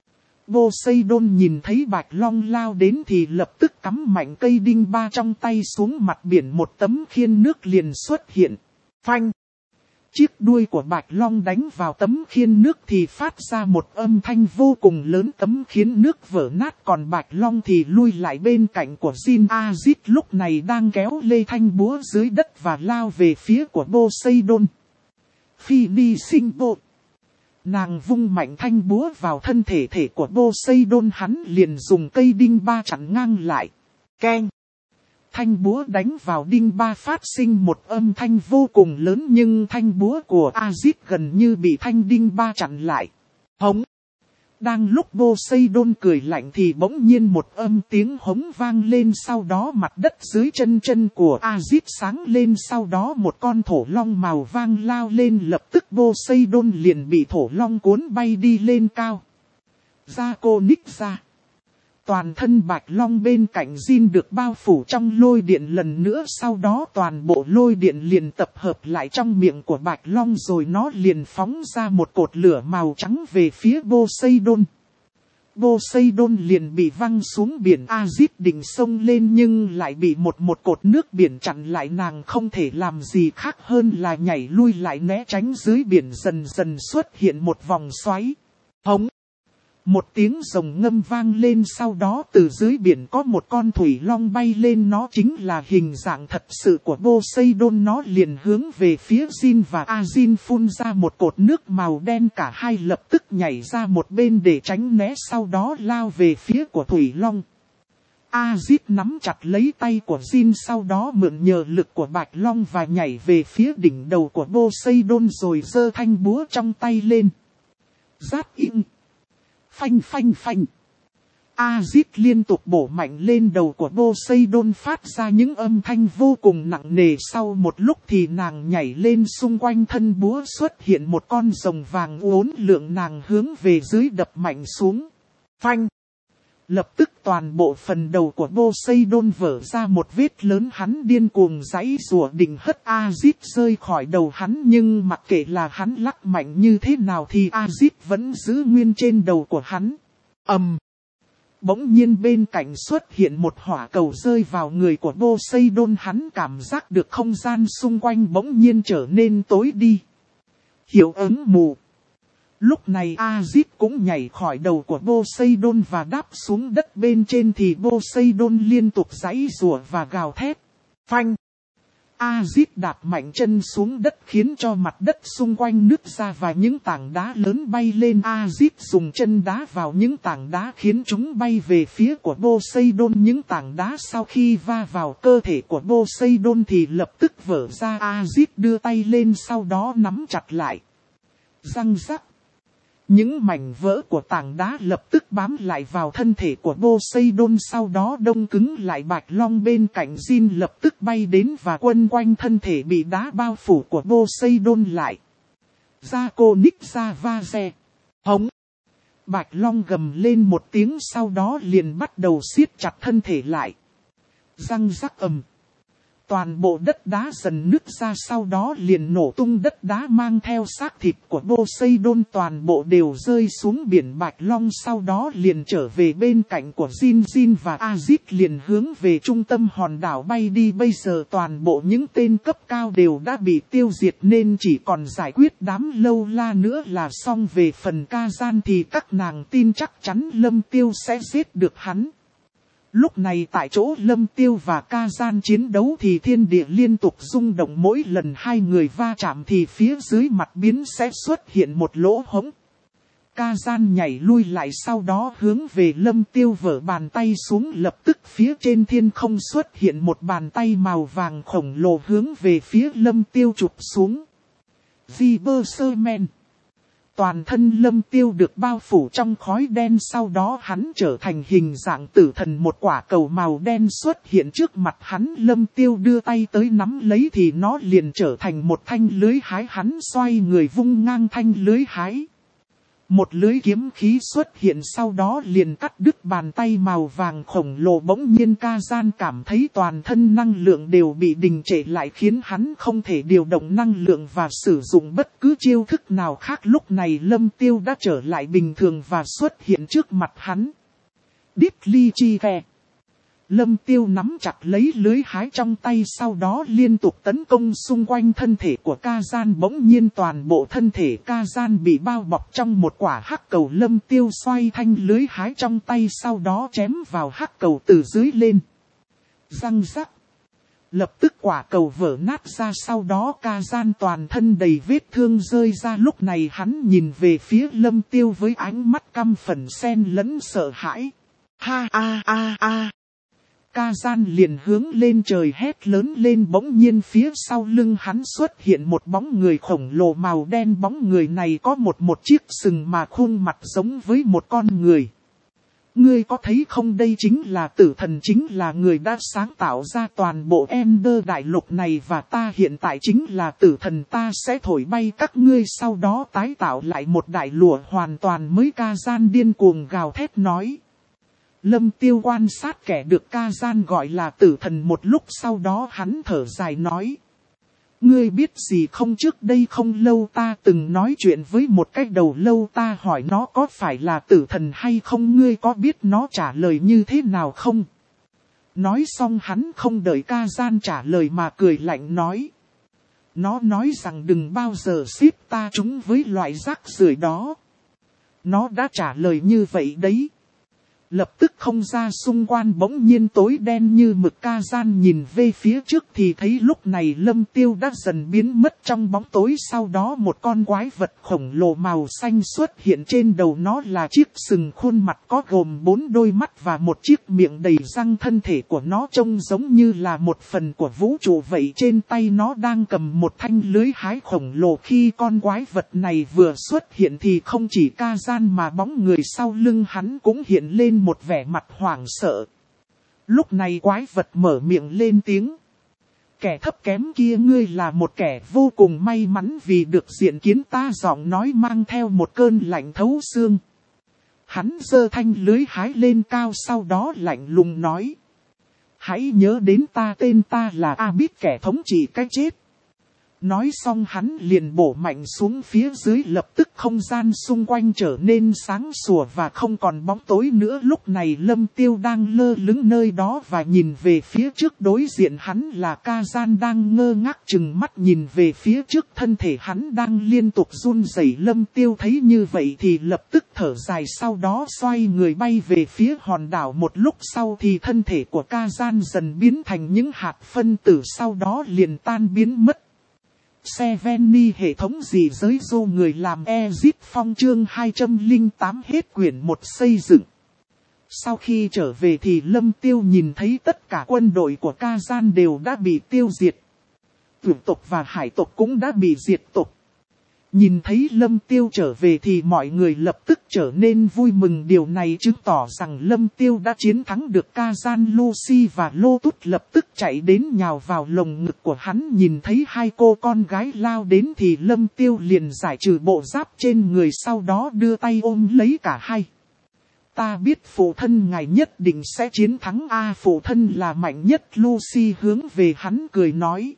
Poseidon nhìn thấy Bạch Long lao đến thì lập tức cắm mạnh cây đinh ba trong tay xuống mặt biển, một tấm khiên nước liền xuất hiện. Phanh! Chiếc đuôi của Bạch Long đánh vào tấm khiên nước thì phát ra một âm thanh vô cùng lớn, tấm khiên nước vỡ nát, còn Bạch Long thì lui lại bên cạnh của Jin. Azit lúc này đang kéo lê thanh búa dưới đất và lao về phía của Poseidon. Phi đi sinh bộ. Nàng vung mạnh thanh búa vào thân thể thể của Poseidon, hắn liền dùng cây đinh ba chặn ngang lại. Keng! Thanh búa đánh vào đinh ba phát sinh một âm thanh vô cùng lớn nhưng thanh búa của Azit gần như bị thanh đinh ba chặn lại. Hống! Đang lúc Poseidon cười lạnh thì bỗng nhiên một âm tiếng hống vang lên, sau đó mặt đất dưới chân chân của Azit sáng lên, sau đó một con thổ long màu vàng lao lên, lập tức Poseidon liền bị thổ long cuốn bay đi lên cao. Draconic ra. Toàn thân Bạch Long bên cạnh Jin được bao phủ trong lôi điện lần nữa, sau đó toàn bộ lôi điện liền tập hợp lại trong miệng của Bạch Long rồi nó liền phóng ra một cột lửa màu trắng về phía Poseidon. Poseidon liền bị văng xuống biển. Azit định xông lên nhưng lại bị một một cột nước biển chặn lại, nàng không thể làm gì khác hơn là nhảy lui lại né tránh. Dưới biển dần dần xuất hiện một vòng xoáy. Hống! Một tiếng rồng ngâm vang lên, sau đó từ dưới biển có một con thủy long bay lên, nó chính là hình dạng thật sự của Poseidon. Nó liền hướng về phía Jin và Azin phun ra một cột nước màu đen, cả hai lập tức nhảy ra một bên để tránh né, sau đó lao về phía của thủy long. Azit nắm chặt lấy tay của Jin, sau đó mượn nhờ lực của Bạch Long và nhảy về phía đỉnh đầu của Poseidon rồi giơ thanh búa trong tay lên. Giát im! Phanh phanh phanh. Azit liên tục bổ mạnh lên đầu của Poseidon phát ra những âm thanh vô cùng nặng nề. Sau một lúc thì nàng nhảy lên, xung quanh thân búa xuất hiện một con rồng vàng uốn lượn, nàng hướng về dưới đập mạnh xuống. Phanh. Lập tức toàn bộ phần đầu của Poseidon vỡ ra một vết lớn, hắn điên cuồng giãy giụa định hất Aziz rơi khỏi đầu hắn, nhưng mặc kệ là hắn lắc mạnh như thế nào thì Aziz vẫn giữ nguyên trên đầu của hắn. Ầm! Bỗng nhiên bên cạnh xuất hiện một hỏa cầu rơi vào người của Poseidon, hắn cảm giác được không gian xung quanh bỗng nhiên trở nên tối đi. Hiệu ứng mù. Lúc này Aziz cũng nhảy khỏi đầu của Poseidon và đáp xuống đất bên trên thì Poseidon liên tục giãy giụa và gào thét. Phanh! Aziz đạp mạnh chân xuống đất khiến cho mặt đất xung quanh nứt ra và những tảng đá lớn bay lên. Aziz dùng chân đá vào những tảng đá khiến chúng bay về phía của Poseidon. Những tảng đá sau khi va vào cơ thể của Poseidon thì lập tức vỡ ra. Aziz đưa tay lên sau đó nắm chặt lại. Răng rắc. Những mảnh vỡ của tảng đá lập tức bám lại vào thân thể của Poseidon, sau đó đông cứng lại. Bạch Long bên cạnh Jin lập tức bay đến và quấn quanh thân thể bị đá bao phủ của Poseidon lại. Draconis Ravaze. Hống. Bạch Long gầm lên một tiếng sau đó liền bắt đầu siết chặt thân thể lại. Răng rắc ầm. Toàn bộ đất đá dần nứt ra, sau đó liền nổ tung, đất đá mang theo xác thịt của Poseidon toàn bộ đều rơi xuống biển. Bạch Long sau đó liền trở về bên cạnh của Jin. Jin và Aziz liền hướng về trung tâm hòn đảo bay đi. Bây giờ toàn bộ những tên cấp cao đều đã bị tiêu diệt nên chỉ còn giải quyết đám lâu la nữa là xong. Về phần Kazan thì các nàng tin chắc chắn Lâm Tiêu sẽ giết được hắn. Lúc này tại chỗ Lâm Tiêu và Kazan chiến đấu thì thiên địa liên tục rung động, mỗi lần hai người va chạm thì phía dưới mặt biển sẽ xuất hiện một lỗ hổng. Kazan nhảy lui lại sau đó hướng về Lâm Tiêu vở bàn tay xuống, lập tức phía trên thiên không xuất hiện một bàn tay màu vàng khổng lồ hướng về phía Lâm Tiêu chụp xuống. Viberserman. Toàn thân Lâm Tiêu được bao phủ trong khói đen, sau đó hắn trở thành hình dạng tử thần, một quả cầu màu đen xuất hiện trước mặt hắn. Lâm Tiêu đưa tay tới nắm lấy thì nó liền trở thành một thanh lưới hái, hắn xoay người vung ngang thanh lưới hái. Một lưới kiếm khí xuất hiện sau đó liền cắt đứt bàn tay màu vàng khổng lồ. Bỗng nhiên Kazan cảm thấy toàn thân năng lượng đều bị đình trệ lại, khiến hắn không thể điều động năng lượng và sử dụng bất cứ chiêu thức nào khác. Lúc này Lâm Tiêu đã trở lại bình thường và xuất hiện trước mặt hắn. Deadly Chi Ve. Lâm Tiêu nắm chặt lấy lưới hái trong tay, sau đó liên tục tấn công xung quanh thân thể của Kazan. Bỗng nhiên toàn bộ thân thể Kazan bị bao bọc trong một quả hắc cầu. Lâm Tiêu xoay thanh lưới hái trong tay sau đó chém vào hắc cầu từ dưới lên. Răng rắc. Lập tức quả cầu vỡ nát ra, sau đó Kazan toàn thân đầy vết thương rơi ra. Lúc này hắn nhìn về phía Lâm Tiêu với ánh mắt căm phẫn xen lẫn sợ hãi. Ha a a a. Kazan liền hướng lên trời hét lớn lên. Bỗng nhiên phía sau lưng hắn xuất hiện một bóng người khổng lồ màu đen. Bóng người này có một một chiếc sừng mà khuôn mặt giống với một con người. Ngươi có thấy không, đây chính là tử thần, chính là người đã sáng tạo ra toàn bộ Ender đại lục này, và ta hiện tại chính là tử thần, ta sẽ thổi bay các ngươi sau đó tái tạo lại một đại lục hoàn toàn mới. Kazan điên cuồng gào thét nói. Lâm Tiêu quan sát kẻ được Kazan gọi là tử thần một lúc, sau đó hắn thở dài nói. Ngươi biết gì không, trước đây không lâu ta từng nói chuyện với một cái đầu lâu, ta hỏi nó có phải là tử thần hay không, ngươi có biết nó trả lời như thế nào không? Nói xong hắn không đợi Kazan trả lời mà cười lạnh nói. Nó nói rằng đừng bao giờ xếp ta chúng với loại rác rưởi đó. Nó đã trả lời như vậy đấy. Lập tức không gian xung quanh bỗng nhiên tối đen như mực. Kazan nhìn về phía trước thì thấy lúc này Lâm Tiêu đã dần biến mất trong bóng tối. Sau đó một con quái vật khổng lồ màu xanh xuất hiện, trên đầu nó là chiếc sừng, khuôn mặt có gồm bốn đôi mắt và một chiếc miệng đầy răng. Thân thể của nó trông giống như là một phần của vũ trụ vậy. Trên tay nó đang cầm một thanh lưới hái khổng lồ. Khi con quái vật này vừa xuất hiện thì không chỉ Kazan mà bóng người sau lưng hắn cũng hiện lên một vẻ mặt hoảng sợ. Lúc này quái vật mở miệng lên tiếng. Kẻ thấp kém kia, ngươi là một kẻ vô cùng may mắn vì được diện kiến ta. Giọng nói mang theo một cơn lạnh thấu xương. Hắn giơ thanh lưới hái lên cao sau đó lạnh lùng nói. Hãy nhớ đến ta, tên ta là A Bít, kẻ thống trị cái chết. Nói xong hắn liền bổ mạnh xuống phía dưới, lập tức không gian xung quanh trở nên sáng sủa và không còn bóng tối nữa. Lúc này Lâm Tiêu đang lơ lửng nơi đó và nhìn về phía trước, đối diện hắn là Kazan đang ngơ ngác chừng mắt nhìn về phía trước, thân thể hắn đang liên tục run rẩy. Lâm Tiêu thấy như vậy thì lập tức thở dài, sau đó xoay người bay về phía hòn đảo. Một lúc sau thì thân thể của Kazan dần biến thành những hạt phân tử, sau đó liền tan biến mất. Seveni hệ thống gì giới dô người làm Ezip Phong chương hai trăm lẻ tám hết quyển một xây dựng. Sau khi trở về thì Lâm Tiêu nhìn thấy tất cả quân đội của Kazan đều đã bị tiêu diệt. Tuyển tộc và hải tộc cũng đã bị diệt tộc. Nhìn thấy Lâm Tiêu trở về thì mọi người lập tức trở nên vui mừng, điều này chứng tỏ rằng Lâm Tiêu đã chiến thắng được Kazan. Lucy và Lotus lập tức chạy đến nhào vào lồng ngực của hắn. Nhìn thấy hai cô con gái lao đến thì Lâm Tiêu liền giải trừ bộ giáp trên người, sau đó đưa tay ôm lấy cả hai. Ta biết phụ thân ngài nhất định sẽ chiến thắng a, phụ thân là mạnh nhất. Lucy hướng về hắn cười nói.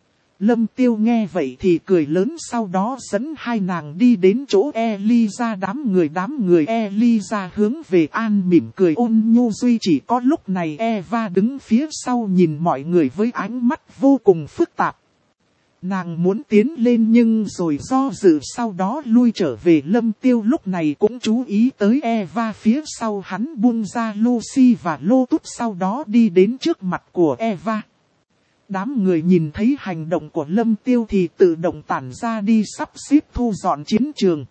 Lâm Tiêu nghe vậy thì cười lớn, sau đó dẫn hai nàng đi đến chỗ Eliza. Đám người đám người Eliza hướng về An mỉm cười ôn nhu duy. Chỉ có lúc này Eva đứng phía sau nhìn mọi người với ánh mắt vô cùng phức tạp. Nàng muốn tiến lên nhưng rồi do dự, sau đó lui trở về. Lâm Tiêu lúc này cũng chú ý tới Eva phía sau hắn, buông ra Lucy và Lotus, sau đó đi đến trước mặt của Eva. Đám người nhìn thấy hành động của Lâm Tiêu thì tự động tản ra đi sắp xếp thu dọn chiến trường.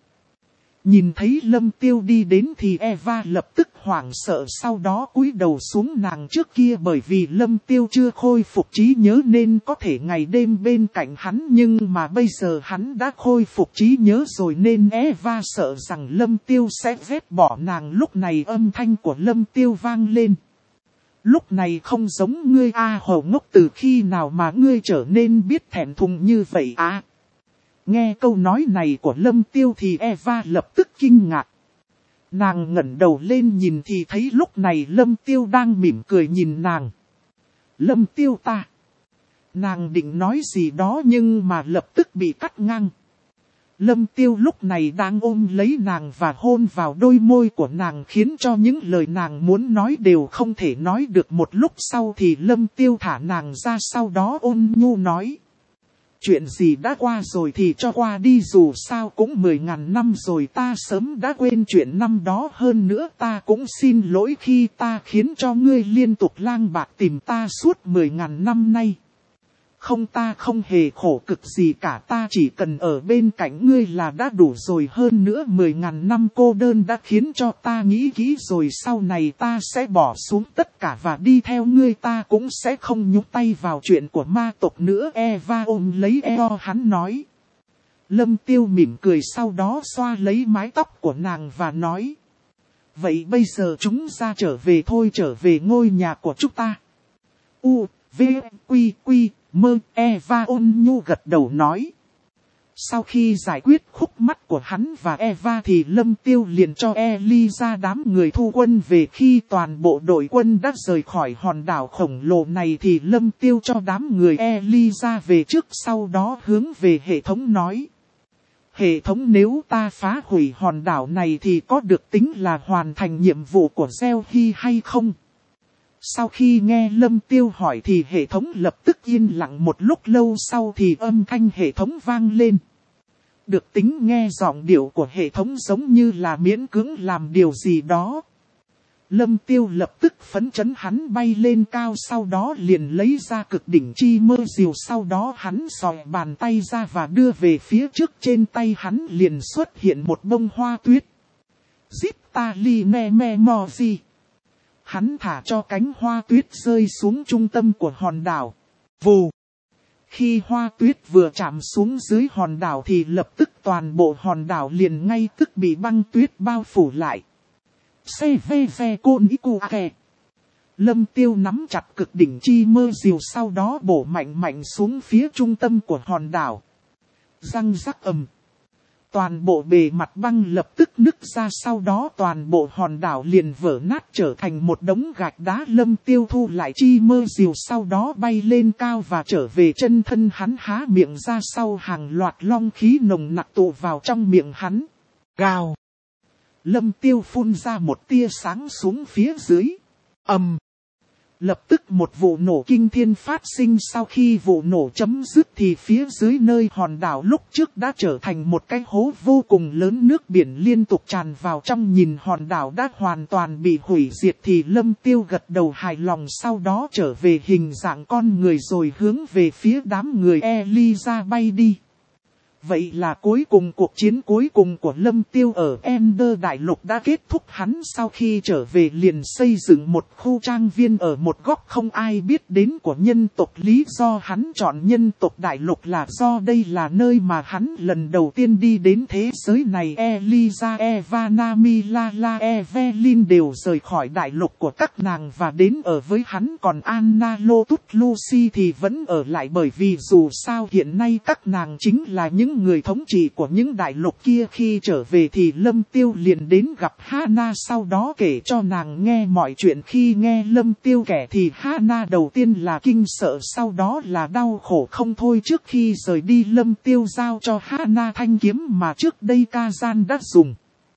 Nhìn thấy Lâm Tiêu đi đến thì Eva lập tức hoảng sợ, sau đó cúi đầu xuống. Nàng trước kia bởi vì Lâm Tiêu chưa khôi phục trí nhớ nên có thể ngày đêm bên cạnh hắn, nhưng mà bây giờ hắn đã khôi phục trí nhớ rồi nên Eva sợ rằng Lâm Tiêu sẽ ghét bỏ nàng. Lúc này âm thanh của Lâm Tiêu vang lên. Lúc này không giống ngươi a, hồ ngốc, từ khi nào mà ngươi trở nên biết thẹn thùng như vậy à? Nghe câu nói này của Lâm Tiêu thì Eva lập tức kinh ngạc. Nàng ngẩng đầu lên nhìn thì thấy lúc này Lâm Tiêu đang mỉm cười nhìn nàng. Lâm Tiêu ta. Nàng định nói gì đó nhưng mà lập tức bị cắt ngang. Lâm Tiêu lúc này đang ôm lấy nàng và hôn vào đôi môi của nàng, khiến cho những lời nàng muốn nói đều không thể nói được. Một lúc sau thì Lâm Tiêu thả nàng ra, sau đó ôn nhu nói. Chuyện gì đã qua rồi thì cho qua đi, dù sao cũng mười ngàn năm rồi, ta sớm đã quên chuyện năm đó. Hơn nữa ta cũng xin lỗi khi ta khiến cho ngươi liên tục lang bạc tìm ta suốt mười ngàn năm nay. Không, ta không hề khổ cực gì cả, ta chỉ cần ở bên cạnh ngươi là đã đủ rồi. Hơn nữa mười ngàn năm cô đơn đã khiến cho ta nghĩ kỹ rồi, sau này ta sẽ bỏ xuống tất cả và đi theo ngươi, ta cũng sẽ không nhúng tay vào chuyện của ma tộc nữa. Eva ôm lấy eo hắn nói. Lâm Tiêu mỉm cười, sau đó xoa lấy mái tóc của nàng và nói. Vậy bây giờ chúng ta trở về thôi, trở về ngôi nhà của chúng ta. U, V, Quy, Quy. Mơ, Eva ôn nhu gật đầu nói. Sau khi giải quyết khúc mắc của hắn và Eva thì Lâm Tiêu liền cho Eliza đám người thu quân về. Khi toàn bộ đội quân đã rời khỏi hòn đảo khổng lồ này thì Lâm Tiêu cho đám người Eliza về trước, sau đó hướng về hệ thống nói. Hệ thống, nếu ta phá hủy hòn đảo này thì có được tính là hoàn thành nhiệm vụ của Zelhi hay không? Sau khi nghe Lâm Tiêu hỏi thì hệ thống lập tức yên lặng. Một lúc lâu sau thì âm thanh hệ thống vang lên. Được tính nghe giọng điệu của hệ thống giống như là miễn cưỡng làm điều gì đó. Lâm Tiêu lập tức phấn chấn, hắn bay lên cao, sau đó liền lấy ra cực đỉnh chi mơ diều, sau đó hắn xòe bàn tay ra và đưa về phía trước. Trên tay hắn liền xuất hiện một bông hoa tuyết. Zip ta li me me mo gì. Hắn thả cho cánh hoa tuyết rơi xuống trung tâm của hòn đảo. Vù! Khi hoa tuyết vừa chạm xuống dưới hòn đảo thì lập tức toàn bộ hòn đảo liền ngay tức bị băng tuyết bao phủ lại. Xê vê vê côn ý cu kè. Lâm Tiêu nắm chặt cực đỉnh chi mơ diều, sau đó bổ mạnh mạnh xuống phía trung tâm của hòn đảo. Răng rắc ầm. Toàn bộ bề mặt băng lập tức nứt ra, sau đó toàn bộ hòn đảo liền vỡ nát trở thành một đống gạch đá. Lâm Tiêu thu lại chi mơ diều, sau đó bay lên cao và trở về chân thân hắn, há miệng ra sau hàng loạt long khí nồng nặc tụ vào trong miệng hắn. Gào! Lâm Tiêu phun ra một tia sáng xuống phía dưới. Ầm! Lập tức một vụ nổ kinh thiên phát sinh. Sau khi vụ nổ chấm dứt thì phía dưới nơi hòn đảo lúc trước đã trở thành một cái hố vô cùng lớn, nước biển liên tục tràn vào trong. Nhìn hòn đảo đã hoàn toàn bị hủy diệt thì Lâm Tiêu gật đầu hài lòng, sau đó trở về hình dạng con người rồi hướng về phía đám người Eliza bay đi. Vậy là cuối cùng cuộc chiến cuối cùng của Lâm Tiêu ở Ender Đại Lục đã kết thúc. Hắn sau khi trở về liền xây dựng một khu trang viên ở một góc không ai biết đến của nhân tộc. Lý do hắn chọn nhân tộc Đại Lục là do đây là nơi mà hắn lần đầu tiên đi đến thế giới này. Eliza, Evana, Milala, Evelyn đều rời khỏi Đại Lục của các nàng và đến ở với hắn. Còn Anna, Lotus, Lucy thì vẫn ở lại, bởi vì dù sao hiện nay các nàng chính là những người thống trị của những đại lục kia. Khi trở về thì Lâm Tiêu liền đến gặp Hana, sau đó kể cho nàng nghe mọi chuyện. Khi nghe Lâm Tiêu kể thì Hana đầu tiên là kinh sợ, sau đó là đau khổ không thôi. Trước khi rời đi, Lâm Tiêu giao cho Hana thanh kiếm mà trước đây Kazan đã dùng.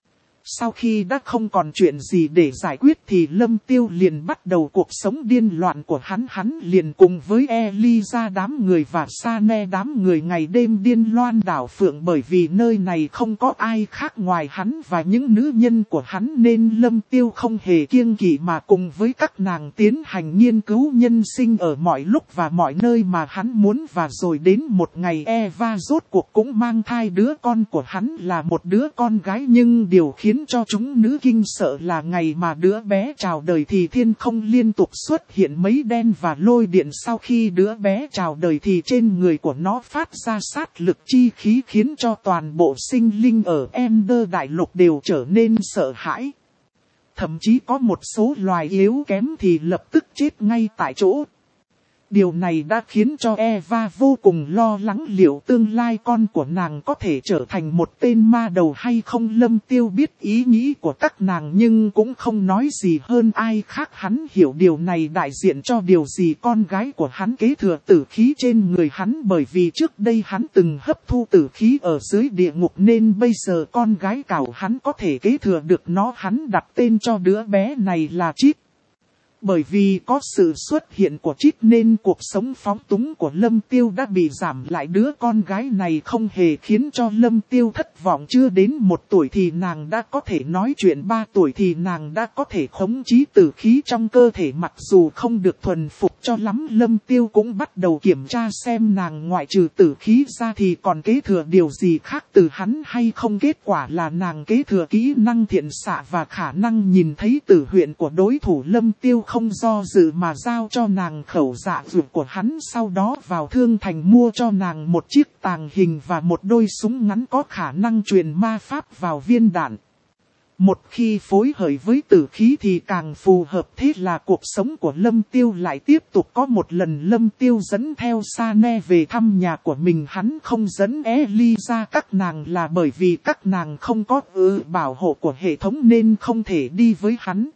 Sau khi đã không còn chuyện gì để giải quyết thì Lâm Tiêu liền bắt đầu cuộc sống điên loạn của hắn. Hắn liền cùng với Eliza đám người và Sane đám người ngày đêm điên loan đảo Phượng, bởi vì nơi này không có ai khác ngoài hắn và những nữ nhân của hắn, nên Lâm Tiêu không hề kiêng kỵ mà cùng với các nàng tiến hành nghiên cứu nhân sinh ở mọi lúc và mọi nơi mà hắn muốn. Và rồi đến một ngày Eva rốt cuộc cũng mang thai đứa con của hắn, là một đứa con gái. Nhưng điều khiến cho chúng nữ kinh sợ là ngày mà đứa bé chào đời thì thiên không liên tục xuất hiện mấy đen và lôi điện. Sau khi đứa bé chào đời thì trên người của nó phát ra sát lực chi khí, khiến cho toàn bộ sinh linh ở Ender Đại Lục đều trở nên sợ hãi. Thậm chí có một số loài yếu kém thì lập tức chết ngay tại chỗ. Điều này đã khiến cho Eva vô cùng lo lắng liệu tương lai con của nàng có thể trở thành một tên ma đầu hay không. Lâm Tiêu biết ý nghĩ của các nàng nhưng cũng không nói gì hơn ai khác. Hắn hiểu điều này đại diện cho điều gì. Con gái của hắn kế thừa tử khí trên người hắn, bởi vì trước đây hắn từng hấp thu tử khí ở dưới địa ngục, nên bây giờ con gái cảo hắn có thể kế thừa được nó. Hắn đặt tên cho đứa bé này là Chip. Bởi vì có sự xuất hiện của Chip nên cuộc sống phóng túng của Lâm Tiêu đã bị giảm lại. Đứa con gái này không hề khiến cho Lâm Tiêu thất vọng. Chưa đến một tuổi thì nàng đã có thể nói chuyện, ba tuổi thì nàng đã có thể khống chế tử khí trong cơ thể. Mặc dù không được thuần phục cho lắm, Lâm Tiêu cũng bắt đầu kiểm tra xem nàng ngoại trừ tử khí ra thì còn kế thừa điều gì khác từ hắn hay không. Kết quả là nàng kế thừa kỹ năng thiện xạ và khả năng nhìn thấy tử huyễn của đối thủ. Lâm Tiêu không do dự mà giao cho nàng khẩu dạ dược của hắn, sau đó vào thương thành mua cho nàng một chiếc tàng hình và một đôi súng ngắn có khả năng truyền ma pháp vào viên đạn. Một khi phối hợp với tử khí thì càng phù hợp. Thế là cuộc sống của Lâm Tiêu lại tiếp tục có một lần. Lâm Tiêu dẫn theo Sane về thăm nhà của mình. Hắn không dẫn Eliza các nàng là bởi vì các nàng không có ừ, bảo hộ của hệ thống nên không thể đi với hắn.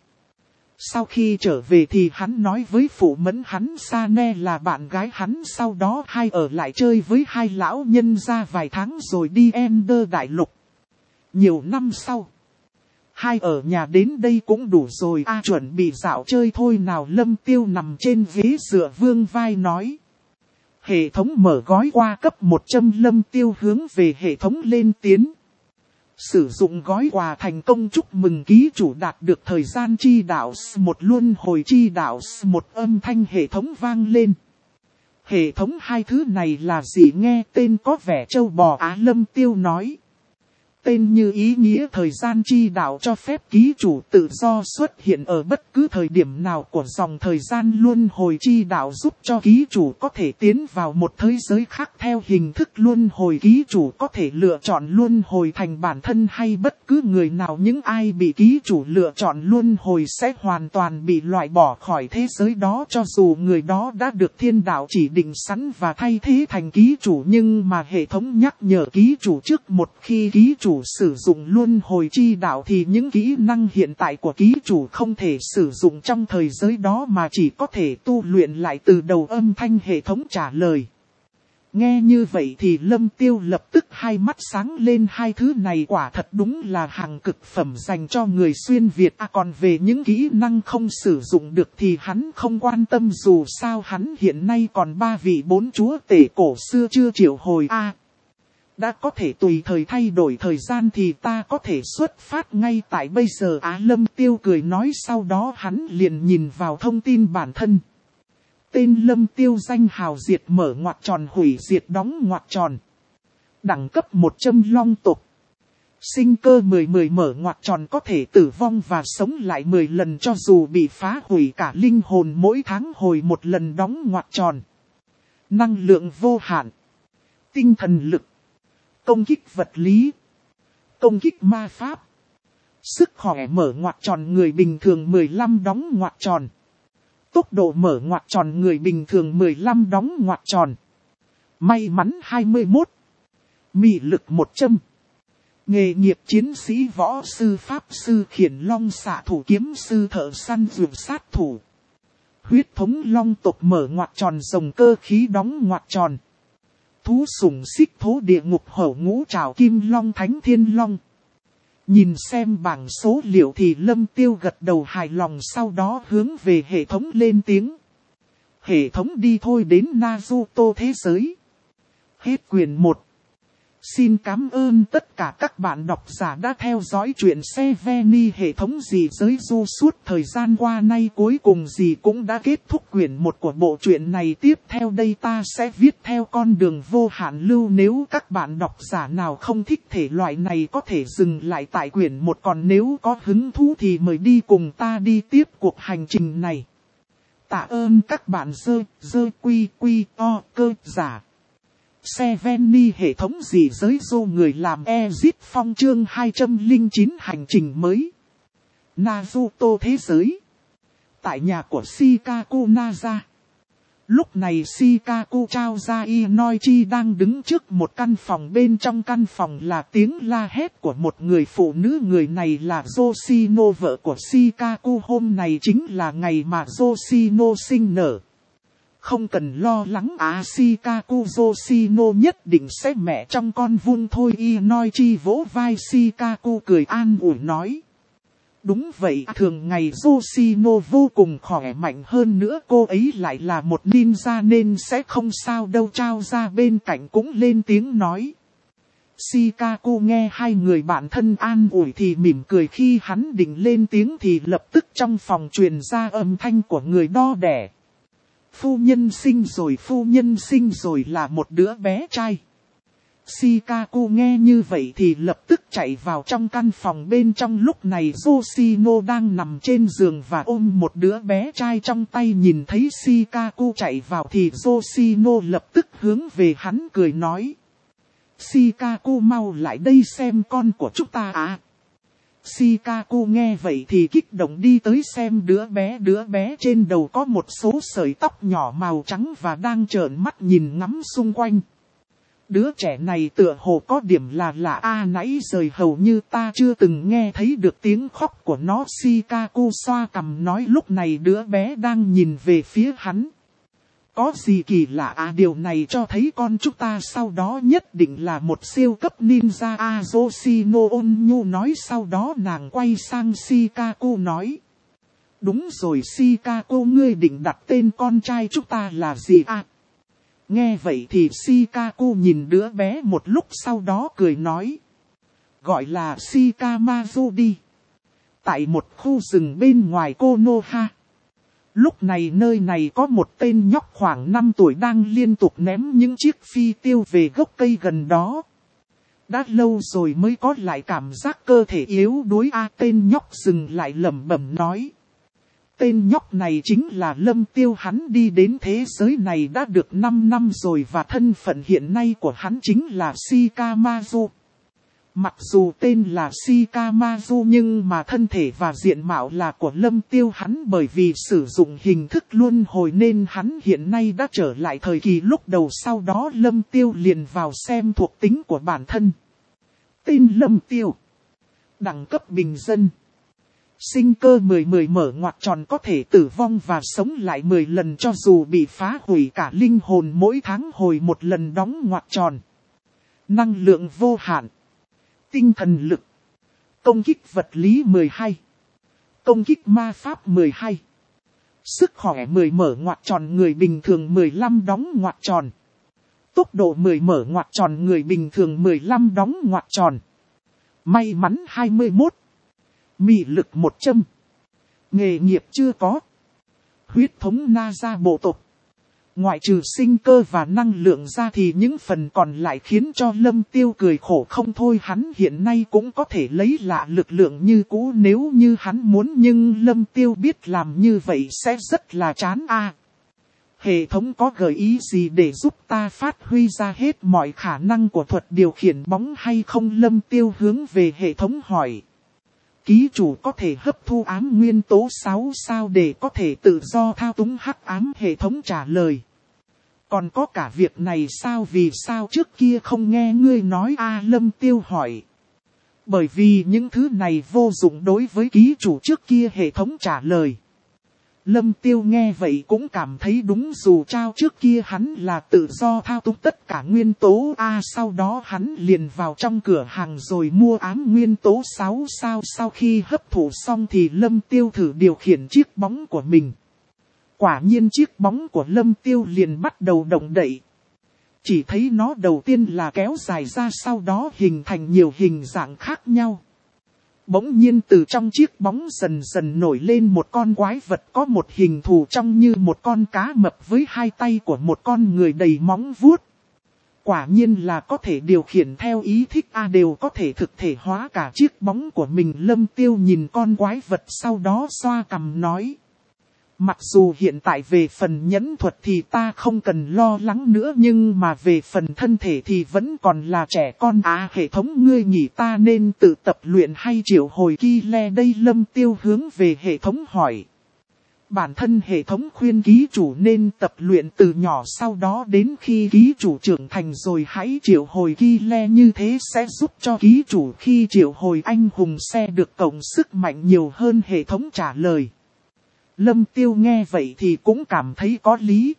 Sau khi trở về thì hắn nói với phụ mẫu hắn Sane là bạn gái hắn, sau đó hai ở lại chơi với hai lão nhân ra vài tháng rồi đi Ender Đại Lục. Nhiều năm sau, hai ở nhà đến đây cũng đủ rồi, a à, chuẩn bị dạo chơi thôi nào. Lâm Tiêu nằm trên ghế dựa vương vai nói. Hệ thống mở gói qua cấp một trăm. Lâm Tiêu hướng về hệ thống lên tiếng. Sử dụng gói quà thành công, chúc mừng ký chủ đạt được thời gian chi đạo một luân hồi chi đạo một. Âm thanh hệ thống vang lên. Hệ thống hai thứ này là gì, nghe tên có vẻ trâu bò á? Lâm Tiêu nói. Tên như ý nghĩa thời gian chi đạo cho phép ký chủ tự do xuất hiện ở bất cứ thời điểm nào của dòng thời gian luân hồi chi đạo, giúp cho ký chủ có thể tiến vào một thế giới khác theo hình thức luân hồi. Ký chủ có thể lựa chọn luân hồi thành bản thân hay bất cứ người nào. Những ai bị ký chủ lựa chọn luân hồi sẽ hoàn toàn bị loại bỏ khỏi thế giới đó, cho dù người đó đã được thiên đạo chỉ định sẵn và thay thế thành ký chủ. Nhưng mà hệ thống nhắc nhở ký chủ trước, một khi ký chủ sử dụng luân hồi chi đạo thì những kỹ năng hiện tại của ký chủ không thể sử dụng trong thời giới đó mà chỉ có thể tu luyện lại từ đầu. Âm thanh hệ thống trả lời. Nghe như vậy thì Lâm Tiêu lập tức hai mắt sáng lên, hai thứ này quả thật đúng là hàng cực phẩm dành cho người xuyên Việt. À, còn về những kỹ năng không sử dụng được thì hắn không quan tâm, dù sao hắn hiện nay còn ba vị bốn chúa tể cổ xưa chưa triệu hồi. A à, đã có thể tùy thời thay đổi thời gian thì ta có thể xuất phát ngay tại bây giờ. Á à, Lâm Tiêu cười nói, sau đó hắn liền nhìn vào thông tin bản thân. Tên Lâm Tiêu, danh hào diệt mở ngoặc tròn hủy diệt đóng ngoặc tròn. Đẳng cấp một trăm long tộc. Sinh cơ mười mười mở ngoặc tròn, có thể tử vong và sống lại mười lần cho dù bị phá hủy cả linh hồn, mỗi tháng hồi một lần đóng ngoặc tròn. Năng lượng vô hạn. Tinh thần lực. Công kích vật lý. Công kích ma pháp. Sức khỏe mở ngoặc tròn người bình thường mười lăm đóng ngoặc tròn. Tốc độ mở ngoặc tròn người bình thường mười lăm đóng ngoặc tròn. May mắn hai mươi mốt. Mị lực một trăm. Nghề nghiệp chiến sĩ, võ sư, pháp sư, khiển long, xạ thủ, kiếm sư, thợ săn, dược sát thủ. Huyết thống long tộc mở ngoặc tròn, rồng cơ khí đóng ngoặc tròn. Thú sủng xích thố địa ngục hổ ngũ trảo kim long thánh thiên long. Nhìn xem bảng số liệu thì Lâm Tiêu gật đầu hài lòng, sau đó hướng về hệ thống lên tiếng. Hệ thống đi thôi, đến Naruto thế giới. Hết quyển một. Xin cảm ơn tất cả các bạn độc giả đã theo dõi truyện Seveni hệ thống gì giới du suốt thời gian qua. Nay cuối cùng gì cũng đã kết thúc quyển một của bộ truyện này. Tiếp theo đây ta sẽ viết theo con đường vô hạn lưu. Nếu các bạn độc giả nào không thích thể loại này có thể dừng lại tại quyển một, còn nếu có hứng thú thì mời đi cùng ta đi tiếp cuộc hành trình này. Tạ ơn các bạn. Dơ, dơ quy quy to cơ giả. Seveni hệ thống gì giới du người làm Ezit Phong chương hai trăm lẻ chín hành trình mới. Naruto thế giới. Tại nhà của Shikaku Naza. Lúc này Shikaku trao ra Inoichi đang đứng trước một căn phòng, bên trong căn phòng là tiếng la hét của một người phụ nữ. Người này là Yoshino, vợ của Shikaku. Hôm này chính là ngày mà Yoshino sinh nở. Không cần lo lắng, à Shikaku, Yoshino nhất định sẽ mẹ trong con vun thôi. Inoichi vỗ vai Shikaku cười an ủi nói. Đúng vậy, thường ngày Yoshino vô cùng khỏe mạnh, hơn nữa cô ấy lại là một ninja nên sẽ không sao đâu. Trao ra bên cạnh cũng lên tiếng nói. Shikaku nghe hai người bạn thân an ủi thì mỉm cười, khi hắn định lên tiếng thì lập tức trong phòng truyền ra âm thanh của người đo đẻ. Phu nhân sinh rồi, phu nhân sinh rồi, là một đứa bé trai. Shikaku nghe như vậy thì lập tức chạy vào trong căn phòng bên trong. Lúc này Yoshino đang nằm trên giường và ôm một đứa bé trai trong tay. Nhìn thấy Shikaku chạy vào thì Yoshino lập tức hướng về hắn cười nói. Shikaku mau lại đây xem con của chúng ta à. Shikaku nghe vậy thì kích động đi tới xem đứa bé. Đứa bé trên đầu có một số sợi tóc nhỏ màu trắng và đang trợn mắt nhìn ngắm xung quanh. Đứa trẻ này tựa hồ có điểm là lạ a, nãy giờ hầu như ta chưa từng nghe thấy được tiếng khóc của nó. Shikaku xoa cằm nói, lúc này đứa bé đang nhìn về phía hắn. Có gì kỳ lạ à, điều này cho thấy con chúng ta sau đó nhất định là một siêu cấp ninja a. Yoshino ôn nhu nói, sau đó nàng quay sang Shikaku nói. Đúng rồi Shikaku, ngươi định đặt tên con trai chúng ta là gì à? Nghe vậy thì Shikaku nhìn đứa bé một lúc sau đó cười nói. Gọi là Shikamaru đi. Tại một khu rừng bên ngoài Konoha. Lúc này nơi này có một tên nhóc khoảng năm tuổi đang liên tục ném những chiếc phi tiêu về gốc cây gần đó. Đã lâu rồi mới có lại cảm giác cơ thể yếu đuối a tên nhóc dừng lại lẩm bẩm nói. Tên nhóc này chính là Lâm Tiêu, hắn đi đến thế giới này đã được năm năm rồi và thân phận hiện nay của hắn chính là Shikamaru. Mặc dù tên là Shikamaru nhưng mà thân thể và diện mạo là của Lâm Tiêu hắn, bởi vì sử dụng hình thức luân hồi nên hắn hiện nay đã trở lại thời kỳ lúc đầu. Sau đó Lâm Tiêu liền vào xem thuộc tính của bản thân. Tên Lâm Tiêu. Đẳng cấp bình dân. Sinh cơ mười mười mở ngoặc tròn, có thể tử vong và sống lại mười lần cho dù bị phá hủy cả linh hồn, mỗi tháng hồi một lần đóng ngoặc tròn. Năng lượng vô hạn. Tinh thần lực. Công kích vật lý mười hai. Công kích ma pháp mười hai. Sức khỏe mười mở ngoặc tròn, người bình thường mười lăm đóng ngoặc tròn. Tốc độ mười mở ngoặc tròn, người bình thường mười lăm đóng ngoặc tròn. May mắn hai mươi mốt. Mị lực một trăm. Nghề nghiệp chưa có. Huyết thống na gia bộ tộc. Ngoại trừ sinh cơ và năng lượng ra thì những phần còn lại khiến cho Lâm Tiêu cười khổ không thôi. Hắn hiện nay cũng có thể lấy lạ lực lượng như cũ nếu như hắn muốn, nhưng Lâm Tiêu biết làm như vậy sẽ rất là chán a. Hệ thống có gợi ý gì để giúp ta phát huy ra hết mọi khả năng của thuật điều khiển bóng hay không? Lâm Tiêu hướng về hệ thống hỏi. Ký chủ có thể hấp thu ám nguyên tố sáu sao để có thể tự do thao túng hắc ám, hệ thống trả lời. Còn có cả việc này sao, vì sao trước kia không nghe ngươi nói a? Lâm Tiêu hỏi. Bởi vì những thứ này vô dụng đối với ký chủ trước kia, hệ thống trả lời. Lâm Tiêu nghe vậy cũng cảm thấy đúng, dù sao trước kia hắn là tự do thao túng tất cả nguyên tố A. Sau đó hắn liền vào trong cửa hàng rồi mua ám nguyên tố sáu sao. Sau khi hấp thụ xong thì Lâm Tiêu thử điều khiển chiếc bóng của mình. Quả nhiên chiếc bóng của Lâm Tiêu liền bắt đầu động đậy. Chỉ thấy nó đầu tiên là kéo dài ra, sau đó hình thành nhiều hình dạng khác nhau. Bỗng nhiên từ trong chiếc bóng dần dần nổi lên một con quái vật có một hình thù trông như một con cá mập với hai tay của một con người đầy móng vuốt. Quả nhiên là có thể điều khiển theo ý thích a, đều có thể thực thể hóa cả chiếc bóng của mình. Lâm Tiêu nhìn con quái vật sau đó xoa cằm nói. Mặc dù hiện tại về phần nhẫn thuật thì ta không cần lo lắng nữa, nhưng mà về phần thân thể thì vẫn còn là trẻ con à. Hệ thống ngươi nghĩ ta nên tự tập luyện hay triệu hồi Kyle đây? Lâm Tiêu hướng về hệ thống hỏi. Bản thân hệ thống khuyên ký chủ nên tập luyện từ nhỏ, sau đó đến khi ký chủ trưởng thành rồi hãy triệu hồi Kyle, như thế sẽ giúp cho ký chủ khi triệu hồi anh hùng sẽ được cộng sức mạnh nhiều hơn, hệ thống trả lời. Lâm Tiêu nghe vậy thì cũng cảm thấy có lý.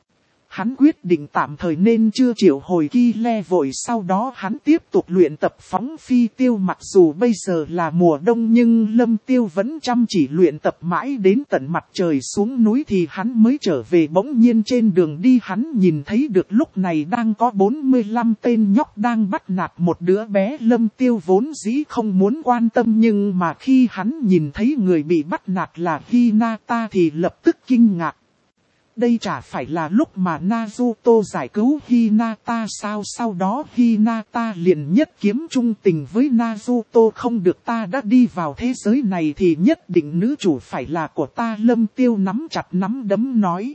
Hắn quyết định tạm thời nên chưa triệu hồi Kyle vội, sau đó hắn tiếp tục luyện tập phóng phi tiêu. Mặc dù bây giờ là mùa đông nhưng Lâm Tiêu vẫn chăm chỉ luyện tập mãi đến tận mặt trời xuống núi thì hắn mới trở về. Bỗng nhiên trên đường đi hắn nhìn thấy được lúc này đang có bốn mươi lăm tên nhóc đang bắt nạt một đứa bé. Lâm Tiêu vốn dĩ không muốn quan tâm, nhưng mà khi hắn nhìn thấy người bị bắt nạt là Hinata thì lập tức kinh ngạc. Đây chả phải là lúc mà Naruto giải cứu Hinata sao? Sau đó Hinata liền nhất kiếm trung tình với Naruto. Không được, ta đã đi vào thế giới này thì nhất định nữ chủ phải là của ta. Lâm Tiêu nắm chặt nắm đấm nói.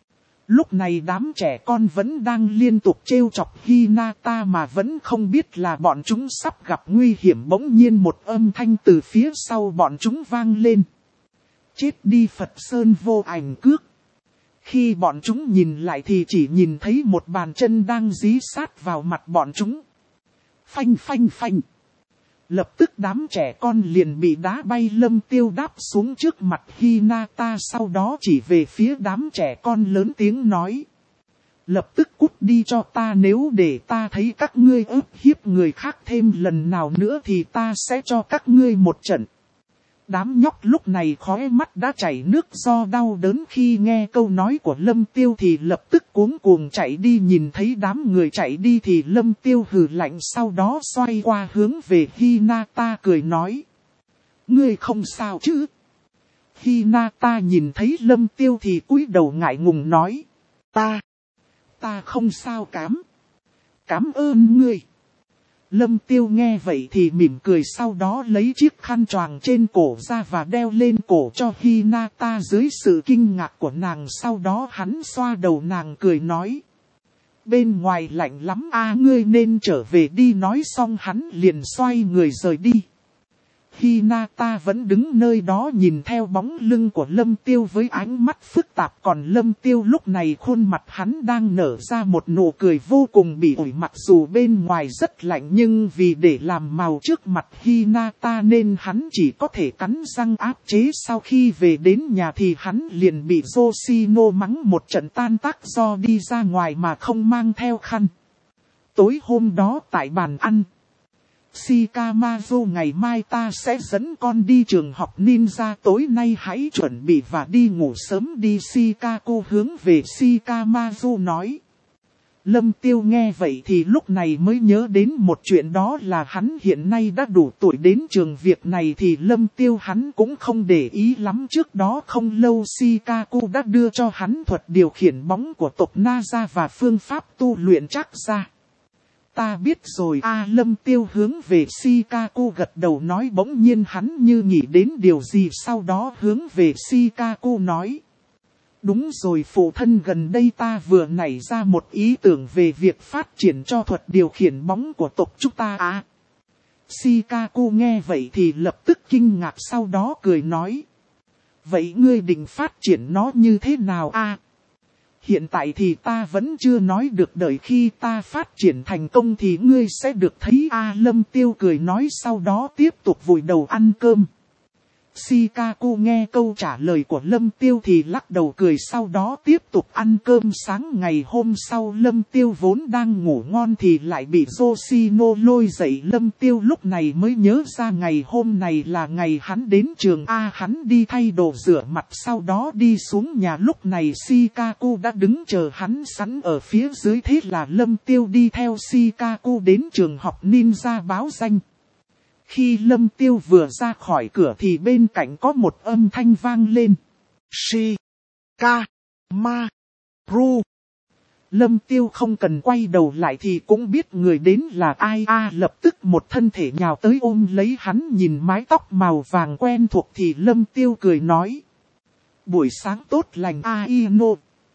Lúc này đám trẻ con vẫn đang liên tục trêu chọc Hinata mà vẫn không biết là bọn chúng sắp gặp nguy hiểm. Bỗng nhiên một âm thanh từ phía sau bọn chúng vang lên. Chết đi Phật Sơn vô ảnh cước. Khi bọn chúng nhìn lại thì chỉ nhìn thấy một bàn chân đang dí sát vào mặt bọn chúng. Phanh phanh phanh. Lập tức đám trẻ con liền bị đá bay. Lâm Tiêu đáp xuống trước mặt Hinata, sau đó chỉ về phía đám trẻ con lớn tiếng nói. Lập tức cút đi cho ta, nếu để ta thấy các ngươi ức hiếp người khác thêm lần nào nữa thì ta sẽ cho các ngươi một trận. Đám nhóc lúc này khóe mắt đã chảy nước do đau đớn, khi nghe câu nói của Lâm Tiêu thì lập tức cuống cuồng chạy đi. Nhìn thấy đám người chạy đi thì Lâm Tiêu hừ lạnh, sau đó xoay qua hướng về Hinata cười nói. Ngươi không sao chứ? Hinata nhìn thấy Lâm Tiêu thì cúi đầu ngại ngùng nói. Ta, ta không sao cám. Cảm ơn ngươi. Lâm Tiêu nghe vậy thì mỉm cười, sau đó lấy chiếc khăn choàng trên cổ ra và đeo lên cổ cho Hinata dưới sự kinh ngạc của nàng. Sau đó hắn xoa đầu nàng cười nói. Bên ngoài lạnh lắm a, ngươi nên trở về đi. Nói xong hắn liền xoay người rời đi. Hinata vẫn đứng nơi đó nhìn theo bóng lưng của Lâm Tiêu với ánh mắt phức tạp. Còn Lâm Tiêu lúc này khuôn mặt hắn đang nở ra một nụ cười vô cùng bỉ ổi. Mặc dù bên ngoài rất lạnh nhưng vì để làm màu trước mặt Hinata nên hắn chỉ có thể cắn răng áp chế. Sau khi về đến nhà thì hắn liền bị Yoshino mắng một trận tan tác do đi ra ngoài mà không mang theo khăn. Tối hôm đó tại bàn ăn, Shikamaru, ngày mai ta sẽ dẫn con đi trường học ninja, tối nay hãy chuẩn bị và đi ngủ sớm đi. Shikaku hướng về Shikamaru nói. Lâm Tiêu nghe vậy thì lúc này mới nhớ đến một chuyện, đó là hắn hiện nay đã đủ tuổi đến trường. Việc này thì Lâm Tiêu hắn cũng không để ý lắm. Trước đó không lâu Shikaku đã đưa cho hắn thuật điều khiển bóng của tộc Naza và phương pháp tu luyện chắc ra. Ta biết rồi a à, Lâm Tiêu hướng về Shikaku gật đầu nói. Bỗng nhiên hắn như nghĩ đến điều gì, sau đó hướng về Shikaku nói. Đúng rồi phụ thân, gần đây ta vừa nảy ra một ý tưởng về việc phát triển cho thuật điều khiển bóng của tộc chúng ta à. Shikaku nghe vậy thì lập tức kinh ngạc, sau đó cười nói. Vậy ngươi định phát triển nó như thế nào a? À, hiện tại thì ta vẫn chưa nói được, đợi khi ta phát triển thành công thì ngươi sẽ được thấy a. À, Lâm Tiêu cười nói, sau đó tiếp tục vùi đầu ăn cơm. Shikaku nghe câu trả lời của Lâm Tiêu thì lắc đầu cười, sau đó tiếp tục ăn cơm sáng. Ngày hôm sau Lâm Tiêu vốn đang ngủ ngon thì lại bị Yoshino lôi dậy. Lâm Tiêu lúc này mới nhớ ra ngày hôm này là ngày hắn đến trường A. À, hắn đi thay đồ rửa mặt sau đó đi xuống nhà. Lúc này Shikaku đã đứng chờ hắn sẵn ở phía dưới. Thế là Lâm Tiêu đi theo Shikaku đến trường học ninja báo danh. Khi Lâm Tiêu vừa ra khỏi cửa thì bên cạnh có một âm thanh vang lên. Shikamaru. Lâm Tiêu không cần quay đầu lại thì cũng biết người đến là ai. A à, lập tức một thân thể nhào tới ôm lấy hắn. Nhìn mái tóc màu vàng quen thuộc thì Lâm Tiêu cười nói. Buổi sáng tốt lành a Ino.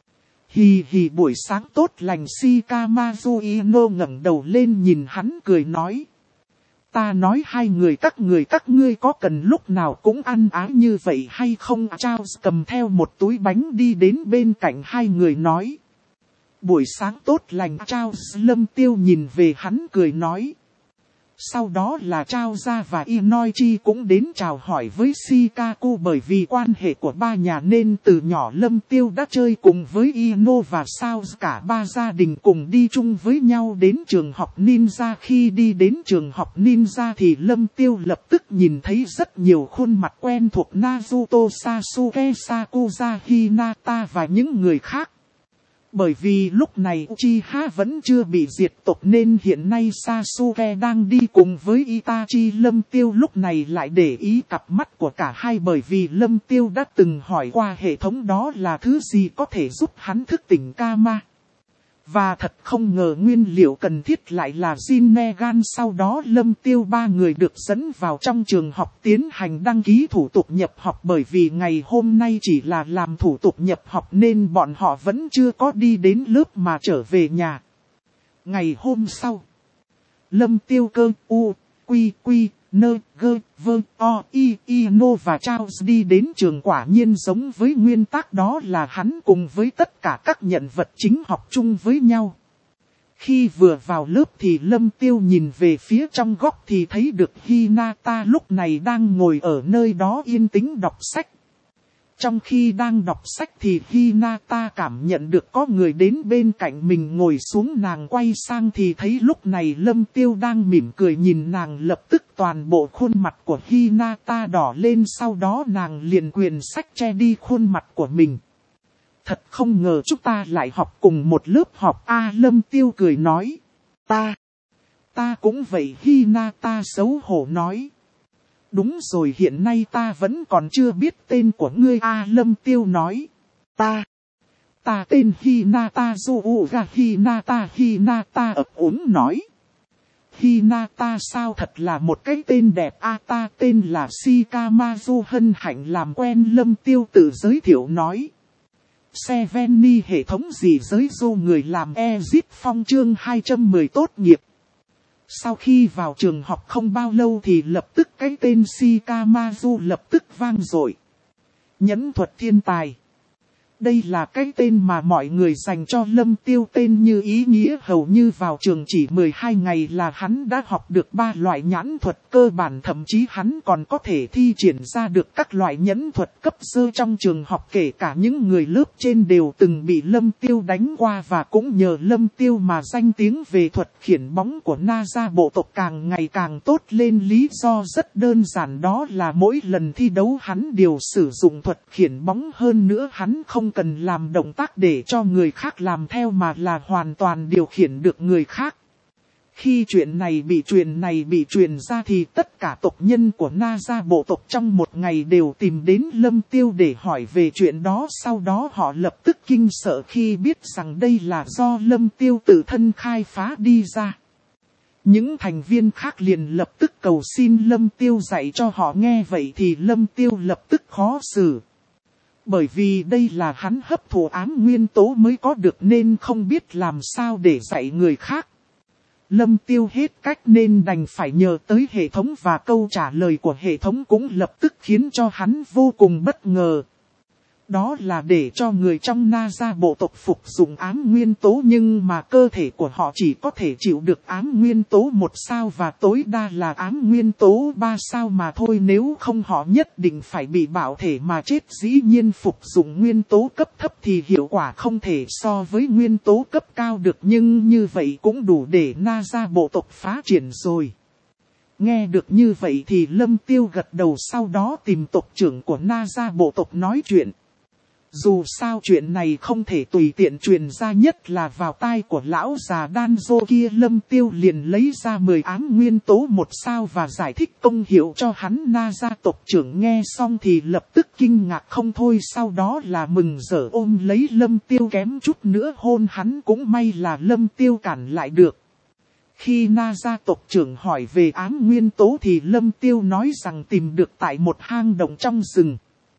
Hì hì, buổi sáng tốt lành. Shikamaru Ino ngẩng đầu lên nhìn hắn cười nói. Ta nói hai người các người các ngươi có cần lúc nào cũng ăn ái như vậy hay không? Charles cầm theo một túi bánh đi đến bên cạnh hai người nói. Buổi sáng tốt lành Charles. Lâm Tiêu nhìn về hắn cười nói. Sau đó là Trao Gia và Inoichi cũng đến chào hỏi với Shikaku, bởi vì quan hệ của ba nhà nên từ nhỏ Lâm Tiêu đã chơi cùng với Ino và Sao, cả ba gia đình cùng đi chung với nhau đến trường học ninja. Khi đi đến trường học ninja thì Lâm Tiêu lập tức nhìn thấy rất nhiều khuôn mặt quen thuộc Naruto, Sasuke, Sakuza, Hinata và những người khác. Bởi vì lúc này Uchiha vẫn chưa bị diệt tộc nên hiện nay Sasuke đang đi cùng với Itachi. Lâm Tiêu lúc này lại để ý cặp mắt của cả hai, bởi vì Lâm Tiêu đã từng hỏi qua hệ thống đó là thứ gì có thể giúp hắn thức tỉnh Kama. Và thật không ngờ nguyên liệu cần thiết lại là Rinnegan. Sau đó Lâm Tiêu ba người được dẫn vào trong trường học tiến hành đăng ký thủ tục nhập học, bởi vì ngày hôm nay chỉ là làm thủ tục nhập học nên bọn họ vẫn chưa có đi đến lớp mà trở về nhà. Ngày hôm sau, Lâm Tiêu cơ u, quy quy, nơ, gơ, vơ, o, y, y, nô và Charles đi đến trường. Quả nhiên giống với nguyên tắc đó là hắn cùng với tất cả các nhân vật chính học chung với nhau. Khi vừa vào lớp thì Lâm Tiêu nhìn về phía trong góc thì thấy được Hinata lúc này đang ngồi ở nơi đó yên tĩnh đọc sách. Trong khi đang đọc sách thì Hinata cảm nhận được có người đến bên cạnh mình ngồi xuống, nàng quay sang thì thấy lúc này Lâm Tiêu đang mỉm cười nhìn nàng. Lập tức toàn bộ khuôn mặt của Hinata đỏ lên, sau đó nàng liền quyển sách che đi khuôn mặt của mình. Thật không ngờ chúng ta lại học cùng một lớp học a à, Lâm Tiêu cười nói. Ta, ta cũng vậy. Hinata xấu hổ nói. Đúng rồi, hiện nay ta vẫn còn chưa biết tên của ngươi a à, Lâm Tiêu nói. Ta, ta tên Hinata Zuuga. Hinata Hinata ấp úng nói. Hinata sao thật là một cái tên đẹp a, ta tên là Shikamaru, hân hạnh làm quen. Lâm Tiêu tự giới thiệu nói. Seveni hệ thống gì giới du người làm Exit Phong chương hai trăm mười tốt nghiệp. Sau khi vào trường học không bao lâu thì lập tức cái tên Shikamaru lập tức vang dội. Nhẫn thuật thiên tài. Đây là cái tên mà mọi người dành cho Lâm Tiêu, tên như ý nghĩa, hầu như vào trường chỉ mười hai ngày là hắn đã học được ba loại nhãn thuật cơ bản, thậm chí hắn còn có thể thi triển ra được các loại nhẫn thuật cấp sơ trong trường học, kể cả những người lớp trên đều từng bị Lâm Tiêu đánh qua, và cũng nhờ Lâm Tiêu mà danh tiếng về thuật khiển bóng của Naza bộ tộc càng ngày càng tốt lên. Lý do rất đơn giản, đó là mỗi lần thi đấu hắn đều sử dụng thuật khiển bóng, hơn nữa hắn không cần làm động tác để cho người khác làm theo mà là hoàn toàn điều khiển được người khác. Khi chuyện này bị truyền này bị truyền ra thì tất cả tộc nhân của Naza bộ tộc trong một ngày đều tìm đến Lâm Tiêu để hỏi về chuyện đó. Sau đó họ lập tức kinh sợ khi biết rằng đây là do Lâm Tiêu tự thân khai phá đi ra. Những thành viên khác liền lập tức cầu xin Lâm Tiêu dạy cho họ, nghe vậy thì Lâm Tiêu lập tức khó xử. Bởi vì đây là hắn hấp thụ ám nguyên tố mới có được nên không biết làm sao để dạy người khác. Lâm Tiêu hết cách nên đành phải nhờ tới hệ thống, và câu trả lời của hệ thống cũng lập tức khiến cho hắn vô cùng bất ngờ. Đó là để cho người trong Naza bộ tộc phục dụng ám nguyên tố, nhưng mà cơ thể của họ chỉ có thể chịu được ám nguyên tố một sao và tối đa là ám nguyên tố ba sao mà thôi, nếu không họ nhất định phải bị bạo thể mà chết. Dĩ nhiên phục dụng nguyên tố cấp thấp thì hiệu quả không thể so với nguyên tố cấp cao được, nhưng như vậy cũng đủ để Naza bộ tộc phá triển rồi. Nghe được như vậy thì Lâm Tiêu gật đầu, sau đó tìm tộc trưởng của Naza bộ tộc nói chuyện. Dù sao chuyện này không thể tùy tiện truyền ra, nhất là vào tai của lão già Danzo kia. Lâm Tiêu liền lấy ra mười ám nguyên tố một sao và giải thích công hiệu cho hắn. Naza tộc trưởng nghe xong thì lập tức kinh ngạc không thôi, sau đó là mừng rỡ ôm lấy Lâm Tiêu, kém chút nữa hôn hắn, cũng may là Lâm Tiêu cản lại được. Khi Naza tộc trưởng hỏi về ám nguyên tố thì Lâm Tiêu nói rằng tìm được tại một hang động trong rừng.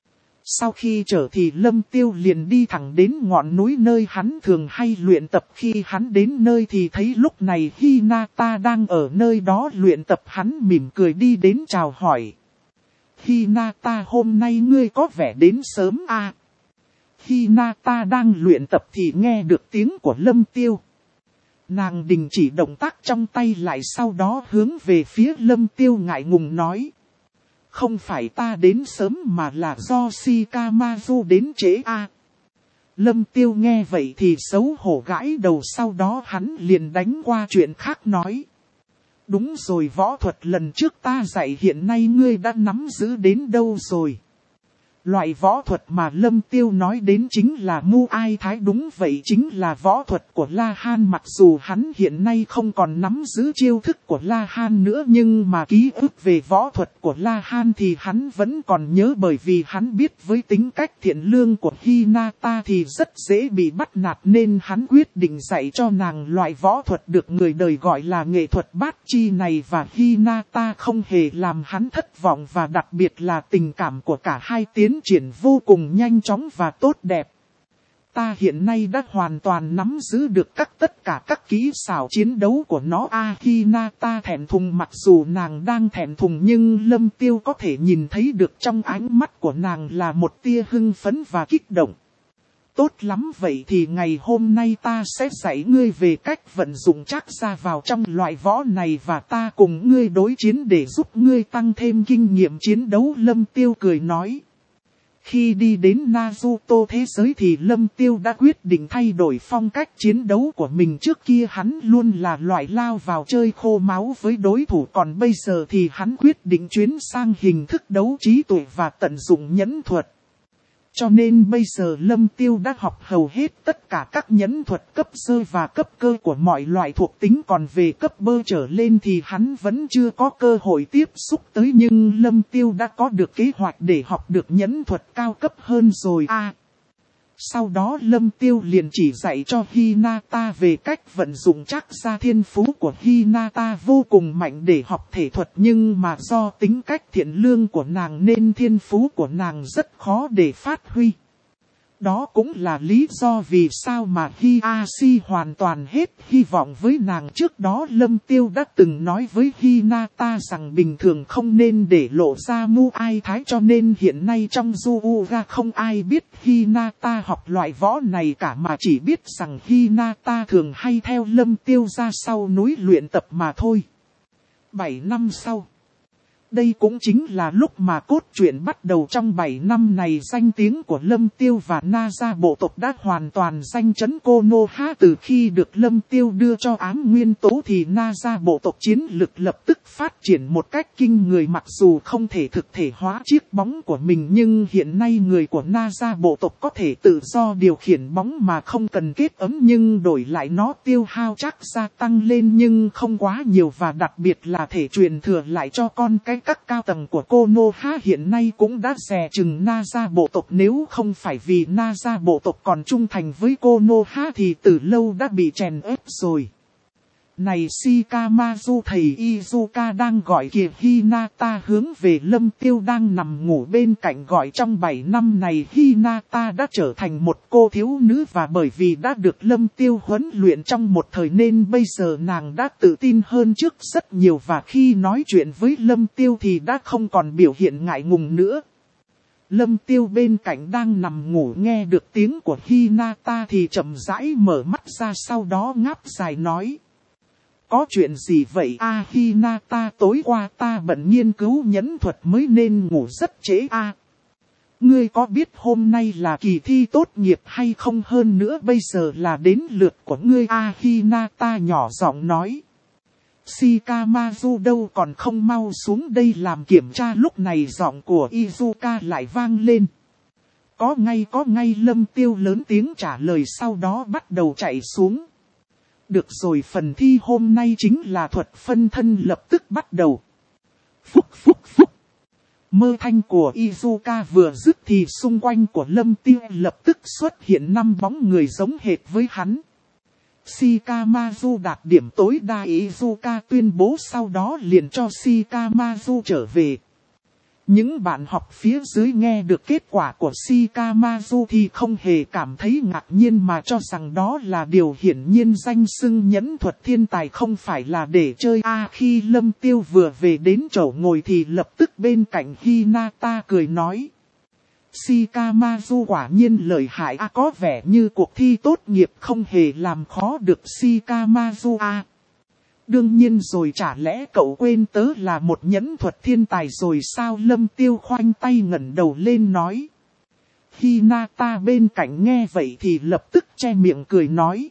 Sau khi trở thì Lâm Tiêu liền đi thẳng đến ngọn núi nơi hắn thường hay luyện tập. Khi hắn đến nơi thì thấy lúc này Hinata đang ở nơi đó luyện tập, hắn mỉm cười đi đến chào hỏi. Hinata, hôm nay ngươi có vẻ đến sớm à? Hinata đang luyện tập thì nghe được tiếng của Lâm Tiêu. Nàng đình chỉ động tác trong tay lại, sau đó hướng về phía Lâm Tiêu ngại ngùng nói. Không phải ta đến sớm mà là do Shikamaru đến trễ a. À. Lâm Tiêu nghe vậy thì xấu hổ gãi đầu, sau đó hắn liền đánh qua chuyện khác nói. Đúng rồi, võ thuật lần trước ta dạy hiện nay ngươi đã nắm giữ đến đâu rồi? Loại võ thuật mà Lâm Tiêu nói đến chính là Muay Thái. Đúng vậy, chính là võ thuật của La Han. Mặc dù hắn hiện nay không còn nắm giữ chiêu thức của La Han nữa, nhưng mà ký ức về võ thuật của La Han thì hắn vẫn còn nhớ, bởi vì hắn biết với tính cách thiện lương của Hinata thì rất dễ bị bắt nạt, nên hắn quyết định dạy cho nàng loại võ thuật được người đời gọi là nghệ thuật bát chi này. Và Hinata không hề làm hắn thất vọng, và đặc biệt là tình cảm của cả hai tiến triển vô cùng nhanh chóng và tốt đẹp. Ta hiện nay đã hoàn toàn nắm giữ được các tất cả các kỹ xảo chiến đấu của nó. A Hinata thẹn thùng, mặc dù nàng đang thẹn thùng nhưng Lâm Tiêu có thể nhìn thấy được trong ánh mắt của nàng là một tia hưng phấn và kích động. Tốt lắm, vậy thì ngày hôm nay ta sẽ dạy ngươi về cách vận dụng trắc ra vào trong loại võ này, và ta cùng ngươi đối chiến để giúp ngươi tăng thêm kinh nghiệm chiến đấu. Lâm Tiêu cười nói. Khi đi đến Naruto thế giới thì Lâm Tiêu đã quyết định thay đổi phong cách chiến đấu của mình. Trước kia hắn luôn là loại lao vào chơi khô máu với đối thủ, còn bây giờ thì hắn quyết định chuyển sang hình thức đấu trí tuệ và tận dụng nhẫn thuật. Cho nên bây giờ Lâm Tiêu đã học hầu hết tất cả các nhẫn thuật cấp sơ và cấp cơ của mọi loại thuộc tính, còn về cấp bơ trở lên thì hắn vẫn chưa có cơ hội tiếp xúc tới, nhưng Lâm Tiêu đã có được kế hoạch để học được nhẫn thuật cao cấp hơn rồi a. À, Sau đó Lâm Tiêu liền chỉ dạy cho Hinata về cách vận dụng chắc ra thiên phú của Hinata vô cùng mạnh để học thể thuật, nhưng mà do tính cách thiện lương của nàng nên thiên phú của nàng rất khó để phát huy. Đó cũng là lý do vì sao mà Hiashi hoàn toàn hết hy vọng với nàng. Trước đó Lâm Tiêu đã từng nói với Hinata rằng bình thường không nên để lộ ra mu ai thái, cho nên hiện nay trong Zuuga không ai biết Hinata học loại võ này cả, mà chỉ biết rằng Hinata thường hay theo Lâm Tiêu ra sau núi luyện tập mà thôi. bảy năm sau. Đây cũng chính là lúc mà cốt truyện bắt đầu. Trong bảy năm này danh tiếng của Lâm Tiêu và Naza bộ tộc đã hoàn toàn danh chấn Konoha. Từ khi được Lâm Tiêu đưa cho ám nguyên tố thì Naza bộ tộc chiến lực lập tức phát triển một cách kinh người. Mặc dù không thể thực thể hóa chiếc bóng của mình, nhưng hiện nay người của Naza bộ tộc có thể tự do điều khiển bóng mà không cần kết ấm, nhưng đổi lại nó tiêu hao chắc gia tăng lên nhưng không quá nhiều, và đặc biệt là thể truyền thừa lại cho con cái. Các cao tầng của Konoha hiện nay cũng đã dè chừng Naza bộ tộc, nếu không phải vì Naza bộ tộc còn trung thành với Konoha thì từ lâu đã bị chèn ép rồi. Này Shikamaru, thầy Izuka đang gọi kìa. Hinata hướng về Lâm Tiêu đang nằm ngủ bên cạnh gọi. Trong bảy năm này Hinata đã trở thành một cô thiếu nữ, và bởi vì đã được Lâm Tiêu huấn luyện trong một thời nên bây giờ nàng đã tự tin hơn trước rất nhiều, và khi nói chuyện với Lâm Tiêu thì đã không còn biểu hiện ngại ngùng nữa. Lâm Tiêu bên cạnh đang nằm ngủ nghe được tiếng của Hinata thì chậm rãi mở mắt ra, sau đó ngáp dài nói: có chuyện gì vậy a? À, Hinata, tối qua ta bận nghiên cứu nhẫn thuật mới nên ngủ rất trễ a. À, ngươi có biết hôm nay là kỳ thi tốt nghiệp hay không? Hơn nữa bây giờ là đến lượt của ngươi a. À, Hinata nhỏ giọng nói. Shikamaru đâu còn không mau xuống đây làm kiểm tra. Lúc này giọng của Izuka lại vang lên. Có ngay có ngay, Lâm Tiêu lớn tiếng trả lời, sau đó bắt đầu chạy xuống. Được rồi, phần thi hôm nay chính là thuật phân thân, lập tức bắt đầu. Phúc phúc phúc. Mơ thanh của Izuka vừa dứt thì xung quanh của Lâm Tiêu lập tức xuất hiện năm bóng người giống hệt với hắn. Shikamaru đạt điểm tối đa, Izuka tuyên bố, sau đó liền cho Shikamaru trở về. Những bạn học phía dưới nghe được kết quả của Shikamaru thì không hề cảm thấy ngạc nhiên mà cho rằng đó là điều hiển nhiên. Danh xưng nhẫn thuật thiên tài không phải là để chơi a. À, khi Lâm Tiêu vừa về đến chỗ ngồi thì lập tức bên cạnh Hinata cười nói: Shikamaru quả nhiên lợi hại a. À, có vẻ như cuộc thi tốt nghiệp không hề làm khó được Shikamaru a. À, đương nhiên rồi, chả lẽ cậu quên tớ là một nhẫn thuật thiên tài rồi sao? Lâm Tiêu khoanh tay ngẩng đầu lên nói. Hinata bên cạnh nghe vậy thì lập tức che miệng cười nói.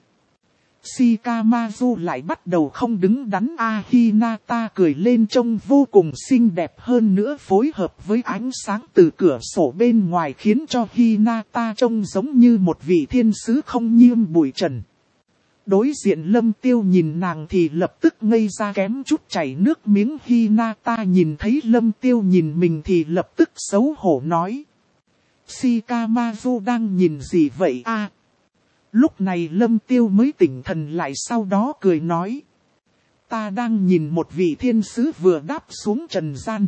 Shikamaru lại bắt đầu không đứng đắn a. À, Hinata cười lên trông vô cùng xinh đẹp, hơn nữa phối hợp với ánh sáng từ cửa sổ bên ngoài khiến cho Hinata trông giống như một vị thiên sứ không nhiễm bụi trần. Đối diện Lâm Tiêu nhìn nàng thì lập tức ngây ra kém chút chảy nước miếng. Hinata nhìn thấy Lâm Tiêu nhìn mình thì lập tức xấu hổ nói. Shikamaru đang nhìn gì vậy a? À, lúc này Lâm Tiêu mới tỉnh thần lại, sau đó cười nói. Ta đang nhìn một vị thiên sứ vừa đáp xuống trần gian.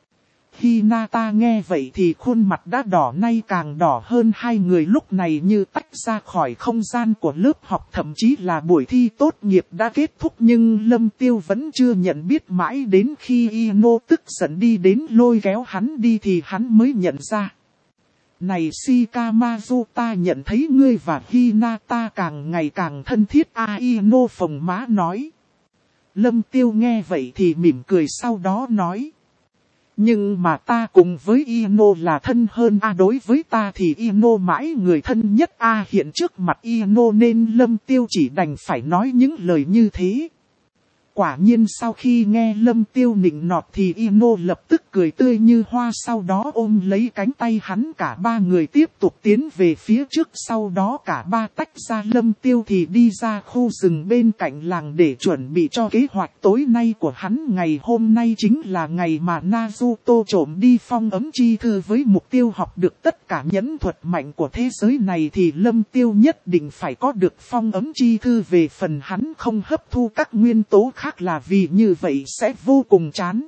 Hinata nghe vậy thì khuôn mặt đã đỏ, nay càng đỏ hơn. Hai người lúc này như tách ra khỏi không gian của lớp học, thậm chí là buổi thi tốt nghiệp đã kết thúc, nhưng Lâm Tiêu vẫn chưa nhận biết, mãi đến khi Ino tức giận đi đến lôi kéo hắn đi thì hắn mới nhận ra. Này Shikamaru, ta nhận thấy ngươi và Hinata càng ngày càng thân thiết a. À, Ino phồng má nói. Lâm Tiêu nghe vậy thì mỉm cười, sau đó nói. Nhưng mà ta cùng với Ino là thân hơn a. À, đối với ta thì Ino mãi người thân nhất a. À, hiện trước mặt Ino nên Lâm Tiêu chỉ đành phải nói những lời như thế. Quả nhiên sau khi nghe Lâm Tiêu nịnh nọt thì Ino lập tức cười tươi như hoa, sau đó ôm lấy cánh tay hắn, cả ba người tiếp tục tiến về phía trước, sau đó cả ba tách ra. Lâm Tiêu thì đi ra khu rừng bên cạnh làng để chuẩn bị cho kế hoạch tối nay của hắn. Ngày hôm nay chính là ngày mà Naruto trộm đi phong ấm chi thư với mục tiêu học được tất cả nhẫn thuật mạnh của thế giới này, thì Lâm Tiêu nhất định phải có được phong ấm chi thư. Về phần hắn không hấp thu các nguyên tố khác là vì như vậy sẽ vô cùng chán.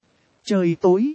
Trời tối.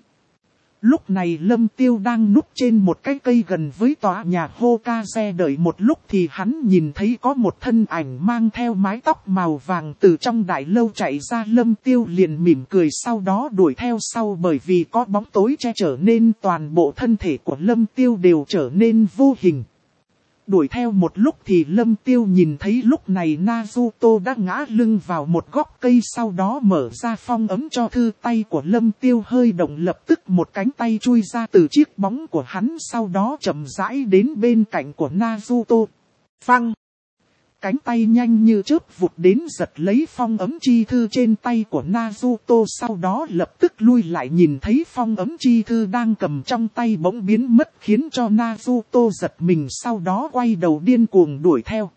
Lúc này Lâm Tiêu đang núp trên một cái cây gần với tòa nhà Hokage, đợi một lúc thì hắn nhìn thấy có một thân ảnh mang theo mái tóc màu vàng từ trong đại lâu chạy ra. Lâm Tiêu liền mỉm cười, sau đó đuổi theo sau, bởi vì có bóng tối che chở nên toàn bộ thân thể của Lâm Tiêu đều trở nên vô hình. Đuổi theo một lúc thì Lâm Tiêu nhìn thấy lúc này Naruto đã ngã lưng vào một góc cây, sau đó mở ra phong ấm cho thư. Tay của Lâm Tiêu hơi động, lập tức một cánh tay chui ra từ chiếc bóng của hắn, sau đó chậm rãi đến bên cạnh của Naruto. Phăng! Cánh tay nhanh như chớp vụt đến giật lấy phong ấm chi thư trên tay của Naruto, sau đó lập tức lui lại, nhìn thấy phong ấm chi thư đang cầm trong tay bỗng biến mất, khiến cho Naruto giật mình, sau đó quay đầu điên cuồng đuổi theo.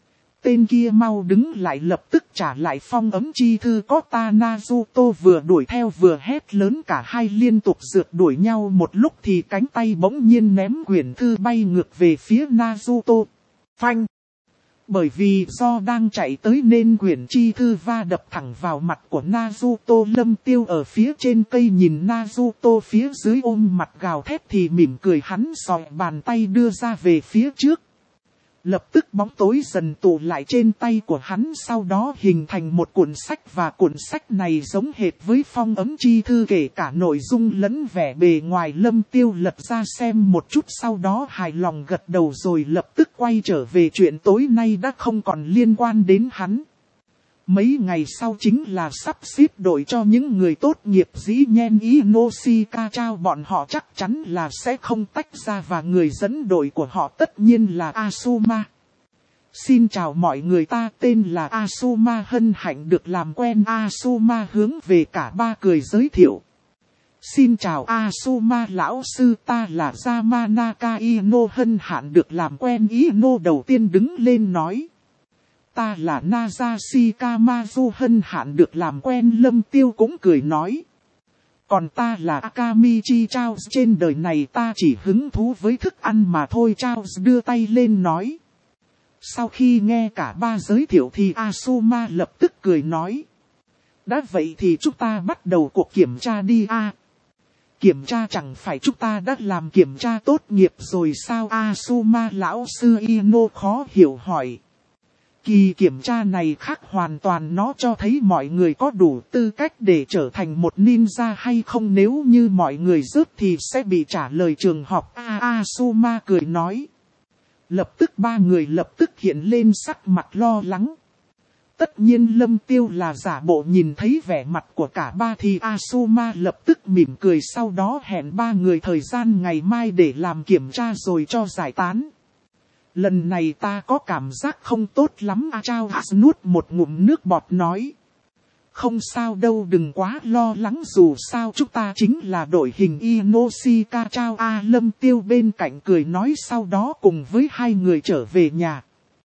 Tên kia mau đứng lại, lập tức trả lại phong ấm chi thư có ta. Naruto vừa đuổi theo vừa hét lớn, cả hai liên tục rượt đuổi nhau một lúc thì cánh tay bỗng nhiên ném quyển thư bay ngược về phía Naruto. Phanh! Bởi vì do đang chạy tới nên quyển chi thư va đập thẳng vào mặt của Naruto. Lâm Tiêu ở phía trên cây nhìn Naruto phía dưới ôm mặt gào thét thì mỉm cười, hắn xòe bàn tay đưa ra về phía trước. Lập tức bóng tối dần tụ lại trên tay của hắn, sau đó hình thành một cuộn sách, và cuộn sách này giống hệt với phong ấm chi thư, kể cả nội dung lẫn vẻ bề ngoài. Lâm Tiêu lật ra xem một chút, sau đó hài lòng gật đầu rồi lập tức quay trở về chuyện tối nay đã không còn liên quan đến hắn. Mấy ngày sau chính là sắp xếp đội cho những người tốt nghiệp dĩ nhiên Inoshika trao, bọn họ chắc chắn là sẽ không tách ra, và người dẫn đội của họ tất nhiên là Asuma. Xin chào mọi người, ta tên là Asuma, hân hạnh được làm quen. Asuma hướng về cả ba cười giới thiệu. Xin chào Asuma lão sư, ta là Yamanaka Ino, hân hạnh được làm quen. Ino đầu tiên đứng lên nói. Ta là Naza Shikamaru, hân hạnh được làm quen. Lâm Tiêu cũng cười nói. Còn ta là Akamichi Charles, trên đời này ta chỉ hứng thú với thức ăn mà thôi. Charles đưa tay lên nói. Sau khi nghe cả ba giới thiệu thì Asuma lập tức cười nói. Đã vậy thì chúng ta bắt đầu cuộc kiểm tra đi a. À, kiểm tra chẳng phải chúng ta đã làm kiểm tra tốt nghiệp rồi sao? Asuma lão sư Ino khó hiểu hỏi. Kỳ kiểm tra này khác hoàn toàn, nó cho thấy mọi người có đủ tư cách để trở thành một ninja hay không, nếu như mọi người rớt thì sẽ bị trả lời trường học. A Asuma cười nói. Lập tức ba người lập tức hiện lên sắc mặt lo lắng. Tất nhiên Lâm Tiêu là giả bộ, nhìn thấy vẻ mặt của cả ba thì Asuma lập tức mỉm cười, sau đó hẹn ba người thời gian ngày mai để làm kiểm tra rồi cho giải tán. Lần này ta có cảm giác không tốt lắm. A Chao nuốt một ngụm nước bọt nói. Không sao đâu, đừng quá lo lắng, dù sao chúng ta chính là đội hình Inoshika Chao. A Lâm Tiêu bên cạnh cười nói, sau đó cùng với hai người trở về nhà.